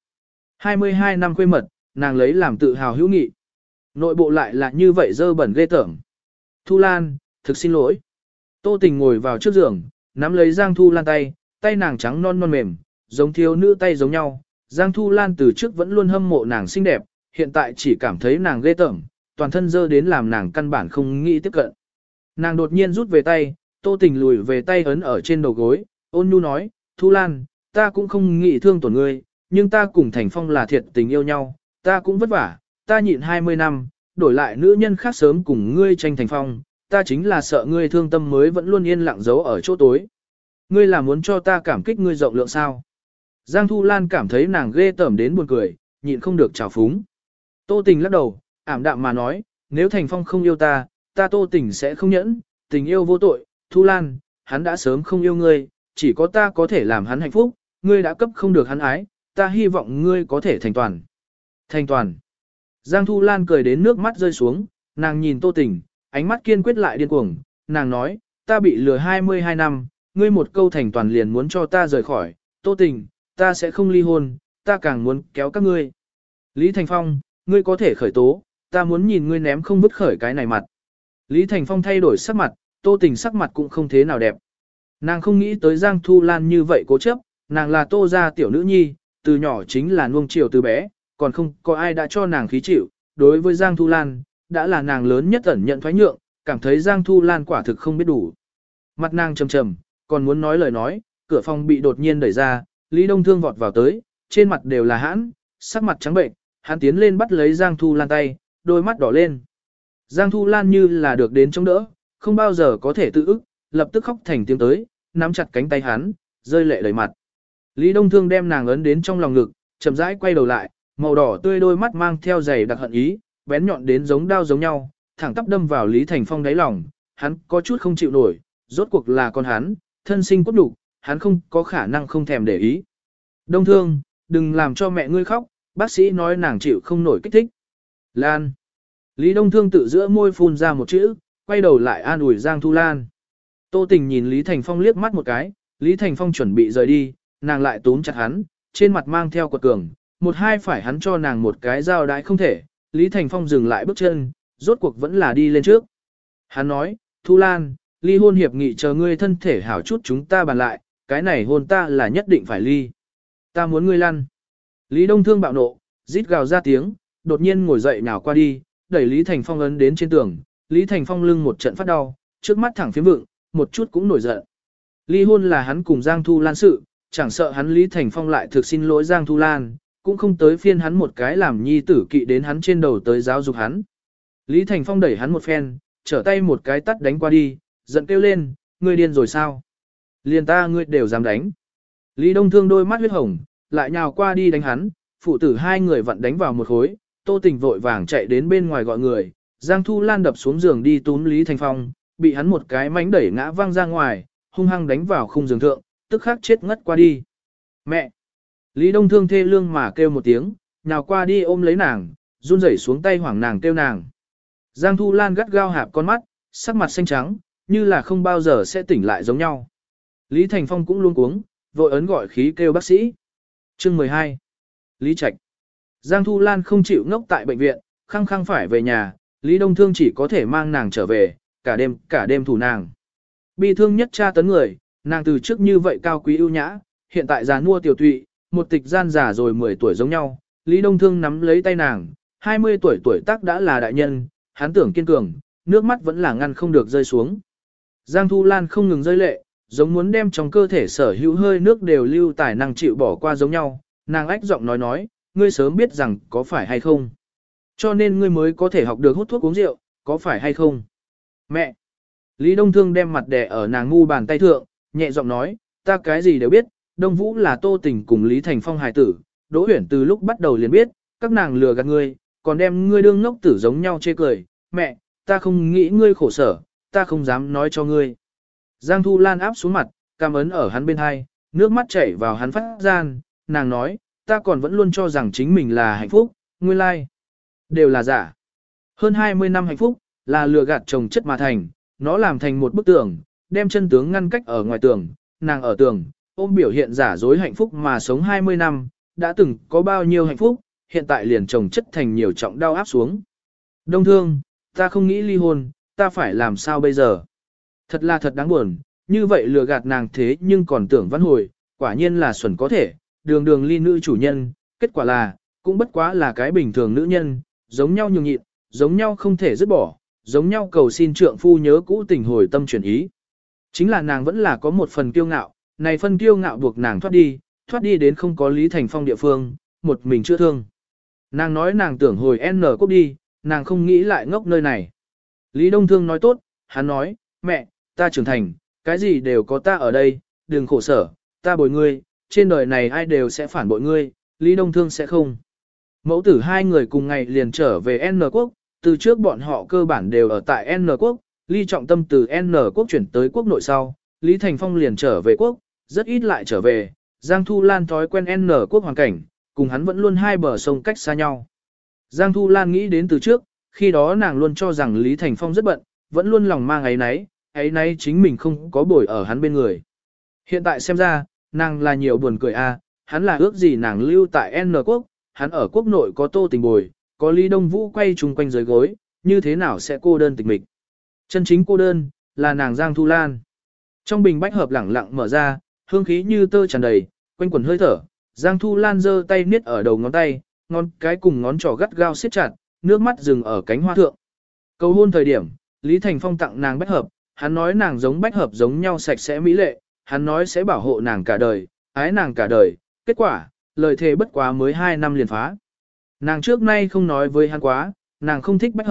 22 năm quê mật, nàng lấy làm tự hào hữu nghị. Nội bộ lại là như vậy dơ bẩn ghê tởm. Thu Lan, thực xin lỗi. Tô Tình ngồi vào trước giường, nắm lấy Giang Thu Lan tay, tay nàng trắng non non mềm, giống thiếu nữ tay giống nhau. Giang Thu Lan từ trước vẫn luôn hâm mộ nàng xinh đẹp, hiện tại chỉ cảm thấy nàng ghê tởm, toàn thân dơ đến làm nàng căn bản không nghĩ tiếp cận. Nàng đột nhiên rút về tay, Tô Tình lùi về tay ấn ở trên đầu gối, ôn nhu nói, Thu Lan, ta cũng không nghĩ thương tổn ngươi, nhưng ta cùng Thành Phong là thiệt tình yêu nhau, ta cũng vất vả, ta nhịn 20 năm, đổi lại nữ nhân khác sớm cùng ngươi tranh Thành Phong, ta chính là sợ ngươi thương tâm mới vẫn luôn yên lặng giấu ở chỗ tối. Ngươi là muốn cho ta cảm kích ngươi rộng lượng sao? Giang Thu Lan cảm thấy nàng ghê tởm đến buồn cười, nhịn không được trào phúng. Tô Tình lắc đầu, ảm đạm mà nói, nếu Thành Phong không yêu ta, ta Tô Tình sẽ không nhẫn, tình yêu vô tội, Thu Lan, hắn đã sớm không yêu ngươi, chỉ có ta có thể làm hắn hạnh phúc, ngươi đã cấp không được hắn ái, ta hy vọng ngươi có thể thành toàn. Thành toàn. Giang Thu Lan cười đến nước mắt rơi xuống, nàng nhìn Tô Tình, ánh mắt kiên quyết lại điên cuồng, nàng nói, ta bị lừa 22 năm, ngươi một câu thành toàn liền muốn cho ta rời khỏi, Tô Tình, ta sẽ không ly hôn, ta càng muốn kéo các ngươi. Lý Thành Phong, ngươi có thể khởi tố, ta muốn nhìn ngươi ném không vứt khởi cái này mặt. Lý Thành Phong thay đổi sắc mặt, Tô Tình sắc mặt cũng không thế nào đẹp. Nàng không nghĩ tới Giang Thu Lan như vậy cố chấp, nàng là Tô gia tiểu nữ nhi, từ nhỏ chính là nuông chiều từ bé, còn không có ai đã cho nàng khí chịu. Đối với Giang Thu Lan, đã là nàng lớn nhất ẩn nhận thoái nhượng, cảm thấy Giang Thu Lan quả thực không biết đủ. Mặt nàng trầm trầm, còn muốn nói lời nói, cửa phòng bị đột nhiên đẩy ra, Lý Đông Thương vọt vào tới, trên mặt đều là hãn, sắc mặt trắng bệnh, hắn tiến lên bắt lấy Giang Thu Lan tay, đôi mắt đỏ lên. Giang Thu Lan như là được đến chống đỡ, không bao giờ có thể tự ức, lập tức khóc thành tiếng tới, nắm chặt cánh tay hắn, rơi lệ đầy mặt. Lý Đông Thương đem nàng ấn đến trong lòng ngực, chậm rãi quay đầu lại, màu đỏ tươi đôi mắt mang theo dày đặc hận ý, bén nhọn đến giống đao giống nhau, thẳng tắp đâm vào Lý Thành Phong đáy lòng, hắn có chút không chịu nổi, rốt cuộc là con hắn, thân sinh cốt đủ, hắn không có khả năng không thèm để ý. Đông Thương, đừng làm cho mẹ ngươi khóc, bác sĩ nói nàng chịu không nổi kích thích. Lan. Lý Đông Thương tự giữa môi phun ra một chữ, quay đầu lại an ủi Giang Thu Lan. Tô Tình nhìn Lý Thành Phong liếc mắt một cái, Lý Thành Phong chuẩn bị rời đi, nàng lại túm chặt hắn, trên mặt mang theo quật cường, một hai phải hắn cho nàng một cái dao đãi không thể. Lý Thành Phong dừng lại bước chân, rốt cuộc vẫn là đi lên trước. Hắn nói, Thu Lan, ly hôn hiệp nghị chờ ngươi thân thể hảo chút chúng ta bàn lại, cái này hôn ta là nhất định phải ly. Ta muốn ngươi lăn. Lý Đông Thương bạo nộ, rít gào ra tiếng, đột nhiên ngồi dậy nhào qua đi, đẩy Lý Thành Phong ấn đến trên tường. Lý Thành Phong lưng một trận phát đau, trước mắt thẳng phiếm vượng, một chút cũng nổi giận. Ly hôn là hắn cùng Giang Thu Lan sự, chẳng sợ hắn Lý Thành Phong lại thực xin lỗi Giang Thu Lan, cũng không tới phiên hắn một cái làm nhi tử kỵ đến hắn trên đầu tới giáo dục hắn. Lý Thành Phong đẩy hắn một phen, trở tay một cái tắt đánh qua đi, giận kêu lên, ngươi điên rồi sao? Liền ta ngươi đều dám đánh. Lý Đông Thương đôi mắt huyết hồng, lại nhào qua đi đánh hắn, phụ tử hai người vặn đánh vào một khối, Tô Tình vội vàng chạy đến bên ngoài gọi người, Giang Thu Lan đập xuống giường đi túm Lý Thành Phong, bị hắn một cái mánh đẩy ngã văng ra ngoài, hung hăng đánh vào khung giường thượng, tức khắc chết ngất qua đi. Mẹ! Lý Đông Thương thê lương mà kêu một tiếng, nhào qua đi ôm lấy nàng, run rẩy xuống tay hoảng nàng kêu nàng. Giang Thu Lan gắt gao hạp con mắt, sắc mặt xanh trắng, như là không bao giờ sẽ tỉnh lại giống nhau. Lý Thành Phong cũng luôn cuống, vội ấn gọi khí kêu bác sĩ. Chương 12. Lý Trạch. Giang Thu Lan không chịu ngốc tại bệnh viện, khăng khăng phải về nhà, Lý Đông Thương chỉ có thể mang nàng trở về, cả đêm thủ nàng. Bi thương nhất tra tấn người, nàng từ trước như vậy cao quý ưu nhã, hiện tại già nua tiểu tụy, một tịch gian già rồi 10 tuổi giống nhau. Lý Đông Thương nắm lấy tay nàng, 20 tuổi tác đã là đại nhân, hắn tưởng kiên cường, nước mắt vẫn là ngăn không được rơi xuống. Giang Thu Lan không ngừng rơi lệ, giống muốn đem trong cơ thể sở hữu hơi nước đều lưu tài năng chịu bỏ qua giống nhau, nàng ách giọng nói, ngươi sớm biết rằng có phải hay không. Cho nên ngươi mới có thể học được hút thuốc uống rượu, có phải hay không? Mẹ! Lý Đông Thương đem mặt đè ở nàng ngu bàn tay thượng, nhẹ giọng nói, ta cái gì đều biết, Đông Vũ là Tô Tình cùng Lý Thành Phong hài tử, Đỗ Uyển từ lúc bắt đầu liền biết, các nàng lừa gạt ngươi, còn đem ngươi đương ngốc tử giống nhau chê cười, mẹ, ta không nghĩ ngươi khổ sở, ta không dám nói cho ngươi. Giang Thu Lan áp xuống mặt, cam ấn ở hắn bên hai, nước mắt chảy vào hắn phát gian, nàng nói, ta còn vẫn luôn cho rằng chính mình là hạnh phúc, nguyên lai, đều là giả. Hơn 20 năm hạnh phúc, là lừa gạt chồng chất mà thành, nó làm thành một bức tường, đem chân tướng ngăn cách ở ngoài tường, nàng ở tường, ôm biểu hiện giả dối hạnh phúc mà sống 20 năm, đã từng có bao nhiêu hạnh phúc, hiện tại liền chồng chất thành nhiều trọng đau áp xuống. Đông Thương, ta không nghĩ ly hôn, ta phải làm sao bây giờ? Thật là thật đáng buồn, như vậy lừa gạt nàng thế nhưng còn tưởng vãn hồi, quả nhiên là xuẩn có thể, đường đường ly nữ chủ nhân, kết quả là, cũng bất quá là cái bình thường nữ nhân, giống nhau nhường nhịn, giống nhau không thể dứt bỏ, giống nhau cầu xin trượng phu nhớ cũ tình hồi tâm chuyển ý. Chính là nàng vẫn là có một phần kiêu ngạo, này phần kiêu ngạo buộc nàng thoát đi đến không có Lý Thành Phong địa phương, một mình chữa thương. Nàng nói nàng tưởng hồi N quốc đi, nàng không nghĩ lại ngốc nơi này. Lý Đông Thương nói tốt, hắn nói, mẹ, ta trưởng thành, cái gì đều có ta ở đây, đừng khổ sở, ta bồi ngươi, trên đời này ai đều sẽ phản bội ngươi, Lý Đông Thương sẽ không. Mẫu tử hai người cùng ngày liền trở về N quốc, từ trước bọn họ cơ bản đều ở tại N quốc, Lý Trọng Tâm từ N quốc chuyển tới quốc nội sau, Lý Thành Phong liền trở về quốc, rất ít lại trở về, Giang Thu Lan thói quen N quốc hoàn cảnh, cùng hắn vẫn luôn hai bờ sông cách xa nhau. Giang Thu Lan nghĩ đến từ trước, khi đó nàng luôn cho rằng Lý Thành Phong rất bận, vẫn luôn lòng mang ấy nấy chính mình không có bồi ở hắn bên người. Hiện tại xem ra, nàng là nhiều buồn cười hắn là ước gì nàng lưu tại N quốc, hắn ở quốc nội có Tô Tình bồi, có Lý Đông Vũ quay chung quanh dưới gối, như thế nào sẽ cô đơn tịch mịch. Chân chính cô đơn, là nàng Giang Thu Lan. Trong bình bách hợp lẳng lặng mở ra, hương khí như tơ tràn đầy, quanh quẩn hơi thở, Giang Thu Lan giơ tay niết ở đầu ngón tay, ngón cái cùng ngón trỏ gắt gao siết chặt, nước mắt dừng ở cánh hoa thượng. Cầu hôn thời điểm, Lý Thành Phong tặng nàng bách hợp, hắn nói nàng giống bách hợp giống nhau sạch sẽ mỹ lệ, hắn nói sẽ bảo hộ nàng cả đời, ái nàng cả đời, kết quả, lời thề bất quá mới 2 năm liền phá. Nàng trước nay không nói với hắn quá, nàng không thích bách hợp,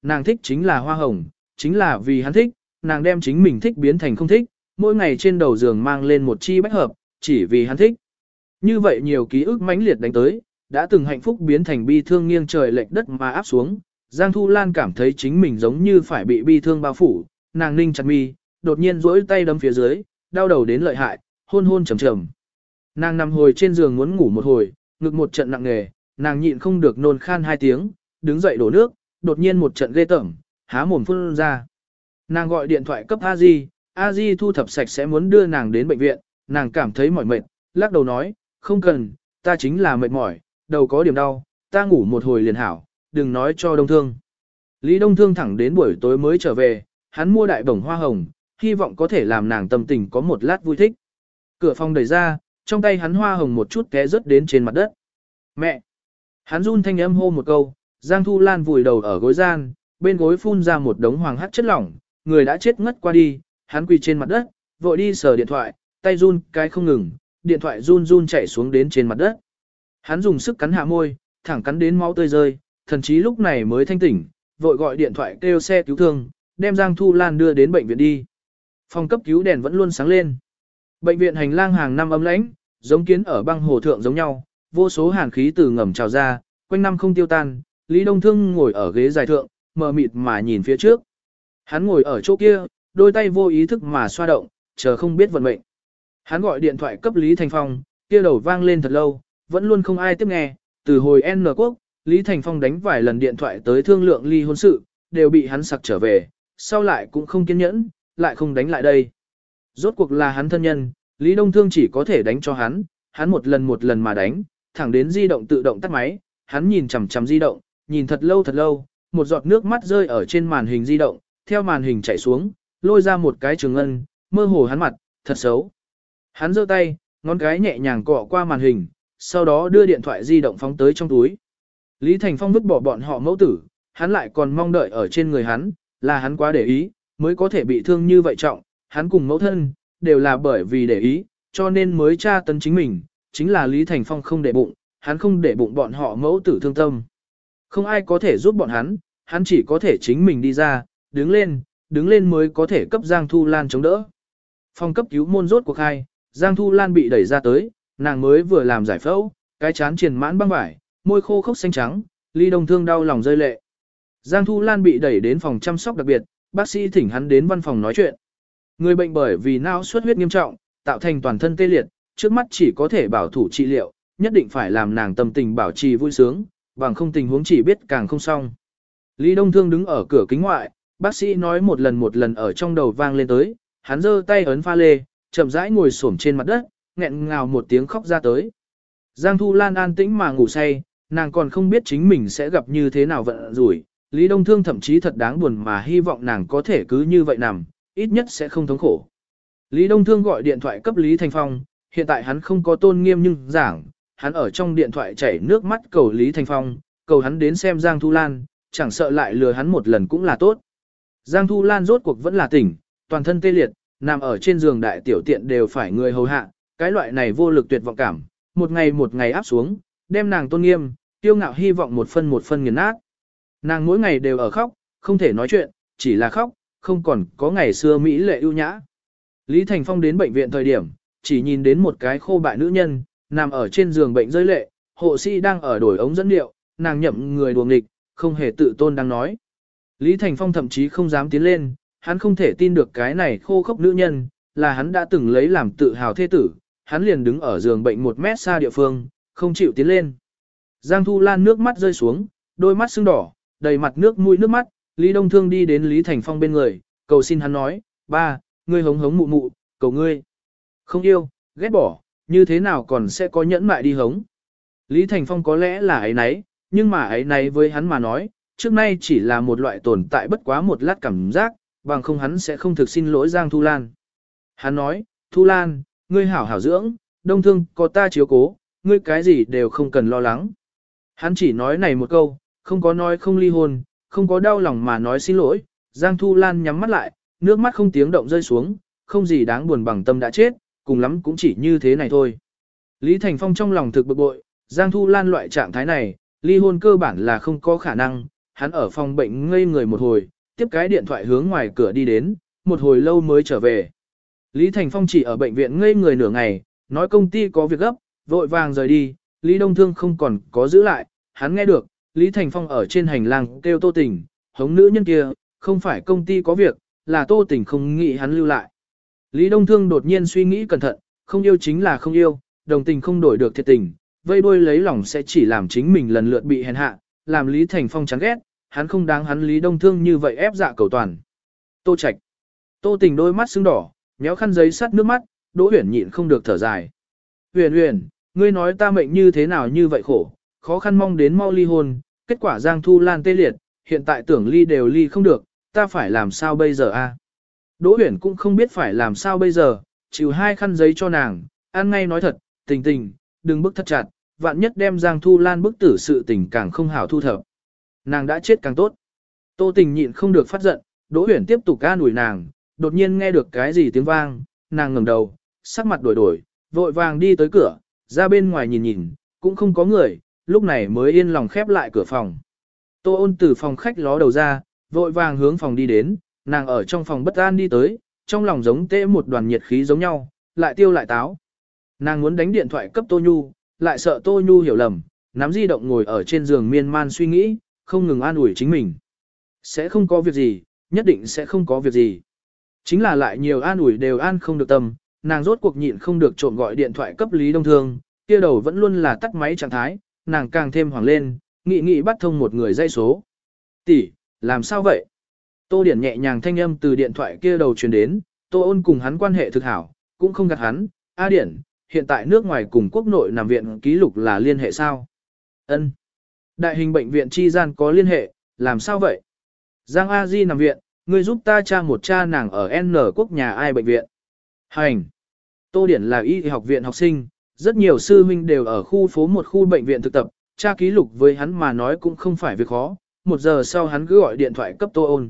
nàng thích chính là hoa hồng, chính là vì hắn thích, nàng đem chính mình thích biến thành không thích, mỗi ngày trên đầu giường mang lên một chi bách hợp, chỉ vì hắn thích. Như vậy nhiều ký ức mãnh liệt đánh tới, đã từng hạnh phúc biến thành bi thương nghiêng trời lệch đất mà áp xuống. Giang Thu Lan cảm thấy chính mình giống như phải bị bi thương bao phủ, nàng ninh chặt mi, đột nhiên duỗi tay đấm phía dưới, đau đầu đến lợi hại, hôn hôn trầm trầm. Nàng nằm hồi trên giường muốn ngủ một hồi, ngực một trận nặng nề, nàng nhịn không được nôn khan 2 tiếng, đứng dậy đổ nước, đột nhiên một trận ghê tởm, há mồm phun ra. Nàng gọi điện thoại cấp A Di thu thập sạch sẽ muốn đưa nàng đến bệnh viện, nàng cảm thấy mỏi mệt, lắc đầu nói, không cần, ta chính là mệt mỏi, đầu có điểm đau, ta ngủ một hồi liền hảo, đừng nói cho Đông Thương. Lý Đông Thương thẳng đến buổi tối mới trở về, hắn mua đại bổng hoa hồng, hy vọng có thể làm nàng tâm tình có một lát vui thích. Cửa phòng đẩy ra, trong tay hắn hoa hồng một chút té rớt đến trên mặt đất. Mẹ! Hắn run thanh âm hô một câu, Giang Thu Lan vùi đầu ở gối gian, bên gối phun ra một đống hoàng hắc chất lỏng, người đã chết ngất qua đi, hắn quỳ trên mặt đất, vội đi sờ điện thoại, tay run cái không ngừng, điện thoại run run chạy xuống đến trên mặt đất. Hắn dùng sức cắn hạ môi, thẳng cắn đến máu tươi rơi, thần chí lúc này mới thanh tỉnh, vội gọi điện thoại kêu xe cứu thương, đem Giang Thu Lan đưa đến bệnh viện đi. Phòng cấp cứu đèn vẫn luôn sáng lên. Bệnh viện hành lang hàng năm ấm lãnh, giống kiến ở băng hồ thượng giống nhau, vô số hàn khí từ ngầm trào ra, quanh năm không tiêu tan. Lý Đông Thương ngồi ở ghế dài thượng, mờ mịt mà nhìn phía trước. Hắn ngồi ở chỗ kia, đôi tay vô ý thức mà xoa động, chờ không biết vận mệnh. Hắn gọi điện thoại cấp Lý Thành Phong, kia đầu vang lên thật lâu, vẫn luôn không ai tiếp nghe. Từ hồi N quốc, Lý Thành Phong đánh vài lần điện thoại tới thương lượng ly hôn sự, đều bị hắn sặc trở về, sau lại cũng không kiên nhẫn, lại không đánh lại đây. Rốt cuộc là hắn thân nhân, Lý Đông Thương chỉ có thể đánh cho hắn một lần mà đánh, thẳng đến di động tự động tắt máy, hắn nhìn chằm chằm di động, nhìn thật lâu, một giọt nước mắt rơi ở trên màn hình di động, theo màn hình chảy xuống, lôi ra một cái trường ngân, mơ hồ hắn mặt, thật xấu. Hắn giơ tay, ngón cái nhẹ nhàng cọ qua màn hình, sau đó đưa điện thoại di động phóng tới trong túi. Lý Thành Phong vứt bỏ bọn họ mẫu tử, hắn lại còn mong đợi ở trên người hắn, là hắn quá để ý, mới có thể bị thương như vậy trọng, hắn cùng mẫu thân, đều là bởi vì để ý, cho nên mới tra tấn chính mình, chính là Lý Thành Phong không để bụng, hắn không để bụng bọn họ mẫu tử thương tâm. Không ai có thể giúp bọn hắn chỉ có thể chính mình đi ra, đứng lên mới có thể cấp Giang Thu Lan chống đỡ. Phòng cấp cứu môn rốt cuộc hai, Giang Thu Lan bị đẩy ra tới, nàng mới vừa làm giải phẫu, cái chán triền mãn băng vải, môi khô khốc xanh trắng, Lý Đông Thương đau lòng rơi lệ. Giang Thu Lan bị đẩy đến phòng chăm sóc đặc biệt, bác sĩ thỉnh hắn đến văn phòng nói chuyện. Người bệnh bởi vì não xuất huyết nghiêm trọng, tạo thành toàn thân tê liệt, trước mắt chỉ có thể bảo thủ trị liệu, nhất định phải làm nàng tâm tình bảo trì vui sướng, bằng không tình huống chỉ biết càng không xong. Lý Đông Thương đứng ở cửa kính ngoại, bác sĩ nói một lần ở trong đầu vang lên tới, hắn giơ tay ấn pha lê, chậm rãi ngồi xổm trên mặt đất, nghẹn ngào một tiếng khóc ra tới. Giang Thu Lan an tĩnh mà ngủ say, nàng còn không biết chính mình sẽ gặp như thế nào vận rủi. Lý Đông Thương thậm chí thật đáng buồn mà hy vọng nàng có thể cứ như vậy nằm, ít nhất sẽ không thống khổ. Lý Đông Thương gọi điện thoại cấp Lý Thành Phong, hiện tại hắn không có tôn nghiêm nhưng giảng, hắn ở trong điện thoại chảy nước mắt cầu Lý Thành Phong, cầu hắn đến xem Giang Thu Lan, chẳng sợ lại lừa hắn một lần cũng là tốt. Giang Thu Lan rốt cuộc vẫn là tỉnh, toàn thân tê liệt, nằm ở trên giường đại tiểu tiện đều phải người hầu hạ, cái loại này vô lực tuyệt vọng cảm, một ngày áp xuống, đem nàng tôn nghiêm, tiêu ngạo hy vọng một phân nghiền nát. Nàng mỗi ngày đều ở khóc, không thể nói chuyện, chỉ là khóc, không còn có ngày xưa mỹ lệ ưu nhã. Lý Thành Phong đến bệnh viện thời điểm, chỉ nhìn đến một cái khô bại nữ nhân, nằm ở trên giường bệnh rơi lệ, hộ sĩ đang ở đổi ống dẫn điệu, nàng nhậm người đùa nghịch, không hề tự tôn đang nói. Lý Thành Phong thậm chí không dám tiến lên, hắn không thể tin được cái này khô khốc nữ nhân, là hắn đã từng lấy làm tự hào thế tử, hắn liền đứng ở giường bệnh 1 mét xa địa phương, không chịu tiến lên. Giang Thu Lan nước mắt rơi xuống, đôi mắt sưng đỏ, đầy mặt nước mũi nước mắt, Lý Đông Thương đi đến Lý Thành Phong bên người, cầu xin hắn nói, ba, ngươi hống hống mụ mụ, cầu ngươi. Không yêu, ghét bỏ, như thế nào còn sẽ có nhẫn mại đi hống. Lý Thành Phong có lẽ là ấy nấy, nhưng mà ấy nấy với hắn mà nói, trước nay chỉ là một loại tồn tại bất quá một lát cảm giác, bằng không hắn sẽ không thực xin lỗi Giang Thu Lan. Hắn nói, Thu Lan, ngươi hảo hảo dưỡng, Đông Thương có ta chiếu cố, ngươi cái gì đều không cần lo lắng. Hắn chỉ nói này một câu, không có nói không ly hôn, không có đau lòng mà nói xin lỗi. Giang Thu Lan nhắm mắt lại, nước mắt không tiếng động rơi xuống, không gì đáng buồn bằng tâm đã chết, cùng lắm cũng chỉ như thế này thôi. Lý Thành Phong trong lòng thực bực bội, Giang Thu Lan loại trạng thái này, ly hôn cơ bản là không có khả năng, Hắn ở phòng bệnh ngây người một hồi, tiếp cái điện thoại hướng ngoài cửa đi đến, một hồi lâu mới trở về. Lý Thành Phong chỉ ở bệnh viện ngây người nửa ngày, nói công ty có việc gấp, vội vàng rời đi, Lý Đông Thương không còn có giữ lại, hắn nghe được, Lý Thành Phong ở trên hành lang kêu Tô Tình, hống nữ nhân kia, không phải công ty có việc, là Tô Tình không nghĩ hắn lưu lại. Lý Đông Thương đột nhiên suy nghĩ cẩn thận, không yêu chính là không yêu, đồng tình không đổi được thiệt tình, vây đuôi lấy lòng sẽ chỉ làm chính mình lần lượt bị hèn hạ, làm Lý Thành Phong chán ghét, hắn không đáng hắn Lý Đông Thương như vậy ép dạ cầu toàn. Tô Trạch. Tô Tình đôi mắt sưng đỏ, méo khăn giấy sắt nước mắt, Đỗ Uyển nhịn không được thở dài. Uyển Uyển, ngươi nói ta mệnh như thế nào như vậy khổ, khó khăn mong đến mau ly hôn, kết quả Giang Thu Lan tê liệt, hiện tại tưởng ly đều ly không được, ta phải làm sao bây giờ a? Đỗ Uyển cũng không biết phải làm sao bây giờ, chịu hai khăn giấy cho nàng, ăn ngay nói thật, Tình Tình, đừng bức thất chặt, vạn nhất đem Giang Thu Lan bức tử sự tình càng không hảo thu thập. Nàng đã chết càng tốt. Tô Tình nhịn không được phát giận, Đỗ Uyển tiếp tục ca đuổi nàng, đột nhiên nghe được cái gì tiếng vang, nàng ngẩng đầu, sắc mặt đổi đổi, vội vàng đi tới cửa, ra bên ngoài nhìn nhìn, cũng không có người, lúc này mới yên lòng khép lại cửa phòng. Tô Ôn từ phòng khách ló đầu ra, vội vàng hướng phòng đi đến, nàng ở trong phòng bất an đi tới, trong lòng giống tê một đoàn nhiệt khí giống nhau, lại tiêu lại táo. Nàng muốn đánh điện thoại cấp Tô Nhu, lại sợ Tô Nhu hiểu lầm, nắm di động ngồi ở trên giường miên man suy nghĩ, không ngừng an ủi chính mình. Sẽ không có việc gì, nhất định sẽ không có việc gì. Chính là lại nhiều an ủi đều an không được tâm, nàng rốt cuộc nhịn không được trộm gọi điện thoại cấp Lý Đông Thương, kia đầu vẫn luôn là tắt máy trạng thái, nàng càng thêm hoảng lên, nghĩ bắt thông một người dây số. Tỷ, làm sao vậy? Tô Điển nhẹ nhàng thanh âm từ điện thoại kia đầu truyền đến, Tô Ôn cùng hắn quan hệ thực hảo, cũng không gạt hắn. A Điển, hiện tại nước ngoài cùng quốc nội nằm viện ký lục là liên hệ sao? Ân. Đại hình bệnh viện chi gian có liên hệ, làm sao vậy? Giang A Di nằm viện, ngươi giúp ta tra một cha nàng ở N quốc nhà ai bệnh viện. Hành. Tô Điển là y học viện học sinh, rất nhiều sư huynh đều ở khu phố một khu bệnh viện thực tập, tra ký lục với hắn mà nói cũng không phải việc khó. 1 giờ sau hắn cứ gọi điện thoại cấp Tô Ôn.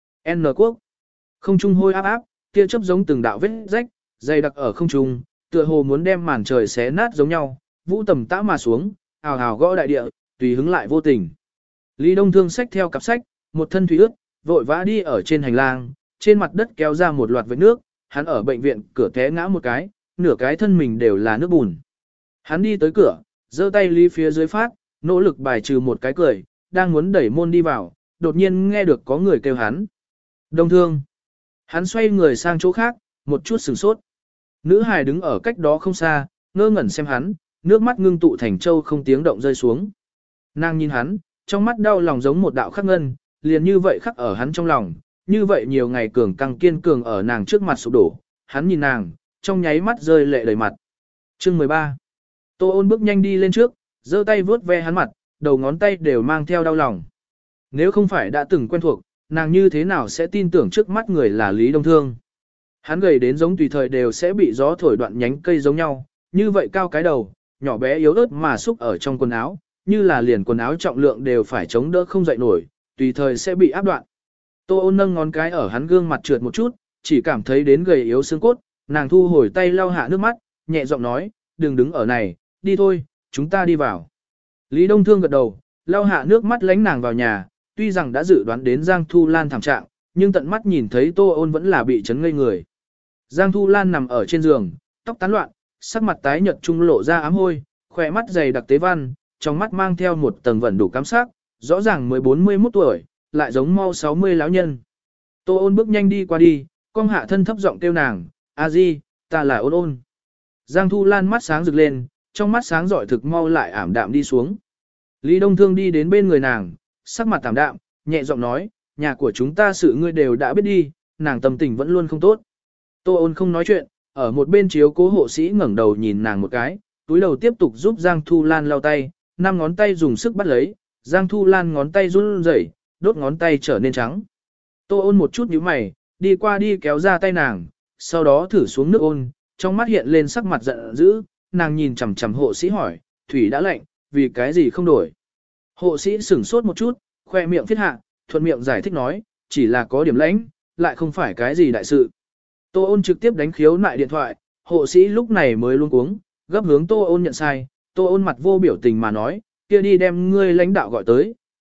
N quốc. Không trung hôi áp áp, tia chớp giống từng đạo vết rách, dày đặc ở không trung, tựa hồ muốn đem màn trời xé nát giống nhau, vũ tầm tã mà xuống, ào ào gõ đại địa, tùy hứng lại vô tình. Lý Đông Thương xách theo cặp sách, một thân thủy ướt, vội vã đi ở trên hành lang, trên mặt đất kéo ra một loạt vết nước, hắn ở bệnh viện cửa té ngã một cái, nửa cái thân mình đều là nước bùn. Hắn đi tới cửa, giơ tay ly phía dưới phát, nỗ lực bài trừ một cái cười, đang muốn đẩy môn đi vào, đột nhiên nghe được có người kêu hắn. Đông Thương. Hắn xoay người sang chỗ khác, một chút sửng sốt. Nữ hài đứng ở cách đó không xa, ngơ ngẩn xem hắn, nước mắt ngưng tụ thành châu không tiếng động rơi xuống. Nàng nhìn hắn, trong mắt đau lòng giống một đạo khắc ngân, liền như vậy khắc ở hắn trong lòng, như vậy nhiều ngày cường căng kiên cường ở nàng trước mặt sụp đổ, hắn nhìn nàng, trong nháy mắt rơi lệ đầy mặt. Chương 13. Tô Ôn bước nhanh đi lên trước, giơ tay vuốt ve hắn mặt, đầu ngón tay đều mang theo đau lòng. Nếu không phải đã từng quen thuộc, nàng như thế nào sẽ tin tưởng trước mắt người là Lý Đông Thương. Hắn gầy đến giống tùy thời đều sẽ bị gió thổi đoạn nhánh cây giống nhau, như vậy cao cái đầu, nhỏ bé yếu ớt mà xúc ở trong quần áo, như là liền quần áo trọng lượng đều phải chống đỡ không dậy nổi, tùy thời sẽ bị áp đoạn. Tô Ôn nâng ngón cái ở hắn gương mặt trượt một chút, chỉ cảm thấy đến gầy yếu xương cốt, nàng thu hồi tay lau hạ nước mắt, nhẹ giọng nói, đừng đứng ở này, đi thôi, chúng ta đi vào. Lý Đông Thương gật đầu, lau hạ nước mắt lánh nàng vào nhà, tuy rằng đã dự đoán đến Giang Thu Lan thảm trạng, nhưng tận mắt nhìn thấy Tô Ôn vẫn là bị chấn ngây người. Giang Thu Lan nằm ở trên giường, tóc tán loạn, sắc mặt tái nhợt trung lộ ra ám hôi, khỏe mắt dày đặc tế văn, trong mắt mang theo một tầng vẩn đủ cám sắc, rõ ràng mới 41 tuổi, lại giống mau 60 lão nhân. Tô Ôn bước nhanh đi qua đi, cong hạ thân thấp giọng kêu nàng, A Di, ta là Ôn Ôn. Giang Thu Lan mắt sáng rực lên, trong mắt sáng giỏi thực mau lại ảm đạm đi xuống. Lý Đông Thương đi đến bên người nàng, sắc mặt tạm đạm, nhẹ giọng nói, nhà của chúng ta sự ngươi đều đã biết đi, nàng tâm tình vẫn luôn không tốt. Tô Ôn không nói chuyện, ở một bên chiếu cố hộ sĩ ngẩng đầu nhìn nàng một cái, túi đầu tiếp tục giúp Giang Thu Lan lau tay, 5 ngón tay dùng sức bắt lấy, Giang Thu Lan ngón tay run rẩy, đốt ngón tay trở nên trắng. Tô Ôn một chút nhíu mày, đi qua đi kéo ra tay nàng, sau đó thử xuống nước ôn, trong mắt hiện lên sắc mặt giận dữ, nàng nhìn chằm chằm hộ sĩ hỏi, thủy đã lạnh, vì cái gì không đổi. Hộ sĩ sửng sốt một chút, khoe miệng phiết hạ, thuận miệng giải thích nói, chỉ là có điểm lãnh, lại không phải cái gì đại sự. Tô Ôn trực tiếp đánh khiếu nại điện thoại, hộ sĩ lúc này mới luống cuống, gấp hướng Tô Ôn nhận sai, Tô Ôn mặt vô biểu tình mà nói, kia đi đem ngươi lãnh đạo gọi tới,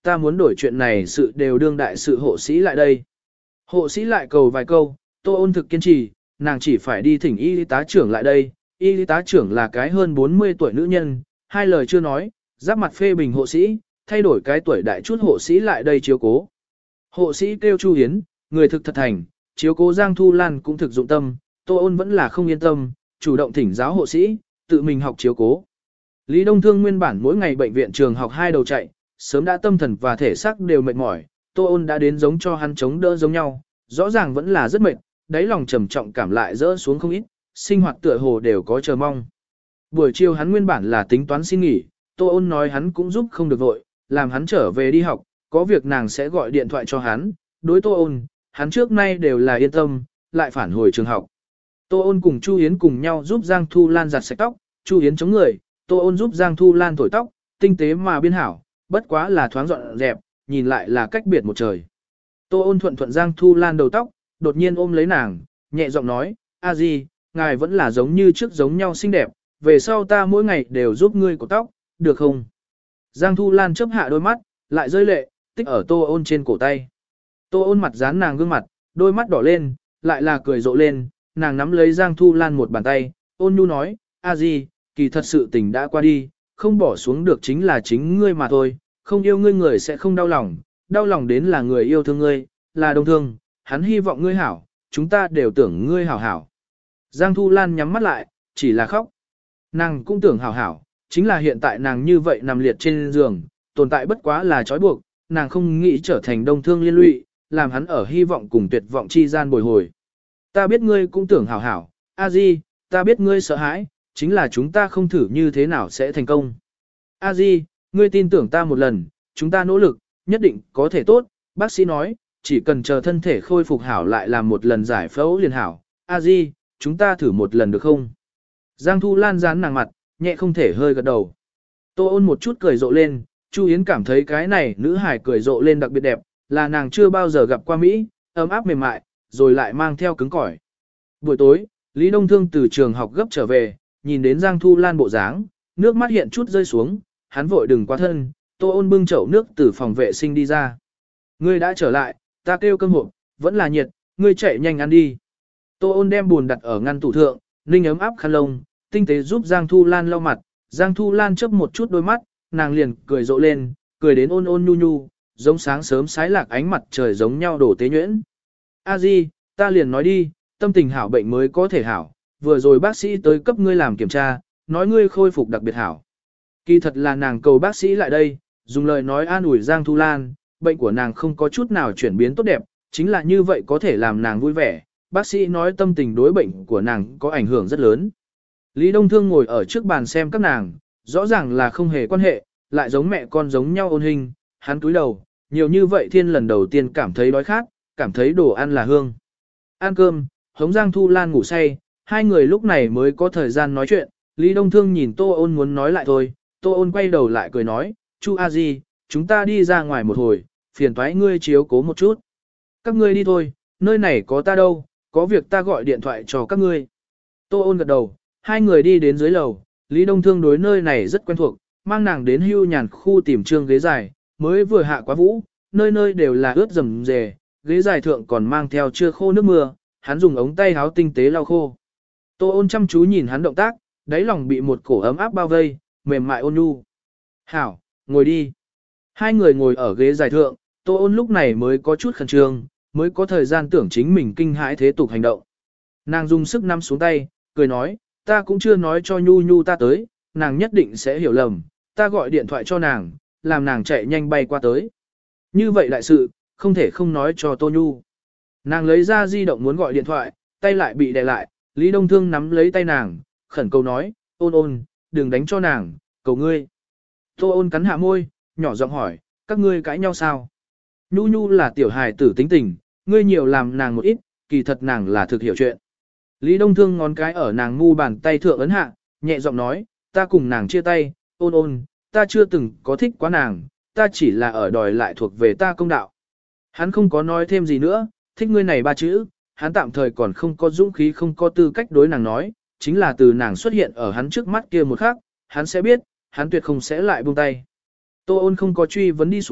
ta muốn đổi chuyện này sự đều đương đại sự hộ sĩ lại đây. Hộ sĩ lại cầu vài câu, Tô Ôn thực kiên trì, nàng chỉ phải đi thỉnh y tá trưởng lại đây. Y tá trưởng là cái hơn 40 tuổi nữ nhân, hai lời chưa nói, giáp mặt phê bình hộ sĩ, thay đổi cái tuổi đại chút hộ sĩ lại đây chiếu cố. Hộ sĩ kêu Chu Hiến, người thực thật thành, chiếu cố Giang Thu Lan cũng thực dụng tâm, Tô Ôn vẫn là không yên tâm, chủ động thỉnh giáo hộ sĩ, tự mình học chiếu cố. Lý Đông Thương nguyên bản mỗi ngày bệnh viện trường học hai đầu chạy, sớm đã tâm thần và thể xác đều mệt mỏi, Tô Ôn đã đến giống cho hắn chống đỡ giống nhau, rõ ràng vẫn là rất mệt, đáy lòng trầm trọng cảm lại rỡ xuống không ít, sinh hoạt tựa hồ đều có chờ mong. Buổi chiều hắn nguyên bản là tính toán xin nghỉ, Tô Ôn nói hắn cũng giúp không được vội, làm hắn trở về đi học, có việc nàng sẽ gọi điện thoại cho hắn, đối Tô Ôn, hắn trước nay đều là yên tâm, lại phản hồi trường học. Tô Ôn cùng Chu Yến cùng nhau giúp Giang Thu Lan giặt sạch tóc, Chu Yến chống người, Tô Ôn giúp Giang Thu Lan thổi tóc, tinh tế mà biên hảo, bất quá là thoáng dọn dẹp, nhìn lại là cách biệt một trời. Tô Ôn thuận thuận Giang Thu Lan đầu tóc, đột nhiên ôm lấy nàng, nhẹ giọng nói, a di, ngài vẫn là giống như trước giống nhau xinh đẹp, về sau ta mỗi ngày đều giúp ngươi cột tóc, được không? Giang Thu Lan chớp hạ đôi mắt, lại rơi lệ, tích ở Tô Ôn trên cổ tay. Tô Ôn mặt dán nàng gương mặt, đôi mắt đỏ lên, lại là cười rộ lên, nàng nắm lấy Giang Thu Lan một bàn tay, ôn nhu nói, a di, kỳ thật sự tình đã qua đi, không bỏ xuống được chính là chính ngươi mà thôi, không yêu ngươi người sẽ không đau lòng đến là người yêu thương ngươi, là đồng thương, hắn hy vọng ngươi hảo, chúng ta đều tưởng ngươi hảo hảo. Giang Thu Lan nhắm mắt lại, chỉ là khóc. Nàng cũng tưởng hảo hảo, chính là hiện tại nàng như vậy nằm liệt trên giường, tồn tại bất quá là trói buộc, nàng không nghĩ trở thành đồng thương liên lụy, làm hắn ở hy vọng cùng tuyệt vọng chi gian bồi hồi. Ta biết ngươi cũng tưởng hảo hảo, a di, ta biết ngươi sợ hãi, chính là chúng ta không thử như thế nào sẽ thành công. A di, ngươi tin tưởng ta một lần, chúng ta nỗ lực, nhất định có thể tốt, bác sĩ nói, chỉ cần chờ thân thể khôi phục hảo lại làm một lần giải phẫu liền hảo. A di, chúng ta thử một lần được không? Giang Thu Lan dán nàng mặt, nhẹ không thể hơi gật đầu. Tô Ôn một chút cười rộ lên, Chu Yến cảm thấy cái này nữ hải cười rộ lên đặc biệt đẹp, là nàng chưa bao giờ gặp qua Mỹ, ấm áp mềm mại, rồi lại mang theo cứng cỏi. Buổi tối, Lý Đông Thương từ trường học gấp trở về, nhìn đến Giang Thu Lan bộ dáng, nước mắt hiện chút rơi xuống, hắn vội đừng quá thân, Tô Ôn bưng chậu nước từ phòng vệ sinh đi ra. Ngươi đã trở lại, ta kêu cơm hộp, vẫn là nhiệt, ngươi chạy nhanh ăn đi. Tô Ôn đem buồn đặt ở ngăn tủ thượng, ninh ấm áp khăn lông, tinh tế giúp Giang Thu Lan lau mặt, Giang Thu Lan chớp một chút đôi mắt, nàng liền cười rộ lên, cười đến ôn ôn nhu nhu, giống sáng sớm sái lạc ánh mặt trời giống nhau đổ tế nhuyễn. A di, ta liền nói đi, tâm tình hảo bệnh mới có thể hảo, vừa rồi bác sĩ tới cấp ngươi làm kiểm tra, nói ngươi khôi phục đặc biệt hảo. Kỳ thật là nàng cầu bác sĩ lại đây, dùng lời nói an ủi Giang Thu Lan, bệnh của nàng không có chút nào chuyển biến tốt đẹp, chính là như vậy có thể làm nàng vui vẻ, bác sĩ nói tâm tình đối bệnh của nàng có ảnh hưởng rất lớn. Lý Đông Thương ngồi ở trước bàn xem các nàng, rõ ràng là không hề quan hệ, lại giống mẹ con giống nhau ôn hình, hắn cúi đầu, nhiều như vậy thiên lần đầu tiên cảm thấy đói khát, cảm thấy đồ ăn là hương. Ăn cơm, hống Giang Thu Lan ngủ say, hai người lúc này mới có thời gian nói chuyện, Lý Đông Thương nhìn Tô Ôn muốn nói lại thôi, Tô Ôn quay đầu lại cười nói, Chu A Di, chúng ta đi ra ngoài một hồi, phiền toái ngươi chiếu cố một chút. Các ngươi đi thôi, nơi này có ta đâu, có việc ta gọi điện thoại cho các ngươi. Tô Ôn gật đầu, hai người đi đến dưới lầu, Lý Đông Thương đối nơi này rất quen thuộc, mang nàng đến hưu nhàn khu tìm trương ghế dài, mới vừa hạ quá vũ, nơi nơi đều là ướt rầm rề, ghế dài thượng còn mang theo chưa khô nước mưa, hắn dùng ống tay háo tinh tế lau khô. Tô Ôn chăm chú nhìn hắn động tác, đáy lòng bị một cổ ấm áp bao vây, mềm mại ôn nhu. Hảo, ngồi đi. Hai người ngồi ở ghế dài thượng, Tô Ôn lúc này mới có chút khẩn trương, mới có thời gian tưởng chính mình kinh hãi thế tục hành động. Nàng dùng sức nắm xuống tay, cười nói, ta cũng chưa nói cho Nhu Nhu ta tới, nàng nhất định sẽ hiểu lầm, ta gọi điện thoại cho nàng, làm nàng chạy nhanh bay qua tới. Như vậy đại sự, không thể không nói cho Tô Nhu. Nàng lấy ra di động muốn gọi điện thoại, tay lại bị đè lại, Lý Đông Thương nắm lấy tay nàng, khẩn cầu nói, Ôn Ôn, đừng đánh cho nàng, cầu ngươi. Tô Ôn cắn hạ môi, nhỏ giọng hỏi, các ngươi cãi nhau sao? Nhu Nhu là tiểu hài tử tính tình, ngươi nhiều làm nàng một ít, kỳ thật nàng là thực hiểu chuyện. Lý Đông Thương ngón cái ở nàng mu bàn tay thượng ấn hạ, nhẹ giọng nói, ta cùng nàng chia tay, Ôn Ôn, ta chưa từng có thích quá nàng, ta chỉ là ở đòi lại thuộc về ta công đạo. Hắn không có nói thêm gì nữa, thích ngươi này ba chữ, hắn tạm thời còn không có dũng khí không có tư cách đối nàng nói, chính là từ nàng xuất hiện ở hắn trước mắt kia một khắc, hắn sẽ biết, hắn tuyệt không sẽ lại buông tay. Tô Ôn không có truy vấn đi xuống,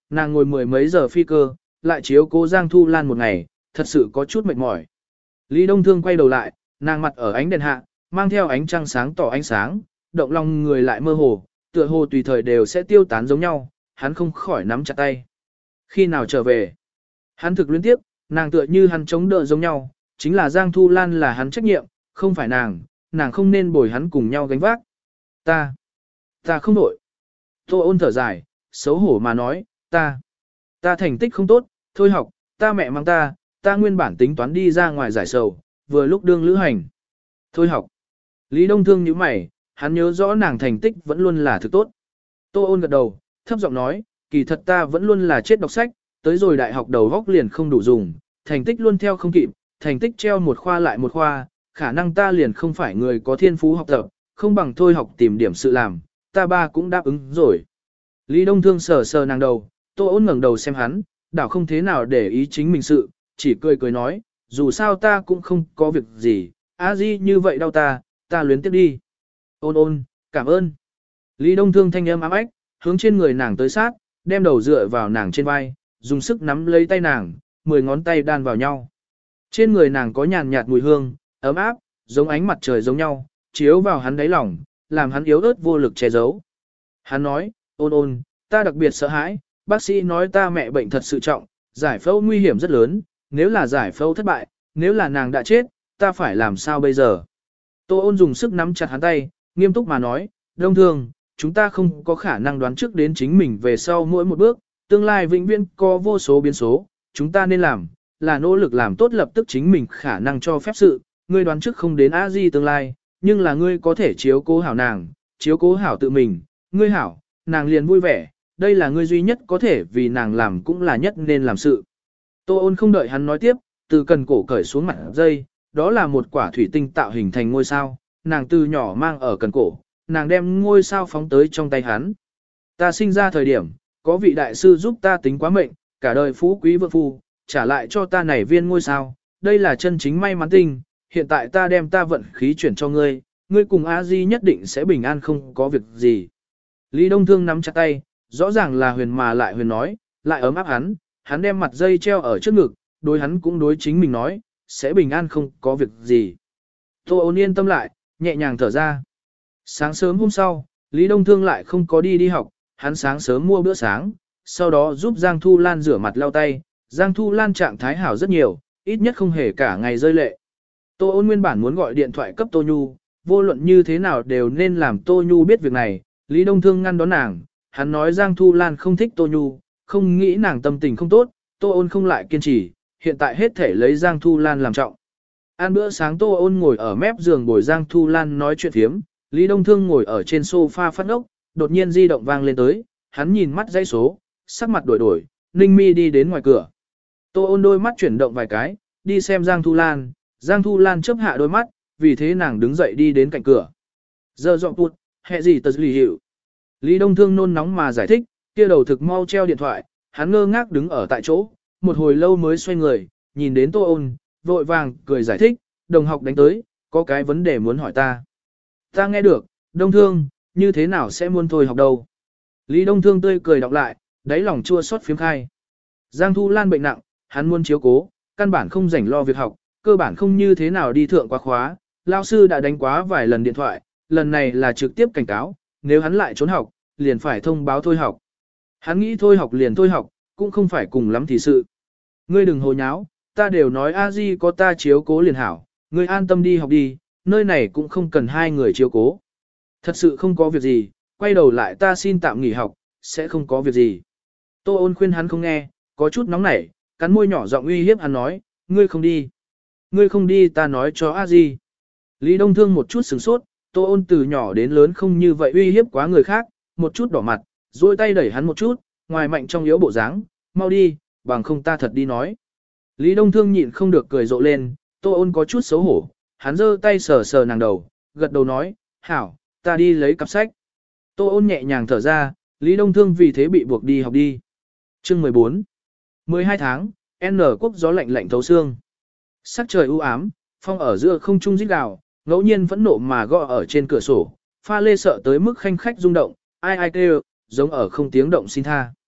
nàng ngồi mười mấy giờ phi cơ, lại chiếu cố Giang Thu Lan một ngày, thật sự có chút mệt mỏi. Lý Đông Thương quay đầu lại, nàng mặt ở ánh đèn hạ, mang theo ánh trăng sáng tỏ ánh sáng, động lòng người lại mơ hồ, tựa hồ tùy thời đều sẽ tiêu tán giống nhau, hắn không khỏi nắm chặt tay. Khi nào trở về? Hắn thực luyến tiếp, nàng tựa như hắn chống đỡ giống nhau, chính là Giang Thu Lan là hắn trách nhiệm, không phải nàng không nên bồi hắn cùng nhau gánh vác. Ta không nổi. Tô Ôn thở dài, xấu hổ mà nói, ta thành tích không tốt, thôi học, ta mẹ mang ta nguyên bản tính toán đi ra ngoài giải sầu, vừa lúc đương lữ hành. Thôi học. Lý Đông Thương nhíu mày, hắn nhớ rõ nàng thành tích vẫn luôn là thực tốt. Tô Ôn gật đầu, thấp giọng nói, kỳ thật ta vẫn luôn là chết đọc sách, tới rồi đại học đầu góc liền không đủ dùng, thành tích luôn theo không kịp, thành tích treo một khoa lại một khoa, khả năng ta liền không phải người có thiên phú học tập, không bằng thôi học tìm điểm sự làm, ta ba cũng đáp ứng rồi. Lý Đông Thương sờ sờ nàng đầu, Tô Ôn ngẩng đầu xem hắn, đảo không thế nào để ý chính mình sự, chỉ cười cười nói, dù sao ta cũng không có việc gì, a di như vậy đau ta luyến tiếp đi. Ôn, cảm ơn. Lý Đông Thương thanh âm ám ách, hướng trên người nàng tới sát, đem đầu dựa vào nàng trên vai, dùng sức nắm lấy tay nàng, 10 ngón tay đan vào nhau. Trên người nàng có nhàn nhạt mùi hương, ấm áp, giống ánh mặt trời giống nhau, chiếu vào hắn đáy lòng, làm hắn yếu ớt vô lực che giấu. Hắn nói, ôn, ta đặc biệt sợ hãi, bác sĩ nói ta mẹ bệnh thật sự trọng, giải phẫu nguy hiểm rất lớn, nếu là giải phẫu thất bại, nếu là nàng đã chết, ta phải làm sao bây giờ? Tô Ôn dùng sức nắm chặt hắn tay, nghiêm túc mà nói, Đông Thương, chúng ta không có khả năng đoán trước đến chính mình về sau mỗi một bước, tương lai vĩnh viễn có vô số biến số, chúng ta nên làm, là nỗ lực làm tốt lập tức chính mình khả năng cho phép sự, ngươi đoán trước không đến a di tương lai, nhưng là ngươi có thể chiếu cố hảo nàng, chiếu cố hảo tự mình, ngươi hảo, nàng liền vui vẻ, đây là ngươi duy nhất có thể vì nàng làm cũng là nhất nên làm sự. Tô Ôn không đợi hắn nói tiếp, từ cần cổ cởi xuống mặt dây, đó là một quả thủy tinh tạo hình thành ngôi sao, nàng từ nhỏ mang ở cần cổ, nàng đem ngôi sao phóng tới trong tay hắn. Ta sinh ra thời điểm, có vị đại sư giúp ta tính quá mệnh, cả đời phú quý vượng phu, trả lại cho ta này viên ngôi sao, đây là chân chính may mắn tinh, hiện tại ta đem ta vận khí chuyển cho ngươi, ngươi cùng A Di nhất định sẽ bình an không có việc gì. Lý Đông Thương nắm chặt tay, rõ ràng là huyền mà lại huyền nói, lại ấm áp hắn đem mặt dây treo ở trước ngực, đối hắn cũng đối chính mình nói, sẽ bình an không có việc gì. Tô Ôn yên tâm lại, nhẹ nhàng thở ra. Sáng sớm hôm sau, Lý Đông Thương lại không có đi học, hắn sáng sớm mua bữa sáng, sau đó giúp Giang Thu Lan rửa mặt lau tay, Giang Thu Lan trạng thái hảo rất nhiều, ít nhất không hề cả ngày rơi lệ. Tô Ôn nguyên bản muốn gọi điện thoại cấp Tô Nhu, vô luận như thế nào đều nên làm Tô Nhu biết việc này, Lý Đông Thương ngăn đón nàng, hắn nói Giang Thu Lan không thích Tô Nhu, không nghĩ nàng tâm tình không tốt, Tô Ôn không lại kiên trì, hiện tại hết thể lấy Giang Thu Lan làm trọng. Ăn bữa sáng Tô Ôn ngồi ở mép giường bồi Giang Thu Lan nói chuyện phiếm, Lý Đông Thương ngồi ở trên sofa phát ốc, đột nhiên di động vang lên tới, hắn nhìn mắt dãy số, sắc mặt đổi, Ninh Mi đi đến ngoài cửa. Tô Ôn đôi mắt chuyển động vài cái, đi xem Giang Thu Lan chớp hạ đôi mắt, vì thế nàng đứng dậy đi đến cạnh cửa. Giờ dọn tụt, hệ gì tờ lì hiệu. Lý Đông Thương nôn nóng mà giải thích, kia đầu thực mau treo điện thoại, hắn ngơ ngác đứng ở tại chỗ, một hồi lâu mới xoay người, nhìn đến Tô Ôn, vội vàng cười giải thích, đồng học đánh tới, có cái vấn đề muốn hỏi ta. Ta nghe được, Đông Thương, như thế nào sẽ muốn thôi học đâu. Lý Đông Thương tươi cười đọc lại, đáy lòng chua xót phiếm khai. Giang Thu Lan bệnh nặng, hắn muốn chiếu cố, căn bản không rảnh lo việc học, cơ bản không như thế nào đi thượng quá khóa, lao sư đã đánh quá vài lần điện thoại, lần này là trực tiếp cảnh cáo, nếu hắn lại trốn học, liền phải thông báo thôi học. Hắn nghĩ thôi học liền thôi học, cũng không phải cùng lắm thì sự. Ngươi đừng hồ nháo, ta đều nói a di có ta chiếu cố liền hảo, ngươi an tâm đi học đi, nơi này cũng không cần hai người chiếu cố. Thật sự không có việc gì, quay đầu lại ta xin tạm nghỉ học, sẽ không có việc gì. Tô Ôn khuyên hắn không nghe, có chút nóng nảy, cắn môi nhỏ giọng uy hiếp hắn nói, ngươi không đi. Ngươi không đi ta nói cho a di. Lý Đông Thương một chút sửng sốt, Tô Ôn từ nhỏ đến lớn không như vậy uy hiếp quá người khác, một chút đỏ mặt, duỗi tay đẩy hắn một chút, ngoài mạnh trong yếu bộ dáng, mau đi, bằng không ta thật đi nói. Lý Đông Thương nhịn không được cười rộ lên, Tô Ôn có chút xấu hổ, hắn giơ tay sờ sờ nàng đầu, gật đầu nói, hảo, ta đi lấy cặp sách. Tô Ôn nhẹ nhàng thở ra, Lý Đông Thương vì thế bị buộc đi học đi. Chương 14 12 tháng, N quốc gió lạnh lạnh thấu xương. Sắc trời u ám, phong ở giữa không trung rít gào, ngẫu nhiên vẫn nộ mà gõ ở trên cửa sổ, pha lê sợ tới mức khanh khách rung động, ai kêu, giống ở không tiếng động xin tha.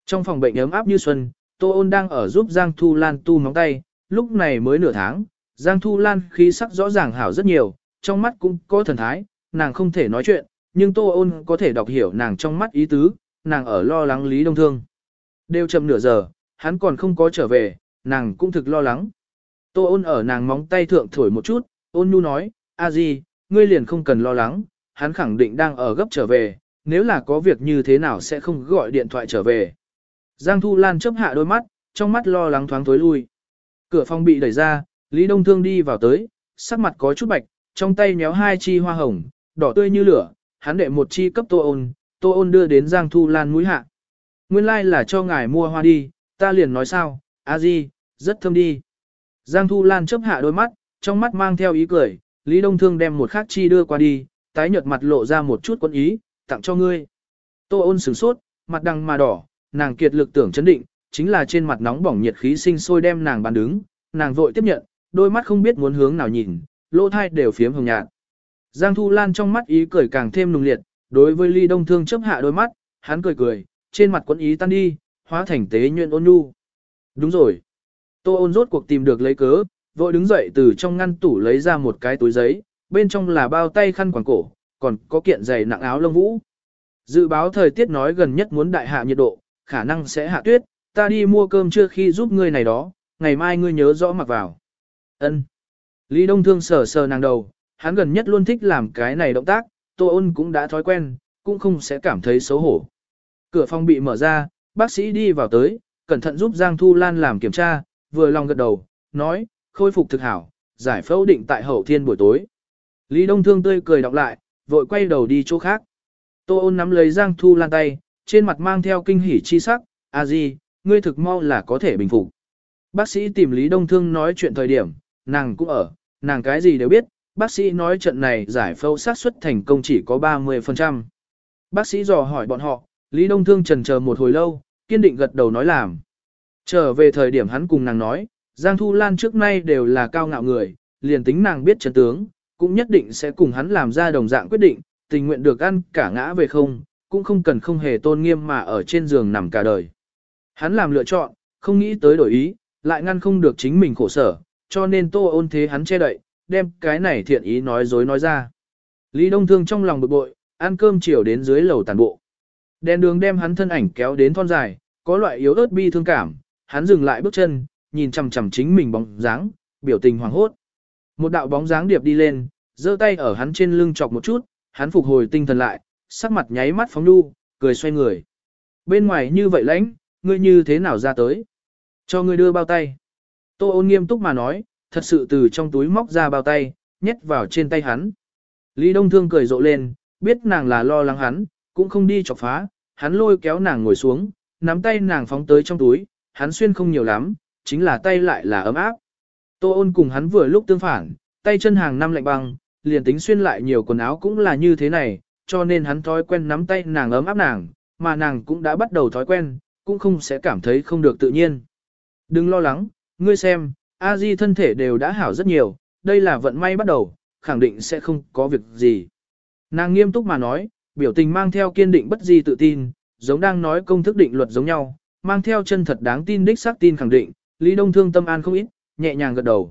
Trong phòng bệnh ấm áp như xuân, Tô Ôn đang ở giúp Giang Thu Lan tu móng tay, lúc này mới nửa tháng, Giang Thu Lan khí sắc rõ ràng hảo rất nhiều, trong mắt cũng có thần thái, nàng không thể nói chuyện, nhưng Tô Ôn có thể đọc hiểu nàng trong mắt ý tứ, nàng ở lo lắng Lý Đông Thương. Đều chậm nửa giờ, hắn còn không có trở về, nàng cũng thực lo lắng. Tô Ôn ở nàng móng tay thượng thổi một chút, Ôn nhu nói, a di, ngươi liền không cần lo lắng, hắn khẳng định đang ở gấp trở về, nếu là có việc như thế nào sẽ không gọi điện thoại trở về. Giang Thu Lan chớp hạ đôi mắt, trong mắt lo lắng thoáng tối lui. Cửa phòng bị đẩy ra, Lý Đông Thương đi vào tới, sắc mặt có chút bạch, trong tay méo hai chi hoa hồng, đỏ tươi như lửa, hắn đệ một chi cấp Tô Ôn đưa đến Giang Thu Lan mũi hạ. Nguyên lai like là cho ngài mua hoa đi, ta liền nói sao, a di, rất thơm đi. Giang Thu Lan chớp hạ đôi mắt, trong mắt mang theo ý cười, Lý Đông Thương đem một khác chi đưa qua đi, tái nhợt mặt lộ ra một chút quân ý, tặng cho ngươi. Tô Ôn sửng sốt, mặt đằng mà đỏ, nàng kiệt lực tưởng chấn định, chính là trên mặt nóng bỏng nhiệt khí sinh sôi đem nàng bàn đứng, nàng vội tiếp nhận, đôi mắt không biết muốn hướng nào nhìn, lỗ thai đều phiếm hồng nhạt. Giang Thu Lan trong mắt ý cười càng thêm nùng liệt, đối với Lý Đông Thương chớp hạ đôi mắt, hắn cười cười, trên mặt quẫn ý tan đi, hóa thành tế nhuyễn ôn nhu. Đúng rồi. Tô Ôn rốt cuộc tìm được lấy cớ, vội đứng dậy từ trong ngăn tủ lấy ra một cái túi giấy, bên trong là bao tay khăn quàng cổ, còn có kiện giày nặng áo lông vũ. Dự báo thời tiết nói gần nhất muốn đại hạ nhiệt độ, khả năng sẽ hạ tuyết, ta đi mua cơm trưa khi giúp ngươi này đó, ngày mai ngươi nhớ rõ mặc vào. Ân. Lý Đông Thương sờ sờ nàng đầu, hắn gần nhất luôn thích làm cái này động tác, Tô Ôn cũng đã thói quen, cũng không sẽ cảm thấy xấu hổ. Cửa phòng bị mở ra, bác sĩ đi vào tới, cẩn thận giúp Giang Thu Lan làm kiểm tra, vừa lòng gật đầu, nói, khôi phục thực hảo, giải phẫu định tại hậu thiên buổi tối. Lý Đông Thương tươi cười đọc lại, vội quay đầu đi chỗ khác. Tô Ôn nắm lấy Giang Thu Lan tay, trên mặt mang theo kinh hỉ chi sắc, a di, ngươi thực mau là có thể bình phục. Bác sĩ tìm Lý Đông Thương nói chuyện thời điểm, nàng cũng ở, nàng cái gì đều biết, bác sĩ nói trận này giải phẫu xác suất thành công chỉ có 30%. Bác sĩ dò hỏi bọn họ, Lý Đông Thương chần chờ một hồi lâu, kiên định gật đầu nói làm. Trở về thời điểm hắn cùng nàng nói, Giang Thu Lan trước nay đều là cao ngạo người, liền tính nàng biết chân tướng, cũng nhất định sẽ cùng hắn làm ra đồng dạng quyết định, tình nguyện được ăn cả ngã về không, cũng không cần không hề tôn nghiêm mà ở trên giường nằm cả đời. Hắn làm lựa chọn, không nghĩ tới đổi ý, lại ngăn không được chính mình khổ sở, cho nên Tô Ôn thế hắn che đậy, đem cái này thiện ý nói dối nói ra. Lý Đông Thương trong lòng bực bội, ăn cơm chiều đến dưới lầu tàn bộ. Đèn đường đem hắn thân ảnh kéo đến thon dài, có loại yếu ớt bi thương cảm, hắn dừng lại bước chân, nhìn chằm chằm chính mình bóng dáng, biểu tình hoảng hốt. Một đạo bóng dáng điệp đi lên, giơ tay ở hắn trên lưng chọc một chút, hắn phục hồi tinh thần lại, sắc mặt nháy mắt phóng đu, cười xoay người. Bên ngoài như vậy lãnh, ngươi như thế nào ra tới? Cho ngươi đưa bao tay. Tô Ôn nghiêm túc mà nói, thật sự từ trong túi móc ra bao tay, nhét vào trên tay hắn. Lý Đông Thương cười rộ lên, biết nàng là lo lắng hắn, cũng không đi chọc phá, hắn lôi kéo nàng ngồi xuống, nắm tay nàng phóng tới trong túi, hắn xuyên không nhiều lắm, chính là tay lại là ấm áp. Tô Ôn cùng hắn vừa lúc tương phản, tay chân hàng năm lạnh băng, liền tính xuyên lại nhiều quần áo cũng là như thế này, cho nên hắn thói quen nắm tay nàng ấm áp nàng, mà nàng cũng đã bắt đầu thói quen, cũng không sẽ cảm thấy không được tự nhiên. Đừng lo lắng, ngươi xem, A Di thân thể đều đã hảo rất nhiều, đây là vận may bắt đầu, khẳng định sẽ không có việc gì. Nàng nghiêm túc mà nói, biểu tình mang theo kiên định bất di tự tin, giống đang nói công thức định luật giống nhau, mang theo chân thật đáng tin đích xác tin khẳng định, Lý Đông Thương tâm an không ít, nhẹ nhàng gật đầu.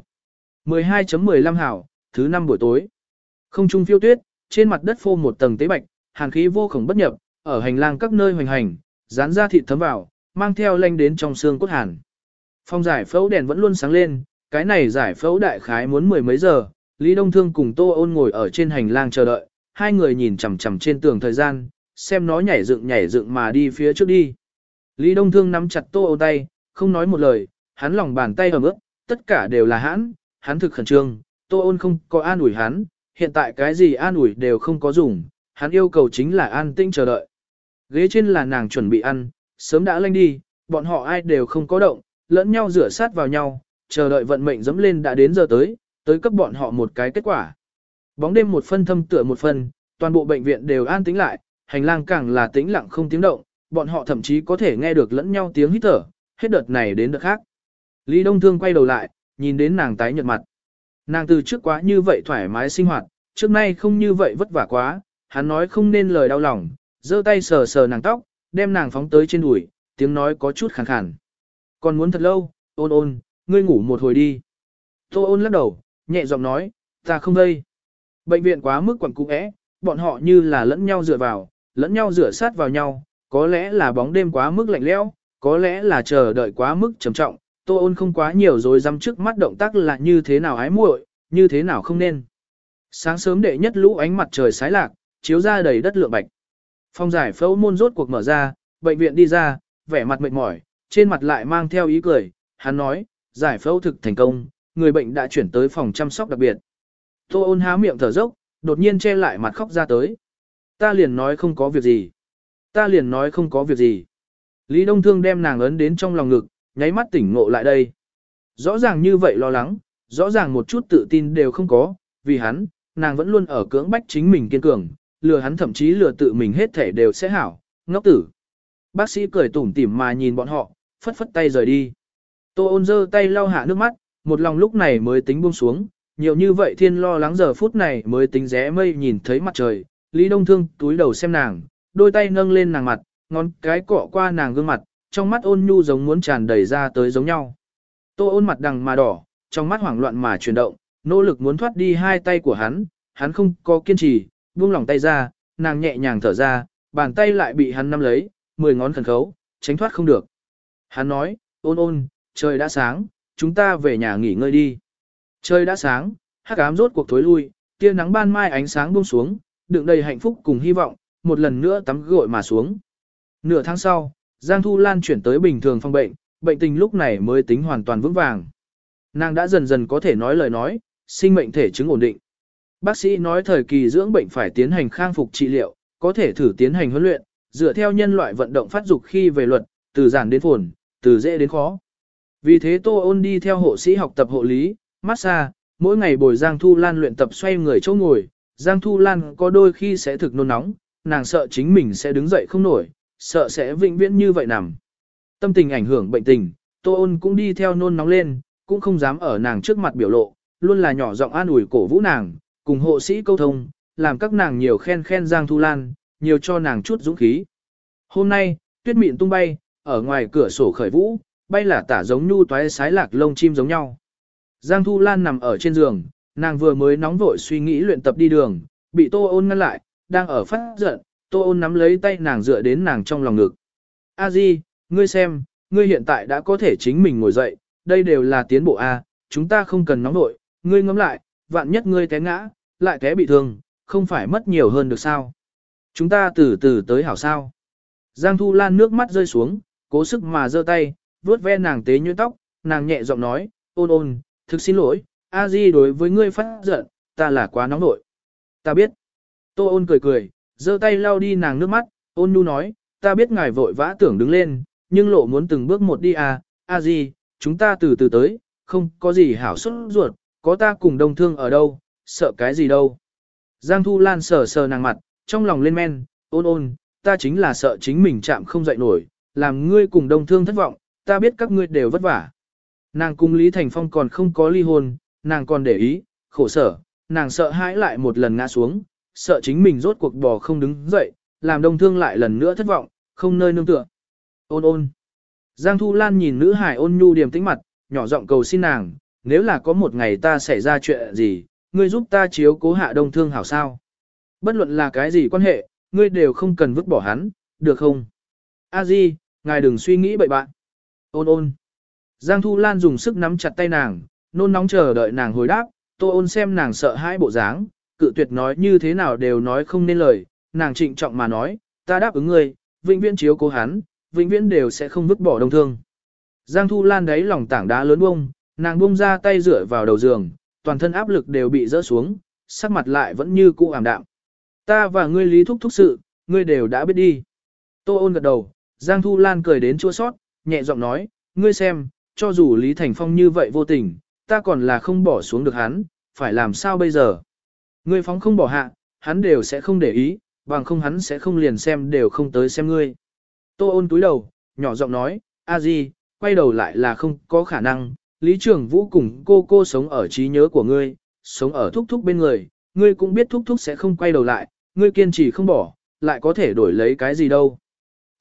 12.15 hảo, thứ 5 buổi tối. Không trung phiêu tuyết, trên mặt đất phô một tầng tế bạch, hàn khí vô khổng bất nhập, ở hành lang các nơi hoành hành, dán ra thịt thấm vào, mang theo lanh đến trong xương cốt hàn. Phòng giải phẫu đèn vẫn luôn sáng lên, cái này giải phẫu đại khái muốn mười mấy giờ, Lý Đông Thương cùng Tô Ôn ngồi ở trên hành lang chờ đợi, hai người nhìn chằm chằm trên tường thời gian, xem nó nhảy dựng mà đi phía trước đi. Lý Đông Thương nắm chặt Tô Ôn tay, không nói một lời, hắn lòng bàn tay ẩm ướt, tất cả đều là hắn thực khẩn trương, Tô Ôn không có an ủi hắn, hiện tại cái gì an ủi đều không có dùng, hắn yêu cầu chính là an tĩnh chờ đợi. Ghế trên là nàng chuẩn bị ăn, sớm đã lanh đi, bọn họ ai đều không có động, lẫn nhau rửa sát vào nhau, chờ đợi vận mệnh dẫm lên đã đến giờ tới cấp bọn họ một cái kết quả. Bóng đêm một phân thâm tựa một phân, toàn bộ bệnh viện đều an tĩnh lại, hành lang càng là tĩnh lặng không tiếng động, bọn họ thậm chí có thể nghe được lẫn nhau tiếng hít thở, hết đợt này đến đợt khác. Lý Đông Thương quay đầu lại, nhìn đến nàng tái nhợt mặt. Nàng từ trước quá như vậy thoải mái sinh hoạt, trước nay không như vậy vất vả quá, hắn nói không nên lời đau lòng, giơ tay sờ sờ nàng tóc, đem nàng phóng tới trên đùi, tiếng nói có chút khàn khàn. Còn muốn thật lâu, ôn ôn, ngươi ngủ một hồi đi. Tô ôn lắc đầu, nhẹ giọng nói, ta không đây. Bệnh viện quá mức quẩn cung ẽ, bọn họ như là lẫn nhau dựa vào, lẫn nhau dựa sát vào nhau, có lẽ là bóng đêm quá mức lạnh lẽo, có lẽ là chờ đợi quá mức trầm trọng. Tô ôn không quá nhiều rồi dám trước mắt động tác là như thế nào ái muội, như thế nào không nên. Sáng sớm đệ nhất lũ ánh mặt trời sái lạc, chiếu ra đầy đất lượng bạch. Phòng giải phẫu môn rốt cuộc mở ra, bệnh viện đi ra, vẻ mặt mệt mỏi, trên mặt lại mang theo ý cười, hắn nói, giải phẫu thực thành công, người bệnh đã chuyển tới phòng chăm sóc đặc biệt. Tô ôn há miệng thở dốc, đột nhiên che lại mặt khóc ra tới. Ta liền nói không có việc gì. Ta liền nói không có việc gì. Lý Đông Thương đem nàng ấn đến trong lòng ngực, nháy mắt tỉnh ngộ lại đây. Rõ ràng như vậy lo lắng, rõ ràng một chút tự tin đều không có, vì hắn, nàng vẫn luôn ở cưỡng bách chính mình kiên cường, lừa hắn thậm chí lừa tự mình hết thể đều sẽ hảo, ngốc tử. Bác sĩ cười tủm tỉm mà nhìn bọn họ, phất phất tay rời đi. Tô ôn giơ tay lau hạ nước mắt, một lòng lúc này mới tính buông xuống, nhiều như vậy thiên lo lắng giờ phút này mới tính rẽ mây nhìn thấy mặt trời. Lý Đông Thương túi đầu xem nàng, đôi tay nâng lên nàng mặt, ngón cái cọ qua nàng gương mặt, trong mắt ôn nhu giống muốn tràn đầy ra tới giống nhau. Tô ôn mặt đằng mà đỏ, trong mắt hoảng loạn mà chuyển động, nỗ lực muốn thoát đi hai tay của hắn không có kiên trì, buông lỏng tay ra, nàng nhẹ nhàng thở ra, bàn tay lại bị hắn nắm lấy, 10 ngón khẩn khấu, tránh thoát không được. Hắn nói, ôn ôn, trời đã sáng, chúng ta về nhà nghỉ ngơi đi. Trời đã sáng, hắc ám rốt cuộc thối lui, tia nắng ban mai ánh sáng buông xuống, đựng đầy hạnh phúc cùng hy vọng, một lần nữa tắm gội mà xuống. Nửa tháng sau, Giang Thu Lan chuyển tới bình thường phòng bệnh, bệnh tình lúc này mới tính hoàn toàn vững vàng. Nàng đã dần dần có thể nói lời nói, sinh mệnh thể chứng ổn định. Bác sĩ nói thời kỳ dưỡng bệnh phải tiến hành khang phục trị liệu, có thể thử tiến hành huấn luyện, dựa theo nhân loại vận động phát dục khi về luật, từ giản đến phồn, từ dễ đến khó. Vì thế Tô ôn đi theo hộ sĩ học tập hộ lý, massage, mỗi ngày bồi Giang Thu Lan luyện tập xoay người chỗ ngồi. Giang Thu Lan có đôi khi sẽ thực nôn nóng, nàng sợ chính mình sẽ đứng dậy không nổi, sợ sẽ vĩnh viễn như vậy nằm. Tâm tình ảnh hưởng bệnh tình, Tô ôn cũng đi theo nôn nóng lên, cũng không dám ở nàng trước mặt biểu lộ, luôn là nhỏ giọng an ủi cổ vũ nàng, cùng hộ sĩ câu thông, làm các nàng nhiều khen Giang Thu Lan, nhiều cho nàng chút dũng khí. Hôm nay, tuyết mịn tung bay, ở ngoài cửa sổ khởi vũ, bay là tả giống nhu toái sái lạc lông chim giống nhau. Giang Thu Lan nằm ở trên giường, nàng vừa mới nóng vội suy nghĩ luyện tập đi đường, bị Tô ôn ngăn lại, đang ở phát giận, Tô ôn nắm lấy tay nàng dựa đến nàng trong lòng ngực. A Di, ngươi xem, ngươi hiện tại đã có thể chính mình ngồi dậy, đây đều là tiến bộ A, chúng ta không cần nóng vội, ngươi ngẫm lại, vạn nhất ngươi té ngã, lại té bị thương, không phải mất nhiều hơn được sao. Chúng ta từ từ tới hảo sao. Giang Thu Lan nước mắt rơi xuống, cố sức mà giơ tay, vuốt ve nàng tế nhuyễn tóc, nàng nhẹ giọng nói, ôn ôn, thực xin lỗi, A Di đối với ngươi phát giận, ta là quá nóng nội. Ta biết. Tô ôn cười cười, giơ tay lau đi nàng nước mắt, ôn nhu nói, ta biết ngài vội vã tưởng đứng lên, nhưng lộ muốn từng bước một đi à, A Di, chúng ta từ từ tới, không có gì hảo xuất ruột, có ta cùng Đông Thương ở đâu, sợ cái gì đâu. Giang Thu Lan sờ sờ nàng mặt, trong lòng lên men, ôn ôn, ta chính là sợ chính mình chạm không dậy nổi, làm ngươi cùng Đông Thương thất vọng, ta biết các ngươi đều vất vả. Nàng cùng Lý Thành Phong còn không có ly hôn, nàng còn để ý, khổ sở, nàng sợ hãi lại một lần ngã xuống, sợ chính mình rốt cuộc bò không đứng dậy, làm Đông Thương lại lần nữa thất vọng, không nơi nương tựa. Ôn ôn. Giang Thu Lan nhìn nữ hải ôn nhu điềm tĩnh mặt, nhỏ giọng cầu xin nàng, nếu là có một ngày ta xảy ra chuyện gì, ngươi giúp ta chiếu cố hạ Đông Thương hảo sao. Bất luận là cái gì quan hệ, ngươi đều không cần vứt bỏ hắn, được không? A Di, ngài đừng suy nghĩ bậy bạn. Ôn ôn. Giang Thu Lan dùng sức nắm chặt tay nàng, nôn nóng chờ đợi nàng hồi đáp, Tô ôn xem nàng sợ hãi bộ dáng, cự tuyệt nói như thế nào đều nói không nên lời, nàng trịnh trọng mà nói, ta đáp ứng ngươi, vĩnh viễn chiếu cố hắn, vĩnh viễn đều sẽ không vứt bỏ Đông Thương. Giang Thu Lan đấy lòng tảng đá lớn bông, nàng bông ra tay dựa vào đầu giường, toàn thân áp lực đều bị rỡ xuống, sắc mặt lại vẫn như cũ ảm đạm. Ta và ngươi Lý thúc sự, ngươi đều đã biết đi. Tô ôn gật đầu, Giang Thu Lan cười đến chua sót, nhẹ giọng nói, ngươi xem, cho dù Lý Thành Phong như vậy vô tình, ta còn là không bỏ xuống được hắn, phải làm sao bây giờ? Ngươi phóng không bỏ hạ, hắn đều sẽ không để ý, bằng không hắn sẽ không liền xem đều không tới xem ngươi. Tô ôn túi đầu, nhỏ giọng nói, a di, quay đầu lại là không có khả năng, Lý Trường Vũ cùng cô sống ở trí nhớ của ngươi, sống ở thúc thúc bên người, ngươi cũng biết thúc thúc sẽ không quay đầu lại, ngươi kiên trì không bỏ, lại có thể đổi lấy cái gì đâu.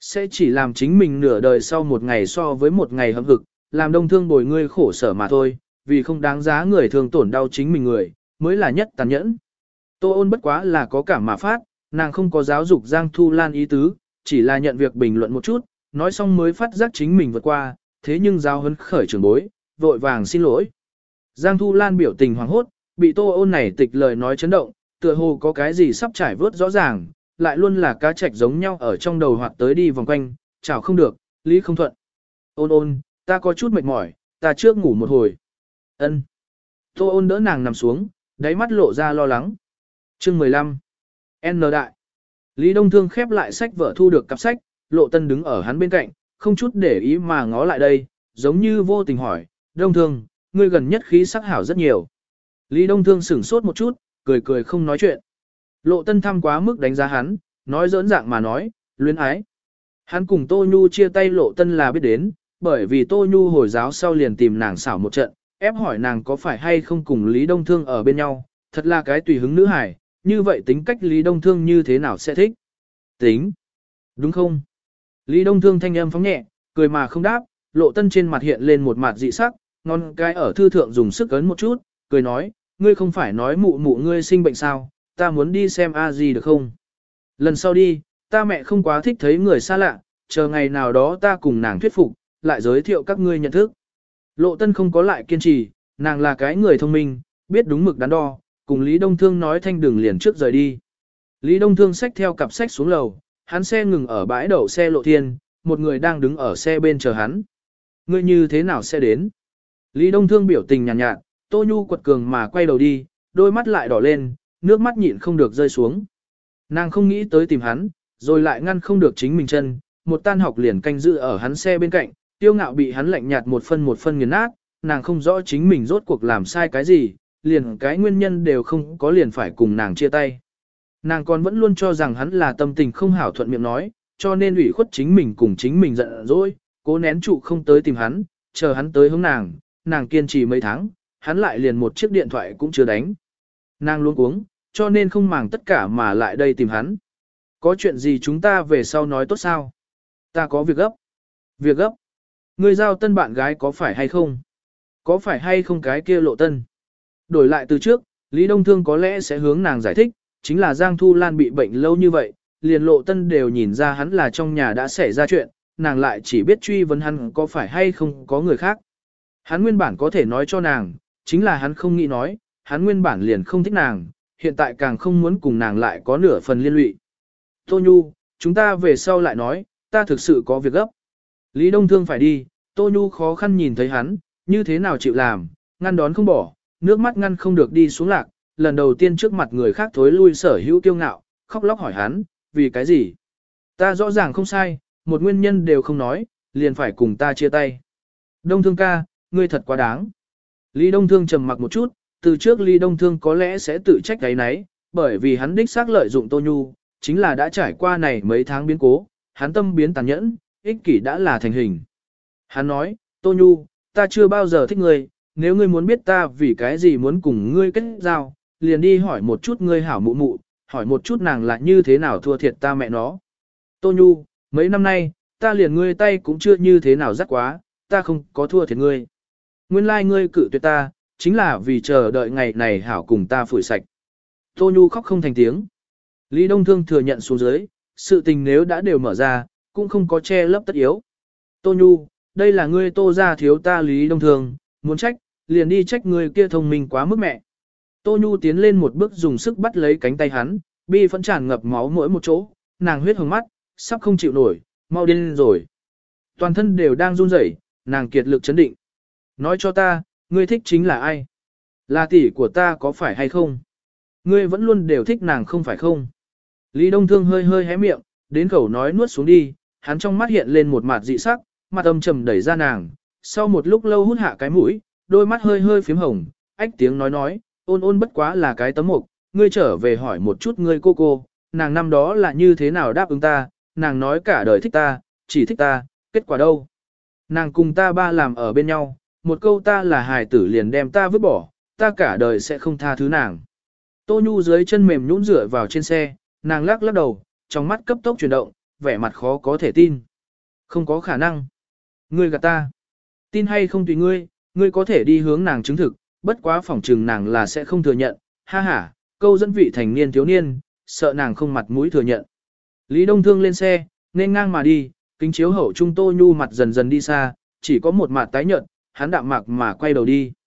sẽ chỉ làm chính mình nửa đời sau một ngày so với một ngày hâm hực, làm đông thương bồi ngươi khổ sở mà thôi, vì không đáng giá người thường tổn đau chính mình người, mới là nhất tàn nhẫn. Tô ôn bất quá là có cảm mà phát, nàng không có giáo dục Giang Thu Lan ý tứ, chỉ là nhận việc bình luận một chút, nói xong mới phát giác chính mình vượt qua, thế nhưng giáo huấn khởi trưởng bối, vội vàng xin lỗi. Giang Thu Lan biểu tình hoảng hốt, bị Tô ôn này tịch lời nói chấn động, tựa hồ có cái gì sắp trải vớt rõ ràng, lại luôn là cá trạch giống nhau ở trong đầu hoạt tới đi vòng quanh, chào không được, lý không thuận. Ôn ôn, ta có chút mệt mỏi, ta trước ngủ một hồi. Ân. Tô ôn đỡ nàng nằm xuống, đáy mắt lộ ra lo lắng. Chương 15. N đại. Lý Đông Thương khép lại sách vở thu được cặp sách, Lộ Tân đứng ở hắn bên cạnh, không chút để ý mà ngó lại đây, giống như vô tình hỏi, Đông Thương, ngươi gần nhất khí sắc hảo rất nhiều. Lý Đông Thương sửng sốt một chút, cười cười không nói chuyện. Lộ Tân thăm quá mức đánh giá hắn, nói giỡn dạng mà nói, luyến ái. Hắn cùng Tô Nhu chia tay Lộ Tân là biết đến, bởi vì Tô Nhu hồi giáo sau liền tìm nàng xảo một trận, ép hỏi nàng có phải hay không cùng Lý Đông Thương ở bên nhau, thật là cái tùy hứng nữ hải, như vậy tính cách Lý Đông Thương như thế nào sẽ thích? Tính. Đúng không? Lý Đông Thương thanh âm phóng nhẹ, cười mà không đáp, Lộ Tân trên mặt hiện lên một mặt dị sắc, ngón cái ở thư thượng dùng sức ấn một chút, cười nói, ngươi không phải nói mụ mụ ngươi sinh bệnh sao, ta muốn đi xem a gì được không? Lần sau đi, ta mẹ không quá thích thấy người xa lạ, chờ ngày nào đó ta cùng nàng thuyết phục, lại giới thiệu các ngươi nhận thức. Lộ Tân không có lại kiên trì, nàng là cái người thông minh, biết đúng mực đắn đo, cùng Lý Đông Thương nói thanh đường liền trước rời đi. Lý Đông Thương xách theo cặp sách xuống lầu, hắn xe ngừng ở bãi đậu xe Lộ Thiên, một người đang đứng ở xe bên chờ hắn. Ngươi như thế nào sẽ đến? Lý Đông Thương biểu tình nhàn nhạt, Tô Nhu quật cường mà quay đầu đi, đôi mắt lại đỏ lên, nước mắt nhịn không được rơi xuống. Nàng không nghĩ tới tìm hắn, rồi lại ngăn không được chính mình chân, một tan học liền canh giữ ở hắn xe bên cạnh, tiêu ngạo bị hắn lạnh nhạt một phân nghiền nát, nàng không rõ chính mình rốt cuộc làm sai cái gì, liền cái nguyên nhân đều không có liền phải cùng nàng chia tay. Nàng còn vẫn luôn cho rằng hắn là tâm tình không hảo thuận miệng nói, cho nên ủy khuất chính mình cùng chính mình giận dỗi, cố nén trụ không tới tìm hắn, chờ hắn tới hướng nàng kiên trì mấy tháng, hắn lại liền một chiếc điện thoại cũng chưa đánh. Nàng luôn cuống, cho nên không màng tất cả mà lại đây tìm hắn. Có chuyện gì chúng ta về sau nói tốt sao? Ta có việc gấp. Việc gấp? Ngươi giao tân bạn gái có phải hay không? Có phải hay không cái kia Lộ Tân? Đổi lại từ trước, Lý Đông Thương có lẽ sẽ hướng nàng giải thích, chính là Giang Thu Lan bị bệnh lâu như vậy, liền Lộ Tân đều nhìn ra hắn là trong nhà đã xảy ra chuyện, nàng lại chỉ biết truy vấn hắn có phải hay không có người khác. Hắn nguyên bản có thể nói cho nàng, chính là hắn không nghĩ nói, hắn nguyên bản liền không thích nàng, hiện tại càng không muốn cùng nàng lại có nửa phần liên lụy. Tô Nhu, chúng ta về sau lại nói, ta thực sự có việc gấp. Lý Đông Thương phải đi, Tô Nhu khó khăn nhìn thấy hắn, như thế nào chịu làm, ngăn đón không bỏ, nước mắt ngăn không được đi xuống lạc, lần đầu tiên trước mặt người khác thối lui sở hữu kiêu ngạo, khóc lóc hỏi hắn, vì cái gì? Ta rõ ràng không sai, một nguyên nhân đều không nói, liền phải cùng ta chia tay. Đông Thương ca, ngươi thật quá đáng. Lý Đông Thương trầm mặc một chút, từ trước Lý Đông Thương có lẽ sẽ tự trách cái nấy, bởi vì hắn đích xác lợi dụng Tô Nhu, chính là đã trải qua này mấy tháng biến cố, hắn tâm biến tàn nhẫn, ích kỷ đã là thành hình. Hắn nói, Tô Nhu, ta chưa bao giờ thích ngươi, nếu ngươi muốn biết ta vì cái gì muốn cùng ngươi kết giao, liền đi hỏi một chút ngươi hảo mụ mụ, hỏi một chút nàng là như thế nào thua thiệt ta mẹ nó. Tô Nhu, mấy năm nay, ta liền ngươi tay cũng chưa như thế nào dắt quá, ta không có thua thiệt ngươi. Nguyên lai ngươi cự tuyệt ta, chính là vì chờ đợi ngày này hảo cùng ta phủi sạch. Tô Nhu khóc không thành tiếng. Lý Đông Thương thừa nhận xuống dưới, sự tình nếu đã đều mở ra, cũng không có che lấp tất yếu. Tô Nhu, đây là ngươi Tô gia thiếu ta Lý Đông Thương, muốn trách, liền đi trách ngươi kia thông minh quá mức mẹ. Tô Nhu tiến lên một bước dùng sức bắt lấy cánh tay hắn, bi phẫn tràn ngập máu mỗi một chỗ, nàng huyết hồng mắt, sắp không chịu nổi, mau điên rồi. Toàn thân đều đang run rẩy, nàng kiệt lực chấn định. Nói cho ta, ngươi thích chính là ai? Là tỷ của ta có phải hay không? Ngươi vẫn luôn đều thích nàng không phải không? Lý Đông Thương hơi hơi hé miệng, đến khẩu nói nuốt xuống đi, hắn trong mắt hiện lên một mặt dị sắc, mặt âm trầm đẩy ra nàng, sau một lúc lâu hút hạ cái mũi, đôi mắt hơi hơi phím hồng, ách tiếng nói, ôn ôn bất quá là cái tấm mục, ngươi trở về hỏi một chút ngươi cô, nàng năm đó là như thế nào đáp ứng ta, nàng nói cả đời thích ta, chỉ thích ta, kết quả đâu? Nàng cùng ta ba làm ở bên nhau, một câu ta là hài tử liền đem ta vứt bỏ, ta cả đời sẽ không tha thứ nàng. Tô Nhu dưới chân mềm nhũn dựa vào trên xe, nàng lắc lắc đầu, trong mắt cấp tốc chuyển động, vẻ mặt khó có thể tin. Không có khả năng. Ngươi gạt ta. Tin hay không tùy ngươi, ngươi có thể đi hướng nàng chứng thực, bất quá phỏng trừng nàng là sẽ không thừa nhận. Ha ha, câu dẫn vị thành niên thiếu niên, sợ nàng không mặt mũi thừa nhận. Lý Đông Thương lên xe, nên ngang mà đi, kính chiếu hậu trung Tô Nhu mặt dần dần đi xa, chỉ có một mặt tái nhợt, hắn đạm mạc mà quay đầu đi.